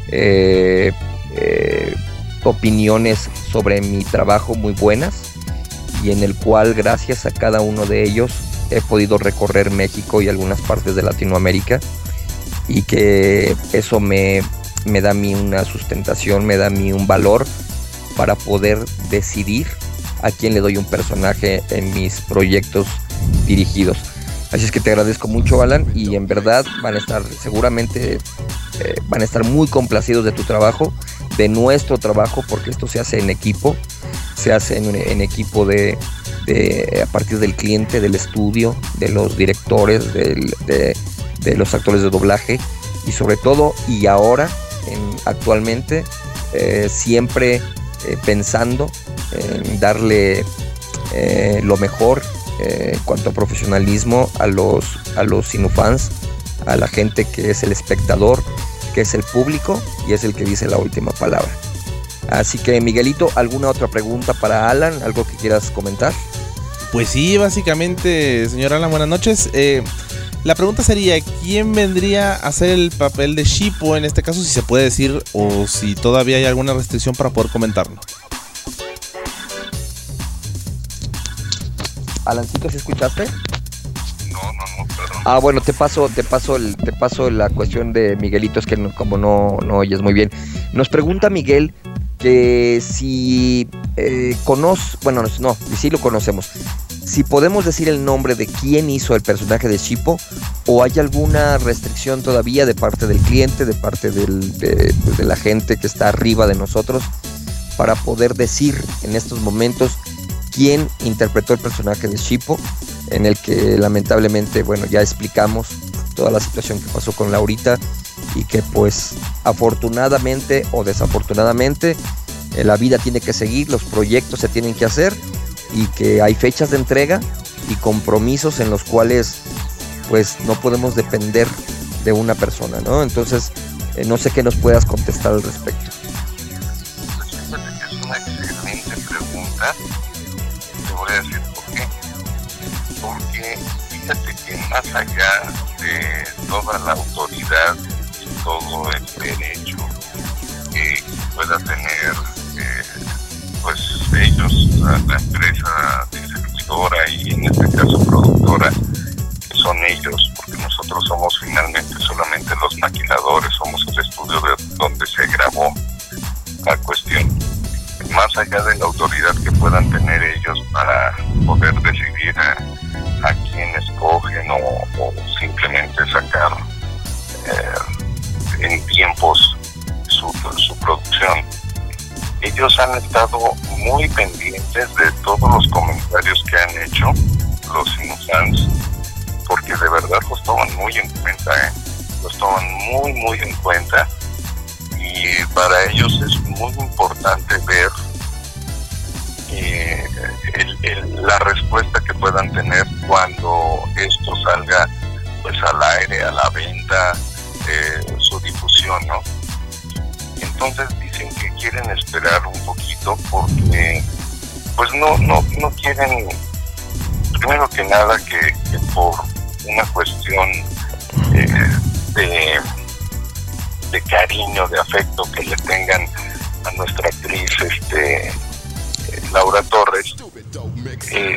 eh, eh, opiniones sobre mi trabajo muy buenas, y en el cual gracias a cada uno de ellos he podido recorrer México y algunas partes de Latinoamérica, y que eso me, me da a mí una sustentación, me da a mí un valor para poder decidir a quién le doy un personaje en mis proyectos dirigidos. Así es que te agradezco mucho, Alan, y en verdad van a estar seguramente eh, van a estar muy complacidos de tu trabajo, de nuestro trabajo, porque esto se hace en equipo, se hace en, en equipo de, de a partir del cliente, del estudio, de los directores, del, de, de los actores de doblaje, y sobre todo y ahora en, actualmente eh, siempre eh, pensando en darle eh, lo mejor eh, en cuanto a profesionalismo a los a los Inufans, a la gente que es el espectador, que es el público y es el que dice la última palabra. Así que, Miguelito, ¿alguna otra pregunta para Alan? ¿Algo que quieras comentar? Pues sí, básicamente, señor Alan, buenas noches. Eh, la pregunta sería, ¿quién vendría a hacer el papel de Shippo en este caso, si se puede decir, o si todavía hay alguna restricción para poder comentarlo? Alancito, ¿sí escuchaste? No, no, no, perdón. Ah, bueno, te paso, te paso, el, te paso la cuestión de Miguelito, es que no, como no, no oyes muy bien. Nos pregunta Miguel que si eh, conoce, bueno, no, sí lo conocemos. Si podemos decir el nombre de quién hizo el personaje de Shippo, o hay alguna restricción todavía de parte del cliente, de parte del, de, pues, de la gente que está arriba de nosotros, para poder decir en estos momentos quién interpretó el personaje de Shippo, en el que lamentablemente, bueno, ya explicamos toda la situación que pasó con Laurita, y que pues afortunadamente o desafortunadamente eh, la vida tiene que seguir, los proyectos se tienen que hacer, y que hay fechas de entrega y compromisos en los cuales pues no podemos depender de una persona, ¿no? Entonces eh, no sé qué nos puedas contestar al respecto. Pues fíjate que es una excelente pregunta. Te voy a decir por qué. Porque fíjate que más allá de toda la autoridad y todo el derecho que pueda tener eh, pues ellos, la, la empresa distribuidora y en este caso productora, que son ellos, porque nosotros somos finalmente solamente los maquiladores, somos el estudio de donde se grabó la cuestión. Más allá de la autoridad que puedan tener ellos para poder decidir a, a quién escogen o, o simplemente sacar eh, en tiempos su, su producción, ellos han estado muy pendientes de todos los comentarios que han hecho los Inufans, porque de verdad los toman muy en cuenta, ¿eh? los toman muy muy en cuenta, y para ellos es muy importante ver eh, el, el, la respuesta que puedan tener cuando esto salga pues al aire, a la venta, eh, su difusión, ¿no? Entonces dicen que quieren esperar un poquito porque pues no, no, no quieren, primero que nada, que, que por una cuestión eh, de, de cariño, de afecto que le tengan a nuestra actriz este eh, Laura Torres, eh,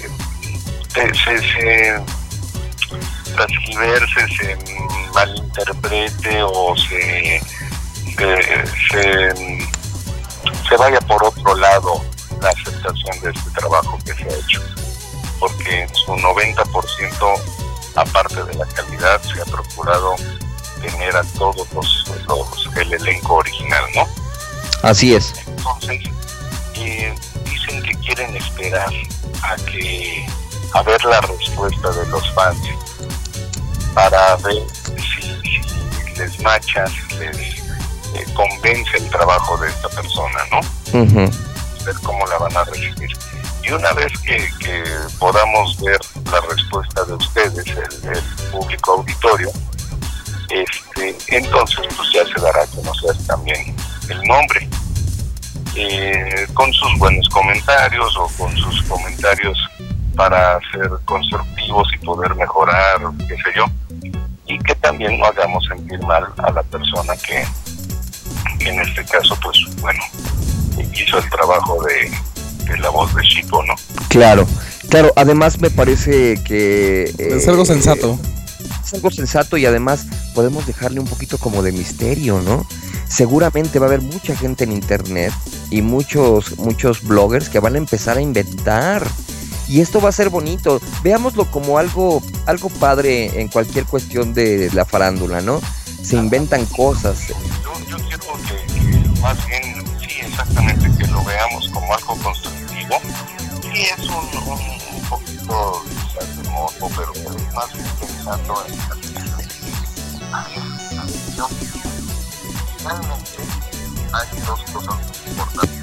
se, se, se transgiverse, se malinterprete o se, se, se, se vaya por otro lado la aceptación de este trabajo que se ha hecho, porque en su noventa por ciento, aparte de la calidad, se ha procurado tener a todos los, los el elenco original, ¿no? Así es. Entonces, eh, dicen que quieren esperar a que a ver la respuesta de los fans para ver si, si les macha, si les eh, convence el trabajo de esta persona, ¿no? Uh-huh. Ver cómo la van a recibir. Y una vez que, que podamos ver la respuesta de ustedes, el, el público auditorio, este, entonces pues ya se dará a conocer también el nombre, eh, con sus buenos comentarios o con sus comentarios para ser constructivos y poder mejorar, qué sé yo, y que también no hagamos sentir mal a la persona que, que en este caso, pues bueno, hizo el trabajo de, de la voz de Chico, ¿no? Claro, claro, además me parece que... Eh, es algo sensato. Es algo sensato y además podemos dejarle un poquito como de misterio, ¿no? Seguramente va a haber mucha gente en internet y muchos, muchos bloggers que van a empezar a inventar. Y esto va a ser bonito. Veámoslo como algo, algo padre en cualquier cuestión de la farándula, ¿no? Se inventan cosas. Yo, yo quiero que, que más bien, sí, exactamente, que lo veamos como algo constructivo. Sí, es un, un, un poquito hermoso, pero más bien pensando en la realmente hay dos cosas muy importantes.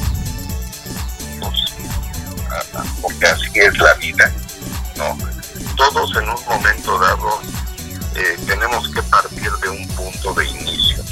Pues, porque así es la vida, ¿no? Todos en un momento dado eh, tenemos que partir de un punto de inicio.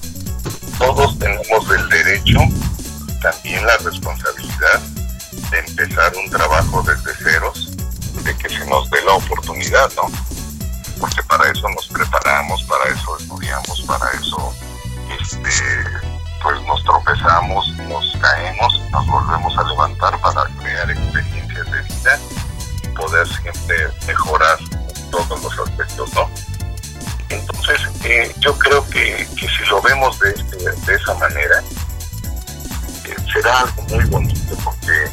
Todos tenemos el derecho, también la responsabilidad de empezar un trabajo desde ceros, de que se nos dé la oportunidad, ¿no? Porque para eso nos preparamos, para eso estudiamos, para eso este, pues nos tropezamos, nos caemos, nos volvemos a levantar para crear experiencias de vida y poder siempre mejorar en todos los aspectos, ¿no? Entonces, eh, yo creo que, que si lo vemos de, este, de esa manera, eh, será algo muy bonito, porque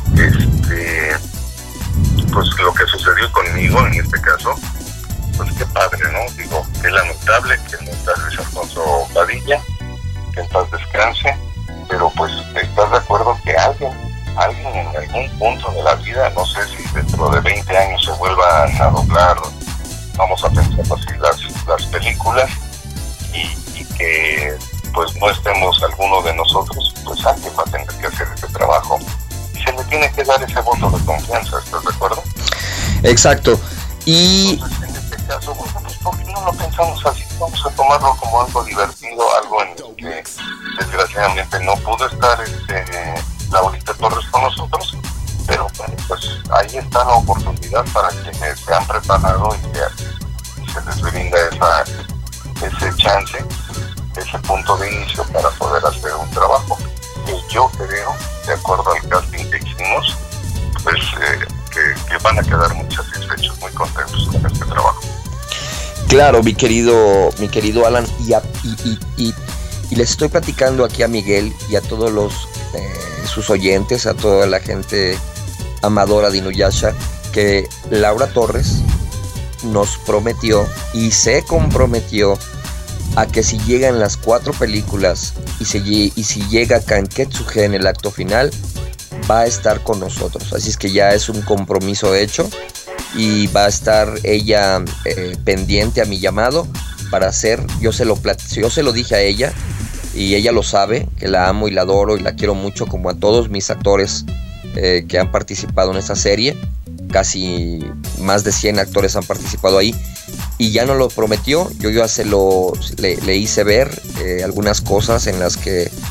este, pues lo que sucedió conmigo en este caso, pues qué padre, ¿no? Digo, qué lamentable que no está Luis Alfonso Padilla, que en paz descanse, pero pues estás de acuerdo que alguien, alguien en algún punto de la vida, no sé si dentro de veinte años se vuelvan a doblar, vamos a pensar así, las, las películas, y, y que pues no estemos alguno de nosotros, pues alguien va a tener que hacer ese trabajo, y se le tiene que dar ese voto de confianza, ¿estás de acuerdo? Exacto. Y entonces, en este caso, bueno, pues ¿por qué no lo pensamos así? Vamos a tomarlo como algo divertido, algo en el que desgraciadamente no pudo estar este, Laurita Torres con nosotros, pero bueno, pues ahí está la oportunidad para quienes se han preparado y que se les brinda esa, ese chance, ese punto de inicio para poder hacer un trabajo que yo creo, de acuerdo al casting que hicimos, pues eh, que, que van a quedar muy satisfechos, muy contentos con este trabajo. Claro, mi querido, mi querido Alan, y, a, y, y, y, y les estoy platicando aquí a Miguel y a todos los eh, sus oyentes, a toda la gente amadora de Inuyasha, que Laura Torres nos prometió y se comprometió a que si llegan las cuatro películas y, se, y si llega Kanketsuge en el acto final, va a estar con nosotros. Así es que ya es un compromiso hecho y va a estar ella eh, pendiente a mi llamado para hacer, yo se lo plat- yo se lo dije a ella y ella lo sabe, que la amo y la adoro y la quiero mucho, como a todos mis actores eh, que han participado en esta serie. Casi más de cien actores han participado ahí y ya nos lo prometió. Yo ya se lo le, le hice ver eh, algunas cosas en las que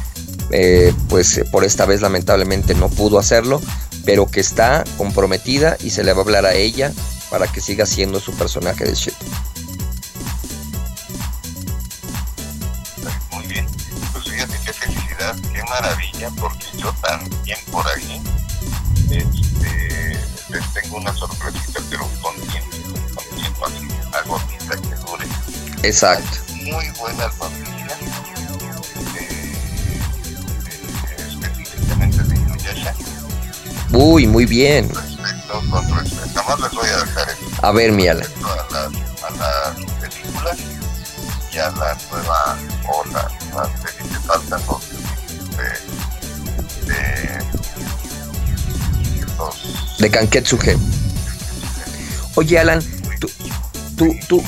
eh, pues por esta vez lamentablemente no pudo hacerlo, pero que está comprometida y se le va a hablar a ella para que siga siendo su personaje de Chip. Muy bien, pues fíjate qué felicidad, qué maravilla, porque yo también por ahí este, les tengo una sorpresita, pero con tiempo, con tiempo así, una gotita que dure. Exacto. Hay muy buenas noticias, eh, eh, específicamente de Inuyasha. Uy, muy bien. Respecto, con respecto, nada más les voy a dejar esto. A ver, mi Alan. Respecto a las, a las películas y a la nueva ola, las series que faltan los de, de, los De Kanketsuge. Oye, Alan, tú, tú, tú.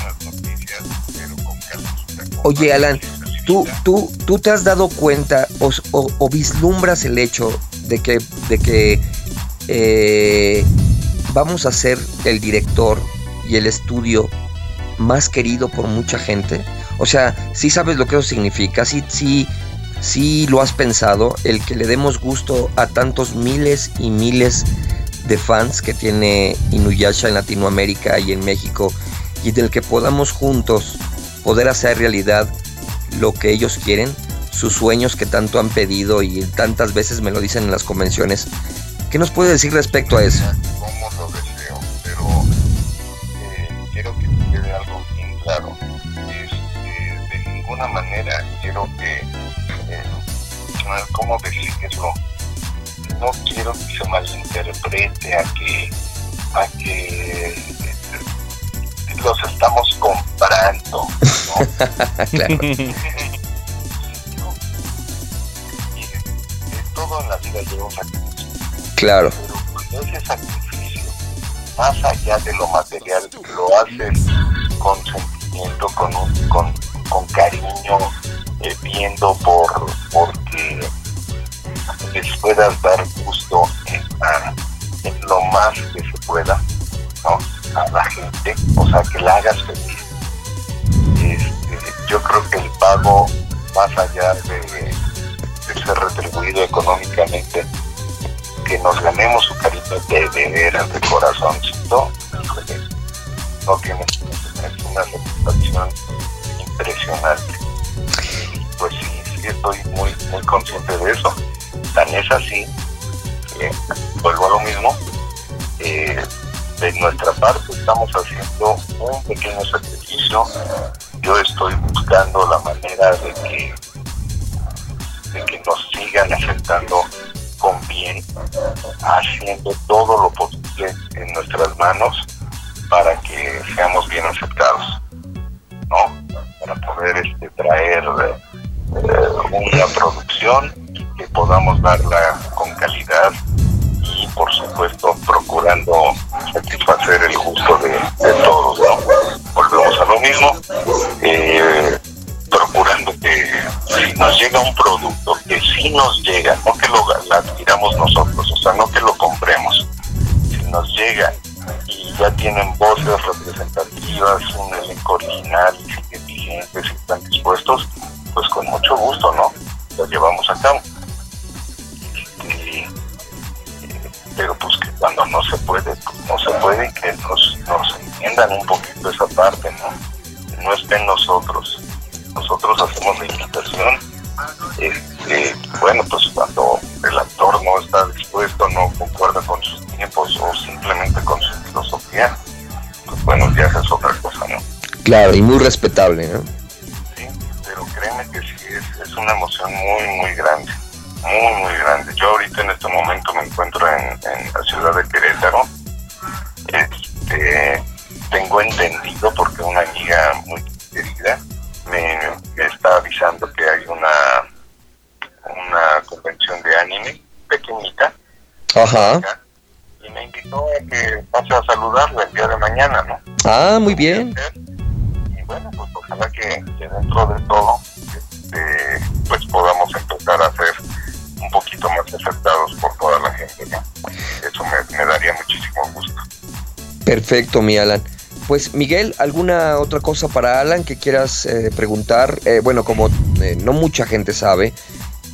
Oye, Alan, tú, tú, tú te has dado cuenta o, o, o vislumbras el hecho de que, de que eh, vamos a ser el director y el estudio más querido por mucha gente. O sea, sí sabes lo que eso significa, sí, sí, sí lo has pensado, el que le demos gusto a tantos miles y miles de fans que tiene Inuyasha en Latinoamérica y en México, y del que podamos juntos poder hacer realidad lo que ellos quieren, sus sueños que tanto han pedido y tantas veces me lo dicen en las convenciones. ¿Qué nos puede decir respecto a eso? Como lo deseo, pero eh, quiero que te quede algo bien claro. Este, de ninguna manera quiero que, eh, ¿cómo decirlo? No quiero que se malinterprete a que, a que eh, los estamos comprando, ¿no? Claro. Miren, todo en la vida lleva un sacrificio. Claro. Pero cuando ese sacrificio, más allá de lo material, lo haces con sentimiento, con un, con, con cariño, eh, viendo por porque les puedas dar gusto en, a, en lo más que se pueda, ¿no? A la gente, o sea, que la hagas feliz. Este, yo creo que el pago, más allá de, de ser retribuido económicamente, que nos ganemos su cariño de, de veras, de corazoncito, híjole, no tiene, es una satisfacción impresionante. Y pues sí, sí estoy muy, muy consciente de eso. Tan es así, que vuelvo a lo mismo, eh, de nuestra parte estamos haciendo un pequeño sacrificio. Yo estoy buscando la manera de que, de que nos sigan aceptando con bien, haciendo todo lo posible en nuestras manos para que seamos bien aceptados, ¿no? Para poder este, traer eh, una producción que podamos darla con calidad y por supuesto procurando satisfacer el gusto de, de todos, ¿no? Volvemos a lo mismo, eh, procurando que si nos llega un producto, que sí nos llega, no que lo adquiramos nosotros, o sea, no que lo compremos, si nos llega y ya tienen voces representativas, un elenco original y siguen vigentes y están dispuestos, pues con mucho gusto, ¿no? Lo llevamos a cabo. Pero pues que cuando no se puede, pues no se puede, que nos, nos entiendan un poquito esa parte, ¿no? No está en nosotros. Nosotros hacemos la invitación. Este, bueno, pues cuando el actor no está dispuesto, no concuerda con sus tiempos o simplemente con su filosofía, pues bueno, ya esa es otra cosa, ¿no? Claro, y muy respetable, ¿no? Sí, pero créeme que sí, es, es una emoción muy, muy grande. Muy, muy grande. Yo ahorita en este momento me encuentro en, en la ciudad de Querétaro. Este, tengo entendido, porque una amiga muy querida me, me está avisando que hay una una convención de anime pequeñita. Ajá. Y me invitó a que pase a saludarla el día de mañana, ¿no? Ah, muy bien. Y bueno, pues ojalá que, que dentro de todo este, pues podamos empezar a ser un poquito más aceptados por toda la gente, ¿no? Eso me, me daría muchísimo gusto. Perfecto, mi Alan. Pues Miguel, ¿alguna otra cosa para Alan que quieras eh, preguntar? Eh, bueno, como eh, no mucha gente sabe,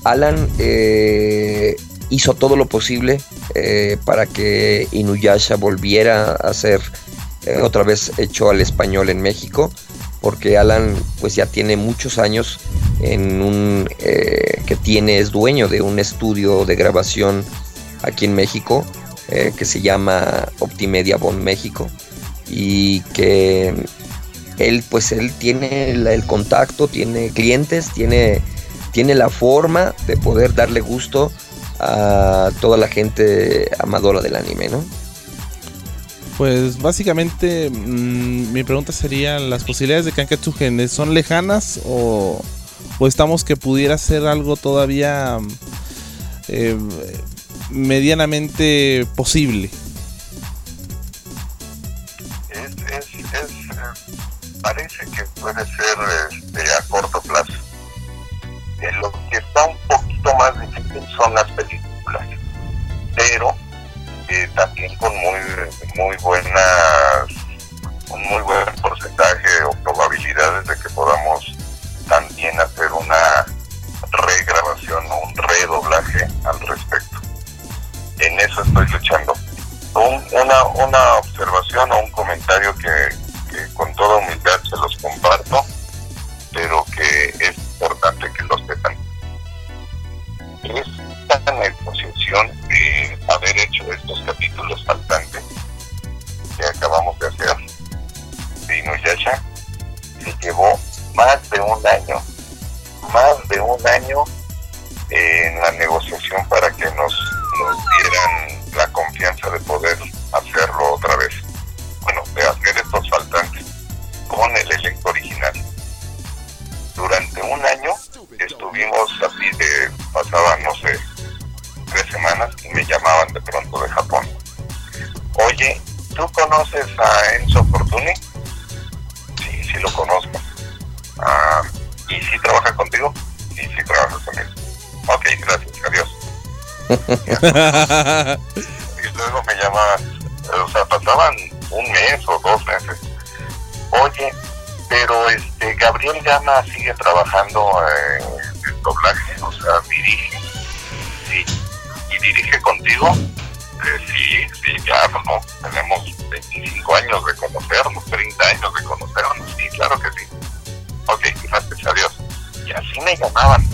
Alan eh, hizo todo lo posible eh, para que Inuyasha volviera a ser eh, otra vez hecho al español en México, porque Alan pues ya tiene muchos años en un eh, que tiene es dueño de un estudio de grabación aquí en México eh, que se llama Optimedia Bond México, y que él pues él tiene el, el contacto, tiene clientes, tiene tiene la forma de poder darle gusto a toda la gente amadora del anime, ¿no? Pues básicamente mmm, mi pregunta sería, ¿las posibilidades de Kanketsugen son lejanas o, o estamos que pudiera ser algo todavía eh, medianamente posible? Es, es, es, eh, parece que puede ser este, a corto plazo. Eh, lo que está un poquito más difícil son las películas, pero eh, también con muy muy buenas un muy buen porcentaje o probabilidades de que podamos también hacer una regrabación o un redoblaje al respecto. En eso estoy luchando. Un, una, una observación o un comentario que, que con toda humildad se los comparto, pero que es importante que lo sepan. Esta negociación de haber hecho estos capítulos faltantes que acabamos de hacer de Inuyasha se llevó más de un año, más de un año en la negociación para que nos, nos dieran la confianza de poder hacerlo otra vez. Bueno, de hacer estos faltantes con el elenco original. Durante un año estuvimos así de, pasaban no sé, tres semanas y me llamaban de pronto de Japón. Oye, ¿tú conoces a Enzo Fortuny? Sí, sí lo conozco. Ah, ¿y si trabaja contigo? Sí, sí trabaja conmigo. Ok, gracias, adiós. Y luego me llamaban, o sea, pasaban un mes o dos meses. Oye, pero este Gabriel Gama sigue trabajando en el doblaje, o sea, dirige. Sí. ¿Y dirige contigo? Eh, sí, sí, ya, no, tenemos veinticinco años de conocernos, treinta años de conocernos, sí, claro que sí. Ok, gracias a Dios. Y así me llamaban.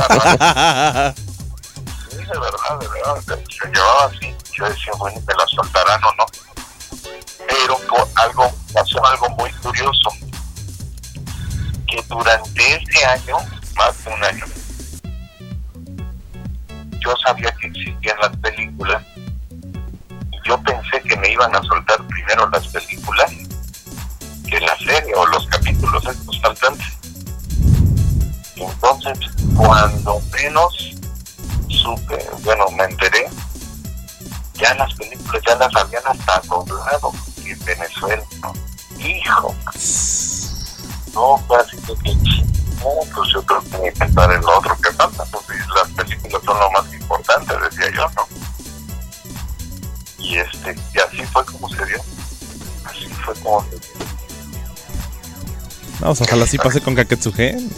Sí, de verdad, de verdad, se llevaba así. Yo decía, bueno, ¿me la soltarán o no? Pero por algo, pasó algo muy curioso, que durante ese año, más de un año, yo sabía que existían las películas y yo pensé que me iban a soltar primero las películas que la serie o los capítulos estos faltantes. Entonces, cuando menos supe, bueno, me enteré, ya las películas ya las habían hasta doblado en Venezuela, ¿no? Hijo, no, casi que no, pues yo creo que ni pensar en lo otro que falta, pues las películas son lo más importante, decía yo, ¿no? Y este, y así fue como se dio, así fue como se dio. No, ojalá sí pase con Kanketsugen.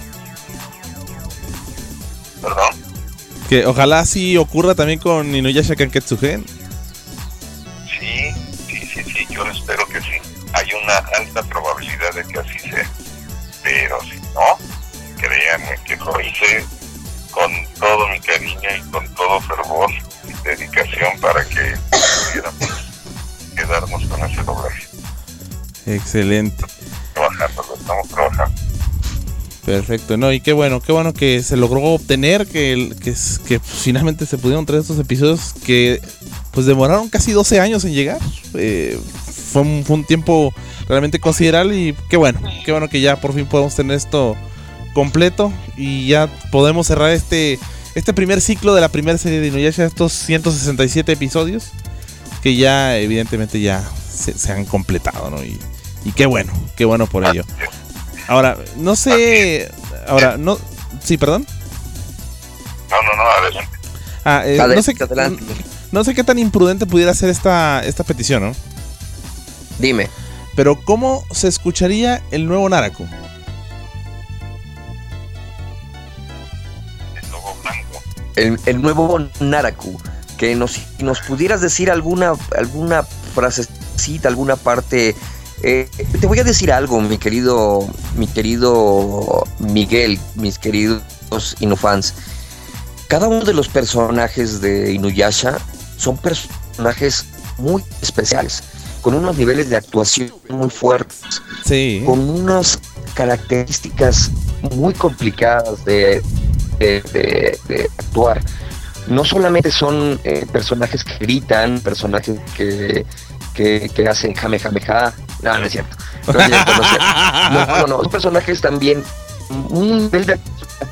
¿Perdón? Que ojalá sí ocurra también con Inuyasha Kanketsugen. Sí, sí, sí, sí, yo espero que sí. Hay una alta probabilidad de que así sea. Pero si no, créanme que lo hice con todo mi cariño y con todo fervor y dedicación para que pudiéramos quedarnos con ese doblaje. Excelente. Trabajando, lo estamos trabajando. Perfecto, no, y qué bueno, qué bueno que se logró obtener, que, que, que finalmente se pudieron traer estos episodios que pues demoraron casi doce años en llegar. Eh, fue, un, fue un tiempo realmente considerable y qué bueno, qué bueno que ya por fin podemos tener esto completo y ya podemos cerrar este, este primer ciclo de la primera serie de Inuyasha, estos ciento sesenta y siete episodios que ya evidentemente ya se, se han completado, ¿no? Y, y qué bueno, qué bueno por ello. Ahora, no sé... Ahora, no... Sí, perdón. No, no, no, adelante. Ah, eh, adelante, no sé, adelante. No sé qué tan imprudente pudiera ser esta, esta petición, ¿no? Dime. Pero ¿cómo se escucharía el nuevo Naraku? El nuevo el, el nuevo Naraku, que nos, nos pudieras decir alguna, alguna frasecita, alguna parte. Eh, te voy a decir algo, mi querido, mi querido Miguel, mis queridos Inufans. Cada uno de los personajes de Inuyasha son personajes muy especiales, con unos niveles de actuación muy fuertes, sí, con unas características muy complicadas de, de, de, de actuar. No solamente son eh, personajes que gritan, personajes que, que, que hacen jame jame ja. No, no es cierto. No es cierto, no es cierto. No, no, no. Son personajes también un nivel de...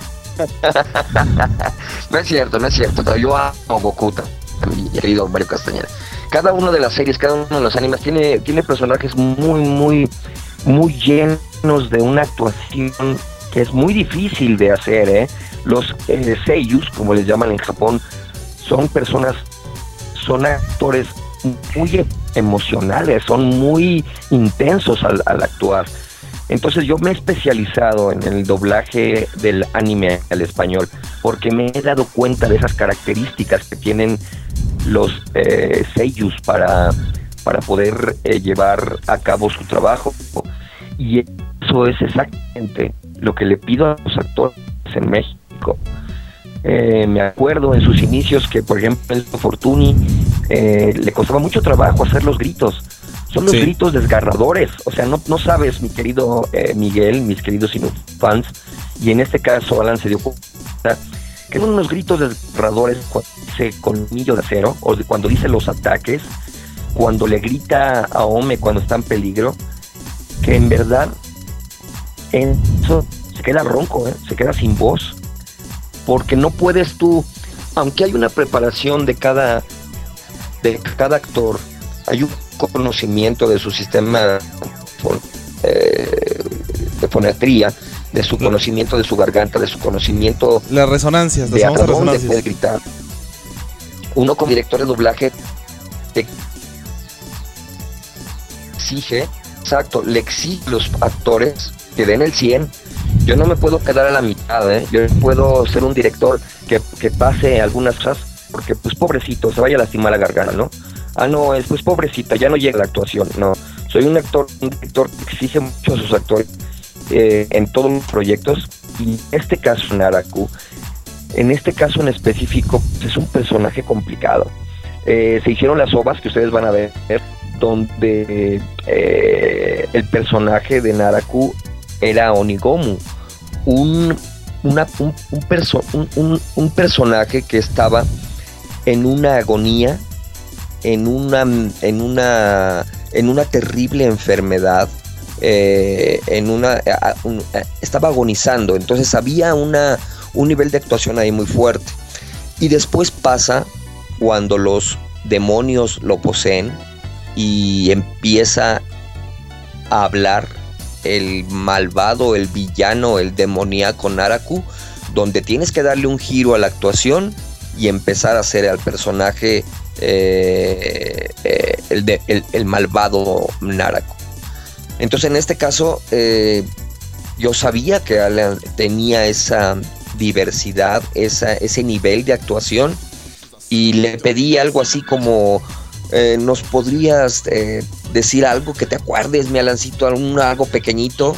No es cierto, no es cierto. Yo amo a Goku, mi querido Mario Castañeda. Cada una de las series, cada uno de los animes tiene, tiene personajes muy, muy, muy llenos de una actuación que es muy difícil de hacer, ¿eh? Los eh, seiyus, como les llaman en Japón, son personas, son actores muy emocionales, son muy intensos al, al actuar. Entonces yo me he especializado en el doblaje del anime al español, porque me he dado cuenta de esas características que tienen los eh, seiyus para, para poder eh, llevar a cabo su trabajo. Y eso es exactamente lo que le pido a los actores en México. Eh, me acuerdo en sus inicios que, por ejemplo, el Fortuny eh, le costaba mucho trabajo hacer los gritos. Son los sí. gritos desgarradores. O sea, no, no sabes, mi querido eh, Miguel, mis queridos Inufans, y en este caso Alan se dio cuenta que son unos gritos desgarradores cuando dice colmillo de acero, o de cuando dice los ataques, cuando le grita a Ome cuando está en peligro, que en verdad en eso se queda ronco, ¿eh? Se queda sin voz, porque no puedes tú, aunque hay una preparación de cada de cada actor, hay un conocimiento de su sistema eh, de fonatría, de su conocimiento de su garganta, de su conocimiento las resonancias, de las hasta dónde resonancias. puede gritar. Uno como director de doblaje te exige, exacto, le exige a los actores que den el cien. Yo no me puedo quedar a la mitad, ¿eh? Yo puedo ser un director que, que pase algunas cosas, porque pues pobrecito, se vaya a lastimar la garganta, ¿no? Ah, no, es pues pobrecita, ya no llega la actuación, no. Soy un actor, un director que exige mucho a sus actores eh, en todos los proyectos, y en este caso Naraku, en este caso en específico, pues, es un personaje complicado. Eh, se hicieron las ovas que ustedes van a ver, donde eh, el personaje de Naraku era Onigomu, un, una, un, un, perso- un, un, un personaje que estaba en una agonía, en una, en una, en una terrible enfermedad, eh, en una, a, un, a, estaba agonizando. Entonces había una, un nivel de actuación ahí muy fuerte. Y después pasa cuando los demonios lo poseen y empieza a hablar el malvado, el villano, el demoníaco Naraku, donde tienes que darle un giro a la actuación y empezar a hacer al personaje eh, eh, el, de, el, el malvado Naraku. Entonces en este caso eh, yo sabía que Alan tenía esa diversidad, esa, ese nivel de actuación, y le pedí algo así como eh, ¿nos podrías eh, decir algo que te acuerdes, mi Alancito, algún, algo pequeñito?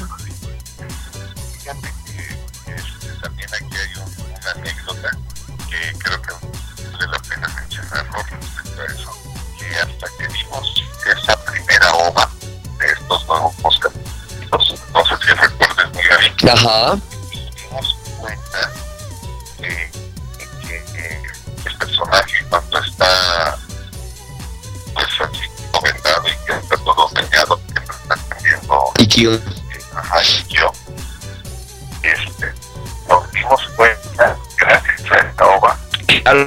Fíjate que este, también aquí hay un, una anécdota que creo que vale la pena mencionarlo respecto a eso, que hasta que vimos esa primera ova de estos nuevos capítulos, no sé si recuerdes, Miguel, ajá, y nos dimos cuenta que, que, que el personaje cuando está pues así comentado y que está todo dañado, que no está cambiando y que eh, ajá, y yo este, nos dimos cuenta gracias a esta ova claro,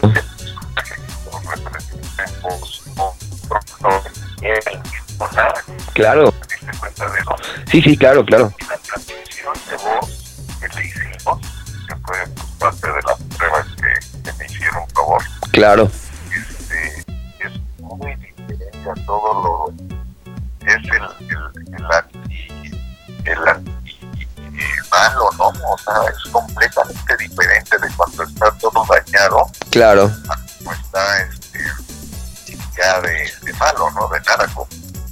claro, sí, sí, claro, claro. Y la transmisión de voz que le hicimos, que fue pues, parte de las pruebas que, que me hicieron favor, Claro. este, es muy diferente a todo lo, es el, el, el anti, el anti el malo, ¿no? O sea, es completamente diferente de cuando está todo dañado Claro. Como está este, ya de, de malo, ¿no? De Naraku.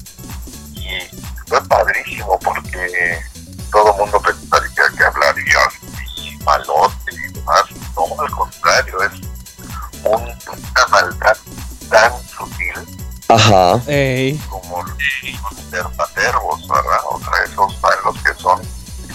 Y fue padrísimo porque todo el mundo pensaría que hablaría así, malote y demás. No, al contrario, es un, una maldad tan sutil. Ajá. Ey. Como los dermatervos, ¿verdad? O sea, esos malos que son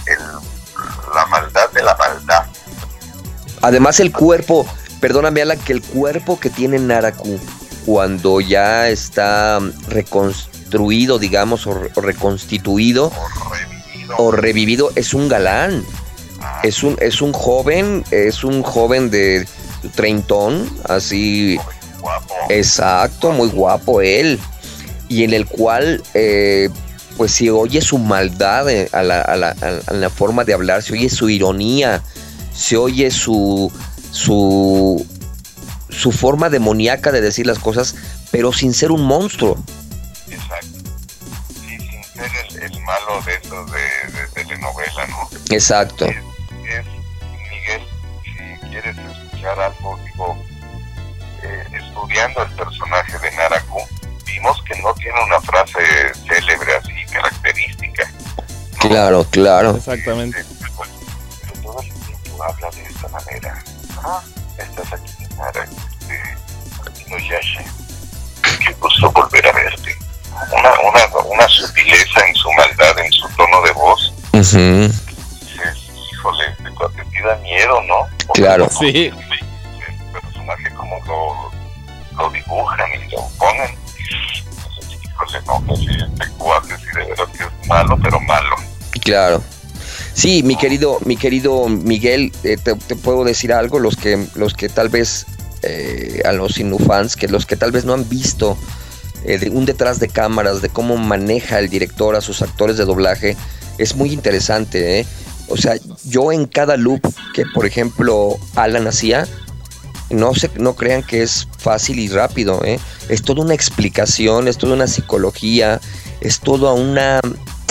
el, la maldad de la maldad. Además el cuerpo, perdóname Alan, que el cuerpo que tiene Naraku cuando ya está reconstruido, digamos, o, o reconstituido O revivido. o revivido, es un galán. Ah, Es un, es un joven, es un joven de treintón, así, muy guapo. exacto, muy guapo él. Y en el cual, eh, pues se oye su maldad eh, a, la, a, la, a la forma de hablar, se oye su ironía, se oye su, su, su forma demoníaca de decir las cosas, pero sin ser un monstruo. Exacto. Sí, sin ser el, el malo de esos de, de telenovela, ¿no? Exacto. Es, es, Miguel, si quieres escuchar algo, digo, eh, estudiando el personaje de Naraku, vimos que no tiene una frase célebre así, característica. ¿no? Claro, claro. Exactamente. Este, pues, pero todo el tiempo habla de esta manera. Ah, estás aquí, Naraku, de Inuyasha. Qué gusto volver a verte. Una, una, una sutileza en su maldad, en su tono de voz. Ujú. Dices, híjole, te, te da miedo, ¿no? Porque Claro. como Sí. el personaje como lo, lo dibujan y lo ponen. Dices, híjole, no, que sí, este cuate sí de verdad que es malo, pero malo. Claro. Sí, mi querido, mi querido Miguel, eh, te, te puedo decir algo, los que, los que tal vez, eh, a los Inufans, que los que tal vez no han visto eh, de un detrás de cámaras, de cómo maneja el director a sus actores de doblaje, es muy interesante, ¿eh? O sea, yo en cada loop que, por ejemplo, Alan hacía, no se, no crean que es fácil y rápido, ¿eh? Es toda una explicación, es toda una psicología, es toda una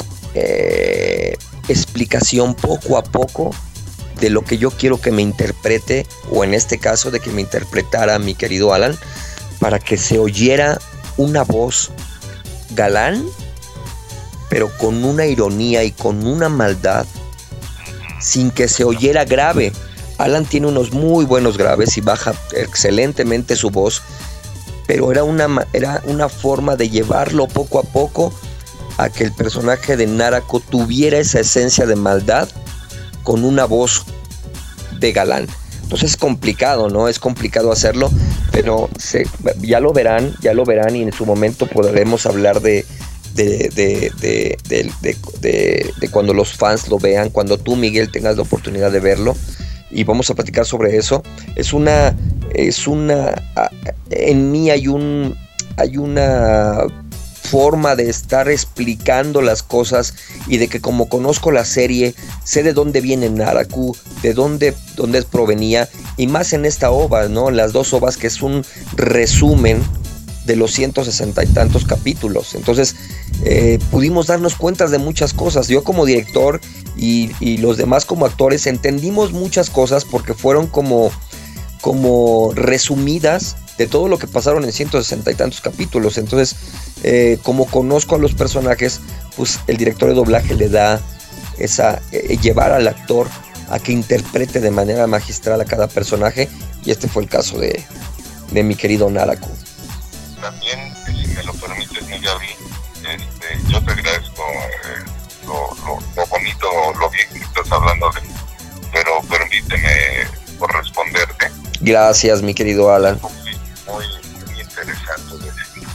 eh, explicación poco a poco de lo que yo quiero que me interprete, o en este caso de que me interpretara mi querido Alan, para que se oyera una voz galán, pero con una ironía y con una maldad, sin que se oyera grave. Alan tiene unos muy buenos graves y baja excelentemente su voz, pero era una, era una forma de llevarlo poco a poco a que el personaje de Naraku tuviera esa esencia de maldad con una voz de galán. Entonces es complicado, ¿no? Es complicado hacerlo, pero se, ya lo verán, ya lo verán y en su momento podremos hablar de de, de, de, de, de, de, de cuando los fans lo vean, cuando tú, Miguel, tengas la oportunidad de verlo, y vamos a platicar sobre eso. Es una, es una, en mí hay un, hay una forma de estar explicando las cosas y de que como conozco la serie, sé de dónde viene Naraku, de dónde, dónde provenía, y más en esta ova, ¿no? Las dos ovas, que es un resumen de los ciento sesenta y tantos capítulos. Entonces eh, pudimos darnos cuenta de muchas cosas. Yo como director y, y los demás como actores entendimos muchas cosas porque fueron como, como resumidas de todo lo que pasaron en ciento sesenta y tantos capítulos. Entonces eh, como conozco a los personajes, pues el director de doblaje le da esa, eh, llevar al actor a que interprete de manera magistral a cada personaje, y este fue el caso de, de mi querido Naraku. También, si me lo permites, mi Gaby, este, yo te agradezco eh, lo, lo, lo bonito, lo bien que estás hablando de mí, pero permíteme por responderte. Gracias, mi querido Alan. Muy, muy, muy interesante de ti.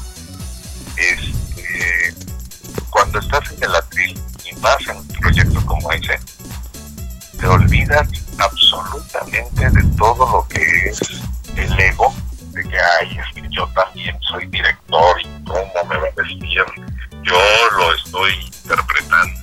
Este, cuando estás en el atril y más en un proyecto como ese, te olvidas absolutamente de todo lo que es el ego, de que, ay, es que yo también soy director y cómo me va a vestir, yo lo estoy interpretando,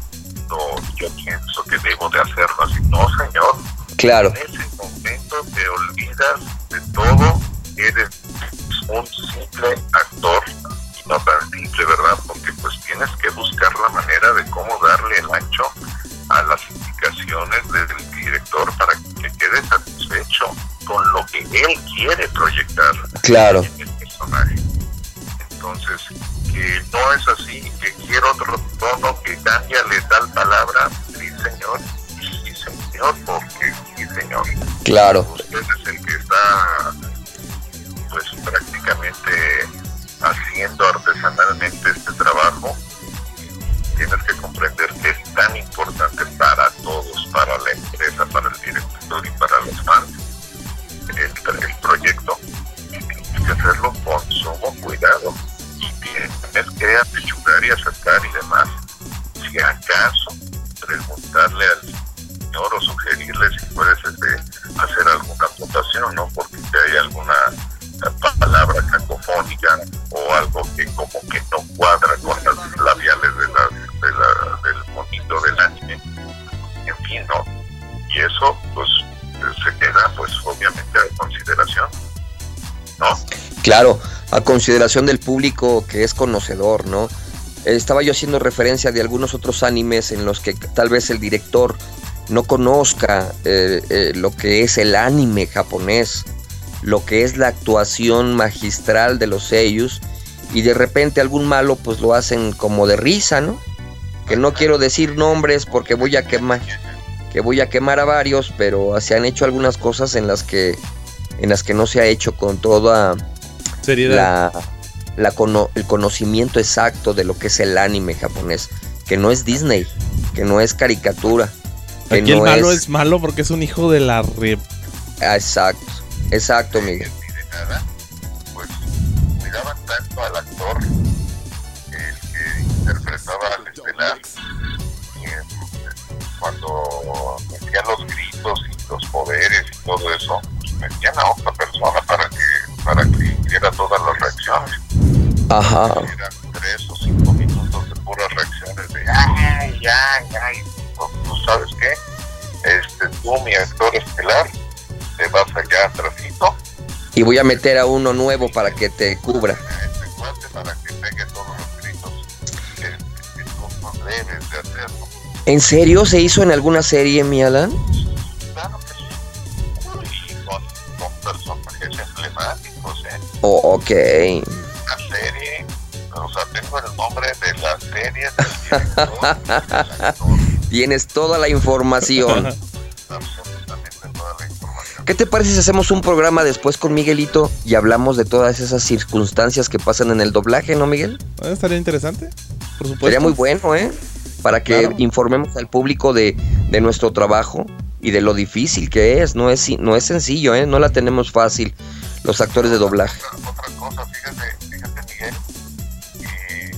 yo pienso que debo de hacerlo así. No, señor. Claro. En ese momento te olvidas de todo, eres un simple actor, y no tan simple, ¿verdad? Porque pues tienes que buscar la manera de cómo darle el ancho a las indicaciones del director para que quede satisfecho con lo que él quiere proyectar Claro. en el personaje. Entonces, que no es así, que quiero otro tono, que cámbiale tal palabra, sí señor, sí señor, porque sí señor. Claro. Usted es el que está pues prácticamente haciendo artesanalmente este trabajo. Tienes que comprender que es tan importante para todos, para la empresa, para el director y para los fans, el, el proyecto. Tienes que hacerlo con sumo cuidado y tienes que apechugar y aceptar y demás. Si acaso preguntarle al señor o sugerirle si puedes este, hacer alguna anotación, ¿no? Porque si hay alguna palabra cacofónica o algo que como que no cuadra con las labiales de la, de la, del monito del anime, en fin, ¿no? Y eso pues se queda pues obviamente a consideración, ¿no? Claro, a consideración del público que es conocedor, ¿no? Estaba yo haciendo referencia de algunos otros animes en los que tal vez el director no conozca eh, eh, lo que es el anime japonés, lo que es la actuación magistral de los seiyus, y de repente algún malo pues lo hacen como de risa, ¿no? Que no quiero decir nombres porque voy a quemar, que voy a quemar a varios, pero se han hecho algunas cosas en las que en las que no se ha hecho con toda seriedad, la, la cono, el conocimiento exacto de lo que es el anime japonés, que no es Disney, que no es caricatura, que aquí no el malo es... es malo porque es un hijo de la re... Exacto, exacto, Miguel. Ni de nada, pues cuidaban tanto al actor, el que interpretaba al estelar, y eh, cuando metían los gritos y los poderes y todo eso, pues metían a otra persona para que para que hiciera todas las reacciones. Ajá. Eran tres o cinco minutos de puras reacciones de ay, ay, ay. ¿Tú sabes qué? Este, tú, mi actor estelar, te vas allá atrásito. Y voy a meter a uno nuevo para que te cubra. Este cuate para que pegue todos los gritos que, que, que tú no debes de hacerlo. ¿En serio se hizo en alguna serie, mi Alan? Claro que sí. Y con, con personajes emblemáticos, ¿eh? Oh, ok. Una serie, o sea, tengo el nombre de la serie del director, del actor. Tienes toda la información. Absolutamente toda la información. ¿Qué te parece si hacemos un programa después con Miguelito y hablamos de todas esas circunstancias que pasan en el doblaje, ¿no, Miguel? Bueno, estaría interesante, por supuesto. Sería muy bueno, ¿eh? Para que Claro. informemos al público de, de nuestro trabajo y de lo difícil que es. No es, no es sencillo, ¿eh? No la tenemos fácil los actores de doblaje. Otra, otra cosa, fíjate, fíjate Miguel, eh,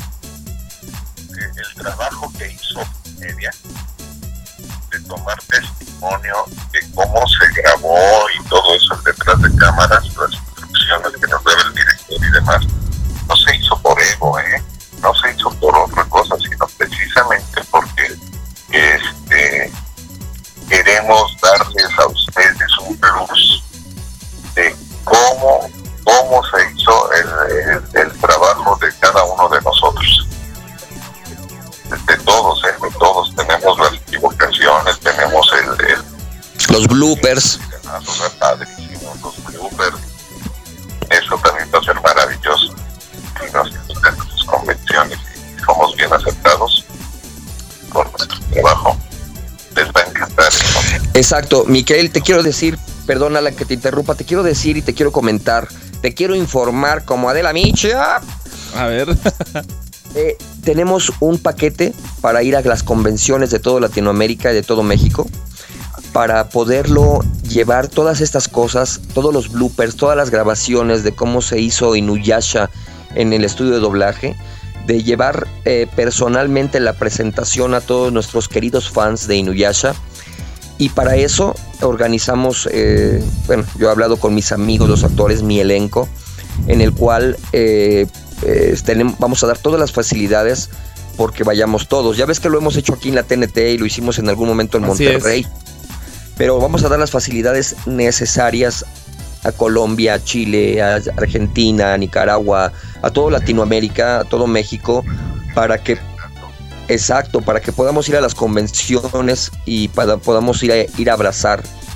eh, el trabajo que hizo Media de tomar testimonio de cómo se grabó y todo eso detrás de cámaras, las instrucciones que nos daba el director y demás, no se hizo por ego, ¿eh? No se hizo por otra cosa, sino precisamente porque este queremos darles a ustedes un plus de cómo, cómo se hizo el, el, el trabajo de cada uno de nosotros. De todos, ¿eh? De todos tenemos las equivocaciones, tenemos el, el Los bloopers. los padrísimos, los bloopers. Eso también va a ser maravilloso. Si nos gustan sus convenciones y somos bien aceptados por nuestro trabajo, les va a encantar eso. Exacto. Miquel, te quiero decir, perdona la que te interrumpa, te quiero decir y te quiero comentar, te quiero informar como Adela Micha. A ver. Eh, tenemos un paquete para ir a las convenciones de toda Latinoamérica y de todo México, para poderlo llevar todas estas cosas, todos los bloopers, todas las grabaciones de cómo se hizo Inuyasha en el estudio de doblaje, de llevar eh, personalmente la presentación a todos nuestros queridos fans de Inuyasha. Y para eso organizamos, eh, bueno, yo he hablado con mis amigos, los actores, mi elenco, en el cual eh, eh, tenemos, vamos a dar todas las facilidades porque vayamos todos. Ya ves que lo hemos hecho aquí en la T N T y lo hicimos en algún momento en Así Monterrey. es. Pero vamos a dar las facilidades necesarias a Colombia, a Chile, a Argentina, a Nicaragua, a toda Latinoamérica, a todo México, para que, exacto, para que podamos ir a las convenciones y para podamos ir a, ir a abrazar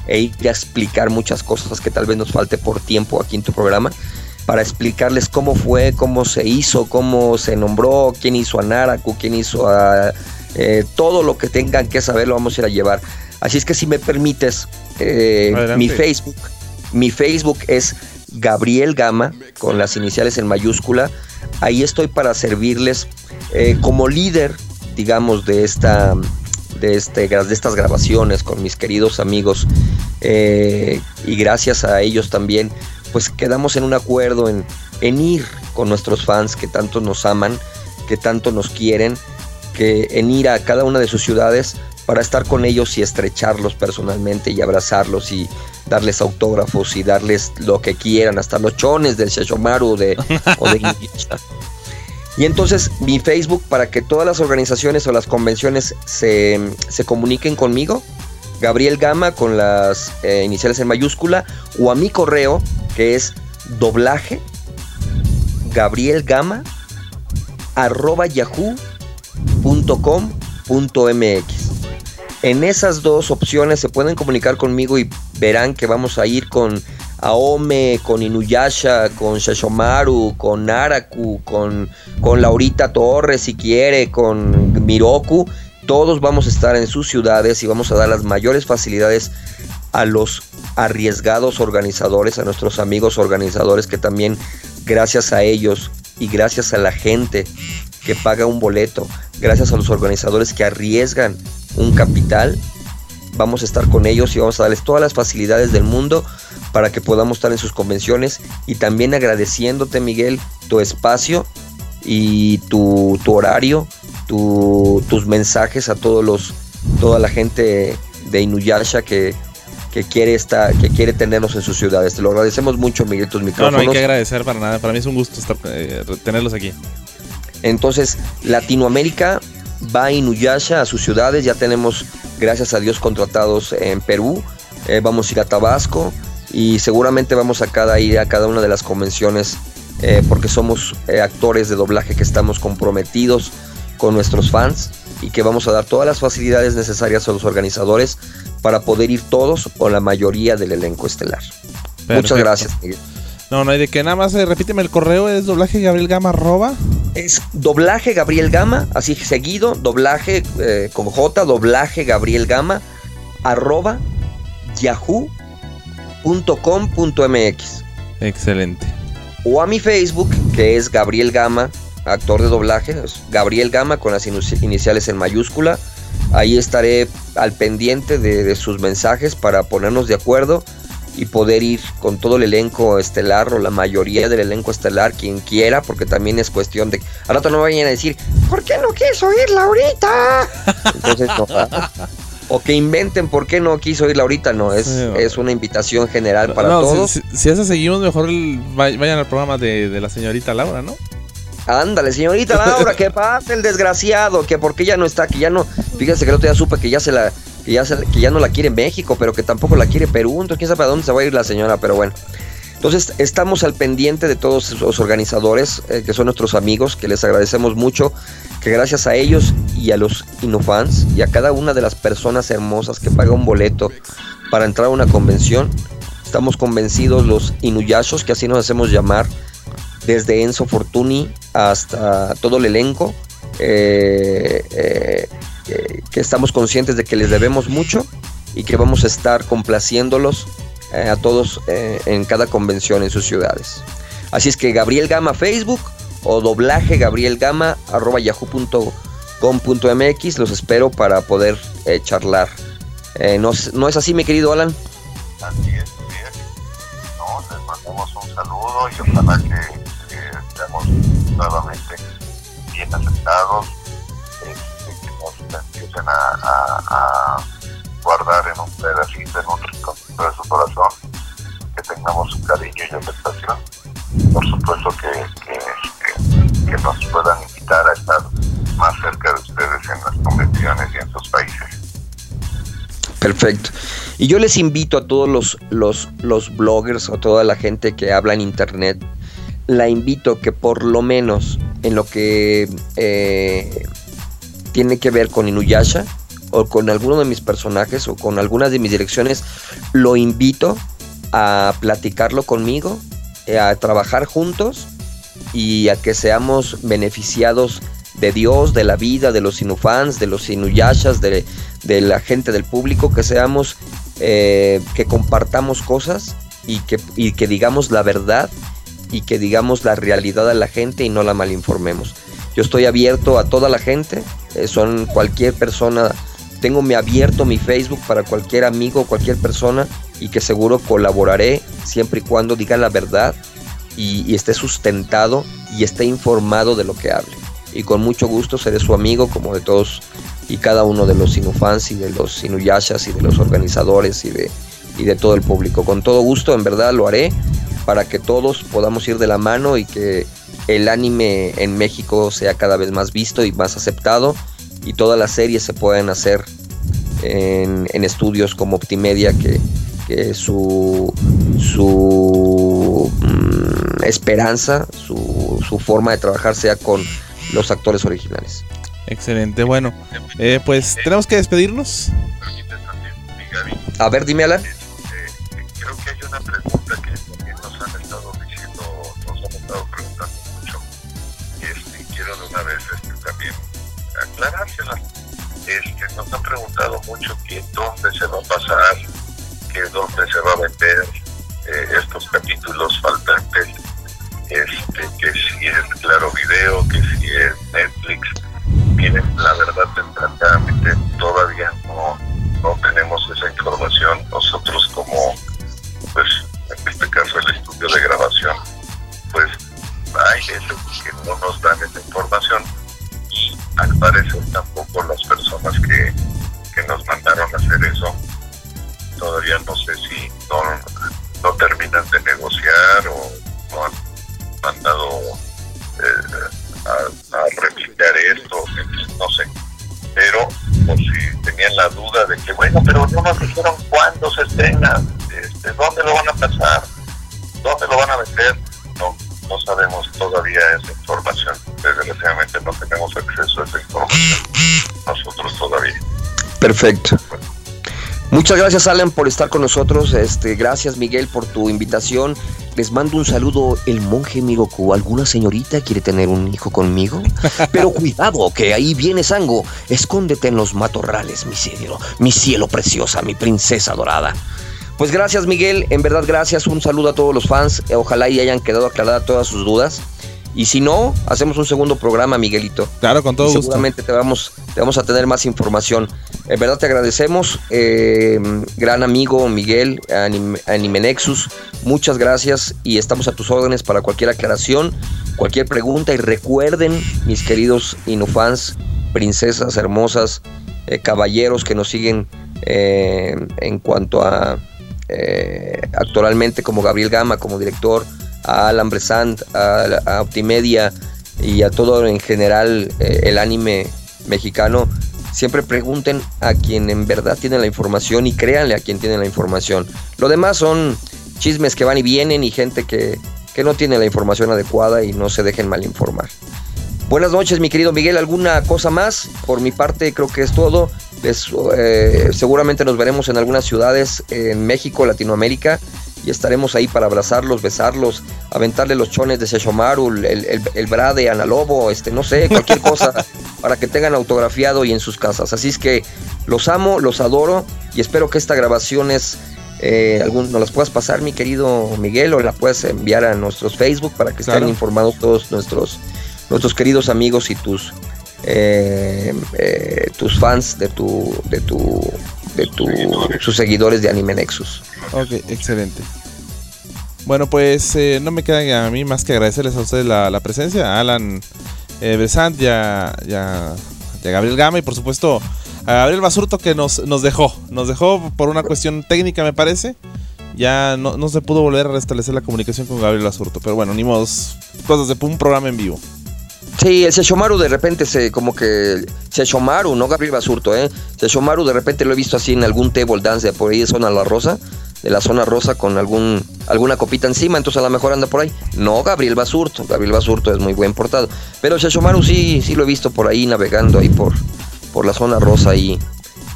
e ir a explicar muchas cosas que tal vez nos falte por tiempo aquí en tu programa, para explicarles cómo fue, cómo se hizo, cómo se nombró, quién hizo a Naraku, quién hizo a... Eh, todo lo que tengan que saber lo vamos a ir a llevar. Así es que si me permites, eh, mi Facebook, mi Facebook es Gabriel Gama, con las iniciales en mayúscula. Ahí estoy para servirles eh, como líder, digamos, de esta... De, este, de estas grabaciones con mis queridos amigos, eh, y gracias a ellos también pues quedamos en un acuerdo en, en ir con nuestros fans que tanto nos aman, que tanto nos quieren, que en ir a cada una de sus ciudades para estar con ellos y estrecharlos personalmente y abrazarlos y darles autógrafos y darles lo que quieran, hasta los chones del Sheshomaru de, o de Inuyasha. Y entonces mi Facebook, para que todas las organizaciones o las convenciones se, se comuniquen conmigo, Gabriel Gama con las eh, iniciales en mayúscula, o a mi correo que es doblaje gabrielgama arroba yahoo punto com punto mx. En esas dos opciones se pueden comunicar conmigo y verán que vamos a ir con Aome, con Inuyasha, con Sheshomaru, con Naraku, con, con Laurita Torres si quiere, con Miroku. Todos vamos a estar en sus ciudades y vamos a dar las mayores facilidades a los arriesgados organizadores, a nuestros amigos organizadores, que también gracias a ellos y gracias a la gente que paga un boleto, gracias a los organizadores que arriesgan un capital, vamos a estar con ellos y vamos a darles todas las facilidades del mundo para que podamos estar en sus convenciones. Y también agradeciéndote, Miguel, tu espacio y tu, tu horario, tu, tus mensajes a todos los, toda la gente de Inuyasha que, que quiere estar, que quiere tenernos en sus ciudades. Te lo agradecemos mucho, Miguel, tus micrófonos. No, no hay que agradecer para nada. Para mí es un gusto estar, eh, tenerlos aquí. Entonces, Latinoamérica va a Inuyasha, a sus ciudades. Ya tenemos, gracias a Dios, contratados en Perú. Eh, vamos a ir a Tabasco y seguramente vamos a cada ir a cada una de las convenciones, eh, porque somos eh, actores de doblaje que estamos comprometidos con nuestros fans y que vamos a dar todas las facilidades necesarias a los organizadores para poder ir todos o la mayoría del elenco estelar. Perfecto. Muchas gracias, Miguel. No, no hay de que. Nada más, eh, repíteme el correo, es doblaje Gabriel Gama arroba. Es doblaje Gabriel Gama, así seguido, doblaje eh, con J, doblaje Gabriel Gama arroba yahoo punto com punto mx. Excelente. O a mi Facebook, que es Gabriel Gama, actor de doblaje, es Gabriel Gama con las iniciales en mayúscula. Ahí estaré al pendiente de, de sus mensajes para ponernos de acuerdo y poder ir con todo el elenco estelar o la mayoría del elenco estelar, quien quiera, porque también es cuestión de... Al rato no vayan a decir, ¿por qué no quiso irla ahorita? Entonces no. O que inventen por qué no quiso irla ahorita, no, es, sí, no. es una invitación general para no, todos. Si, si, si eso seguimos, mejor el, vayan al programa de, de la señorita Laura, ¿no? Ándale, señorita Laura, que pasa el desgraciado, que porque ya no está, que ya no... Fíjense que el otro día supe que ya se la... Que ya, se, que ya no la quiere México, pero que tampoco la quiere Perú. Entonces quién sabe a dónde se va a ir la señora, pero bueno. Entonces estamos al pendiente de todos los organizadores, eh, que son nuestros amigos, que les agradecemos mucho, que gracias a ellos y a los Inufans y a cada una de las personas hermosas que paga un boleto para entrar a una convención, estamos convencidos los Inuyashos, que así nos hacemos llamar, desde Enzo Fortuni hasta todo el elenco, eh, eh, eh, que estamos conscientes de que les debemos mucho y que vamos a estar complaciéndolos eh, a todos eh, en cada convención en sus ciudades. Así es que Gabriel Gama Facebook o doblaje Gabriel Gama arroba yahoo punto com punto mx, los espero para poder eh, charlar. Eh, ¿no, ¿No es así, mi querido Alan? Así es, así es. No, les mandamos un saludo y ojalá que, que estemos nuevamente bien aceptados, este, que nos empiecen a, a, a guardar en un pedacito, en un rinconcito de su corazón, que tengamos su cariño y aceptación. Por supuesto que, que, que, que nos puedan invitar a estar más cerca de ustedes en las convenciones y en sus países. Perfecto. Y yo les invito a todos los, los, los bloggers o toda la gente que habla en internet, la invito que por lo menos en lo que eh, tiene que ver con Inuyasha o con alguno de mis personajes o con algunas de mis direcciones, lo invito a platicarlo conmigo, a trabajar juntos y a que seamos beneficiados de Dios, de la vida, de los Inufans, de los Inuyashas, de, de la gente del público, que seamos, eh, que compartamos cosas y que, y que digamos la verdad y que digamos la realidad a la gente y no la malinformemos. Yo estoy abierto a toda la gente, eh, son cualquier persona, tengo mi abierto mi Facebook para cualquier amigo, cualquier persona, y que seguro colaboraré siempre y cuando diga la verdad y, y esté sustentado y esté informado de lo que hable. Y con mucho gusto seré su amigo, como de todos y cada uno de los Inufans y de los Inuyashas y de los organizadores y de, y de todo el público. Con todo gusto, en verdad lo haré para que todos podamos ir de la mano y que el anime en México sea cada vez más visto y más aceptado, y todas las series se puedan hacer en, en estudios como Optimedia, que, que su, su mmm, esperanza, su, su forma de trabajar sea con los actores originales. Excelente, bueno, eh, pues tenemos que despedirnos. A ver, dime, Alan. Eh, eh, creo que hay una pregunta que también nos han estado diciendo, nos han estado preguntando mucho, este, y quiero de una vez este, también aclarársela. Este, nos han preguntado mucho que dónde se va a pasar, que dónde se va a vender eh, estos capítulos faltantes, este, que si es Claro Video, que si es Netflix. Miren, la verdad, desgraciadamente todavía no, no tenemos esa información. Nosotros como, pues, en este caso el estudio de grabación, pues hay veces que no nos dan esa información, y al parecer tampoco las personas que, que nos mandaron a hacer eso, todavía no sé si no, no terminan de negociar o no han mandado eh, a, a replicar esto, no sé. Pero por si tenían la duda de que, bueno, pero no nos dijeron cuándo se estrena, este, dónde lo van a pasar, dónde lo van a vender, no, no sabemos todavía esa información. Desgraciadamente no tenemos acceso a esa información nosotros todavía. Perfecto. Muchas gracias, Alan, por estar con nosotros. Este, gracias, Miguel, por tu invitación. Les mando un saludo, el monje Miroku. ¿Alguna señorita quiere tener un hijo conmigo? Pero cuidado, que ahí viene Sango. Escóndete en los matorrales, mi cielo, mi cielo preciosa, mi princesa dorada. Pues gracias, Miguel, en verdad gracias. Un saludo a todos los fans. Ojalá y hayan quedado aclaradas todas sus dudas. Y si no, hacemos un segundo programa, Miguelito. Claro, con todo y gusto. Seguramente te vamos, te vamos a tener más información. En verdad te agradecemos, eh, gran amigo Miguel, Anime, Anime Nexus. Muchas gracias y estamos a tus órdenes para cualquier aclaración, cualquier pregunta. Y recuerden, mis queridos Inufans, princesas hermosas, eh, caballeros que nos siguen eh, en cuanto a eh, actualmente como Gabriel Gama, como director, a Alan Bresant, a, a Optimedia y a todo en general eh, el anime mexicano. Siempre pregunten a quien en verdad tiene la información y créanle a quien tiene la información. Lo demás son chismes que van y vienen y gente que, que no tiene la información adecuada y no se dejen mal informar. Buenas noches, mi querido Miguel. ¿Alguna cosa más? Por mi parte creo que es todo. Les, eh, seguramente nos veremos en algunas ciudades en México, Latinoamérica, y estaremos ahí para abrazarlos, besarlos, aventarle los chones de Sesshomaru, el, el, el bra de Analobo, este, no sé, cualquier cosa para que tengan autografiado y en sus casas. Así es que los amo, los adoro y espero que esta grabación es, eh, algún, nos las puedas pasar, mi querido Miguel, o la puedas enviar a nuestros Facebook para que estén claro. informados todos nuestros, nuestros queridos amigos y tus, eh, eh, tus fans de tu, de tu, de tu, sus seguidores de Anime Nexus. Ok, excelente. Bueno, pues eh, no me queda a mí más que agradecerles a ustedes la, la presencia, a Alan eh, Bresant y a, y, a, y a Gabriel Gama, y por supuesto a Gabriel Basurto, que nos, nos dejó, nos dejó por una cuestión técnica, me parece. Ya no, no se pudo volver a restablecer la comunicación con Gabriel Basurto, pero bueno, ni modo, cosas de un programa en vivo. Sí, el Sesshomaru de repente se como que Sesshomaru, no Gabriel Basurto, eh. Sesshomaru de repente lo he visto así en algún table dance de por ahí de zona La Rosa, de la zona rosa con algún alguna copita encima, entonces a lo mejor anda por ahí. No Gabriel Basurto, Gabriel Basurto es muy buen portado, pero Sesshomaru sí sí lo he visto por ahí navegando ahí por por la zona rosa ahí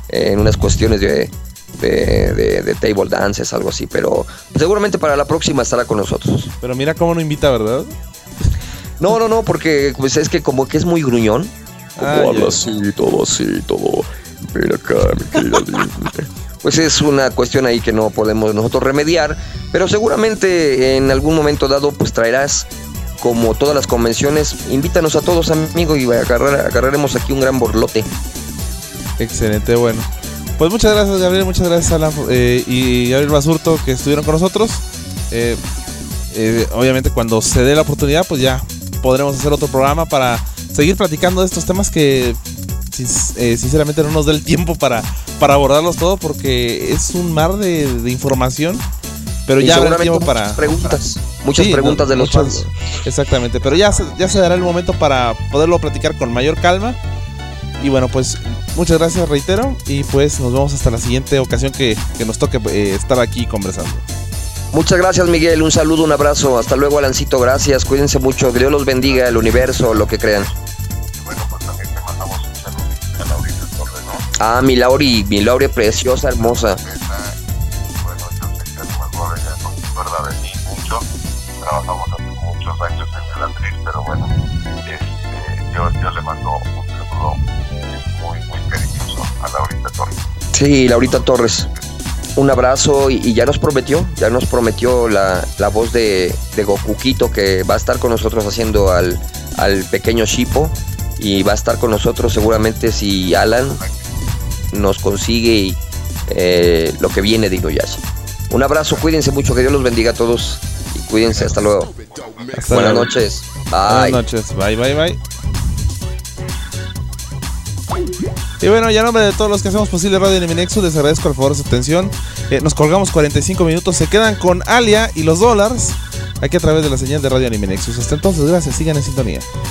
en unas cuestiones de, de, de, de table dances, algo así, pero seguramente para la próxima estará con nosotros. Pero mira cómo no invita, ¿verdad? No, no, no, porque pues es que como que es muy gruñón. Como Ah, habla ya. así, todo así, todo. Ven acá, mi querida Linda. Pues es una cuestión ahí que no podemos nosotros remediar, pero seguramente en algún momento dado pues traerás, como todas las convenciones, invítanos a todos, amigo, y agarrar, agarraremos aquí un gran borlote. Excelente, bueno. Pues muchas gracias, Gabriel, muchas gracias, Alan eh, y Gabriel Basurto, que estuvieron con nosotros. Eh, eh, obviamente cuando se dé la oportunidad, pues ya podremos hacer otro programa para seguir platicando de estos temas que eh, sinceramente no nos da el tiempo para, para abordarlos todo, porque es un mar de, de información. Pero Y ya habrá seguramente tiempo muchas para preguntas, para- muchas Sí, preguntas no, de los muchas- fans. Exactamente, pero ya se, ya se dará el momento para poderlo platicar con mayor calma. Y bueno, pues muchas gracias, reitero, y pues nos vemos hasta la siguiente ocasión que, que nos toque eh, estar aquí conversando. Muchas gracias, Miguel, un saludo, un abrazo, hasta luego, Alancito, gracias, cuídense mucho, que Dios los bendiga, el universo, lo que crean. Bueno, pues también te mandamos un saludo a Laurita Torres, ¿no? Ah, mi Lauri, mi Lauri preciosa, hermosa. Bueno, yo sé que a lo mejor ella no se acuerda de mí mucho. Trabajamos hace muchos años en el Andrés, pero bueno, este, yo, yo le mando un saludo eh, muy, muy cariñoso a Laurita Torres. Sí, Laurita Torres, un abrazo y, y ya nos prometió, ya nos prometió la, la voz de, de Gokuquito, que va a estar con nosotros haciendo al, al pequeño Shippo, y va a estar con nosotros seguramente si Alan nos consigue eh, lo que viene de Inuyasha. Un abrazo, cuídense mucho, que Dios los bendiga a todos y cuídense, hasta luego. Hasta Buenas luego. noches. Buenas Bye. noches, bye, bye, bye. Y bueno, ya en nombre de todos los que hacemos posible Radio Anime Nexus, les agradezco el favor de su atención. Eh, nos colgamos cuarenta y cinco minutos, se quedan con Alia y los dólares aquí a través de la señal de Radio Anime Nexus. Hasta entonces, gracias, sigan en sintonía.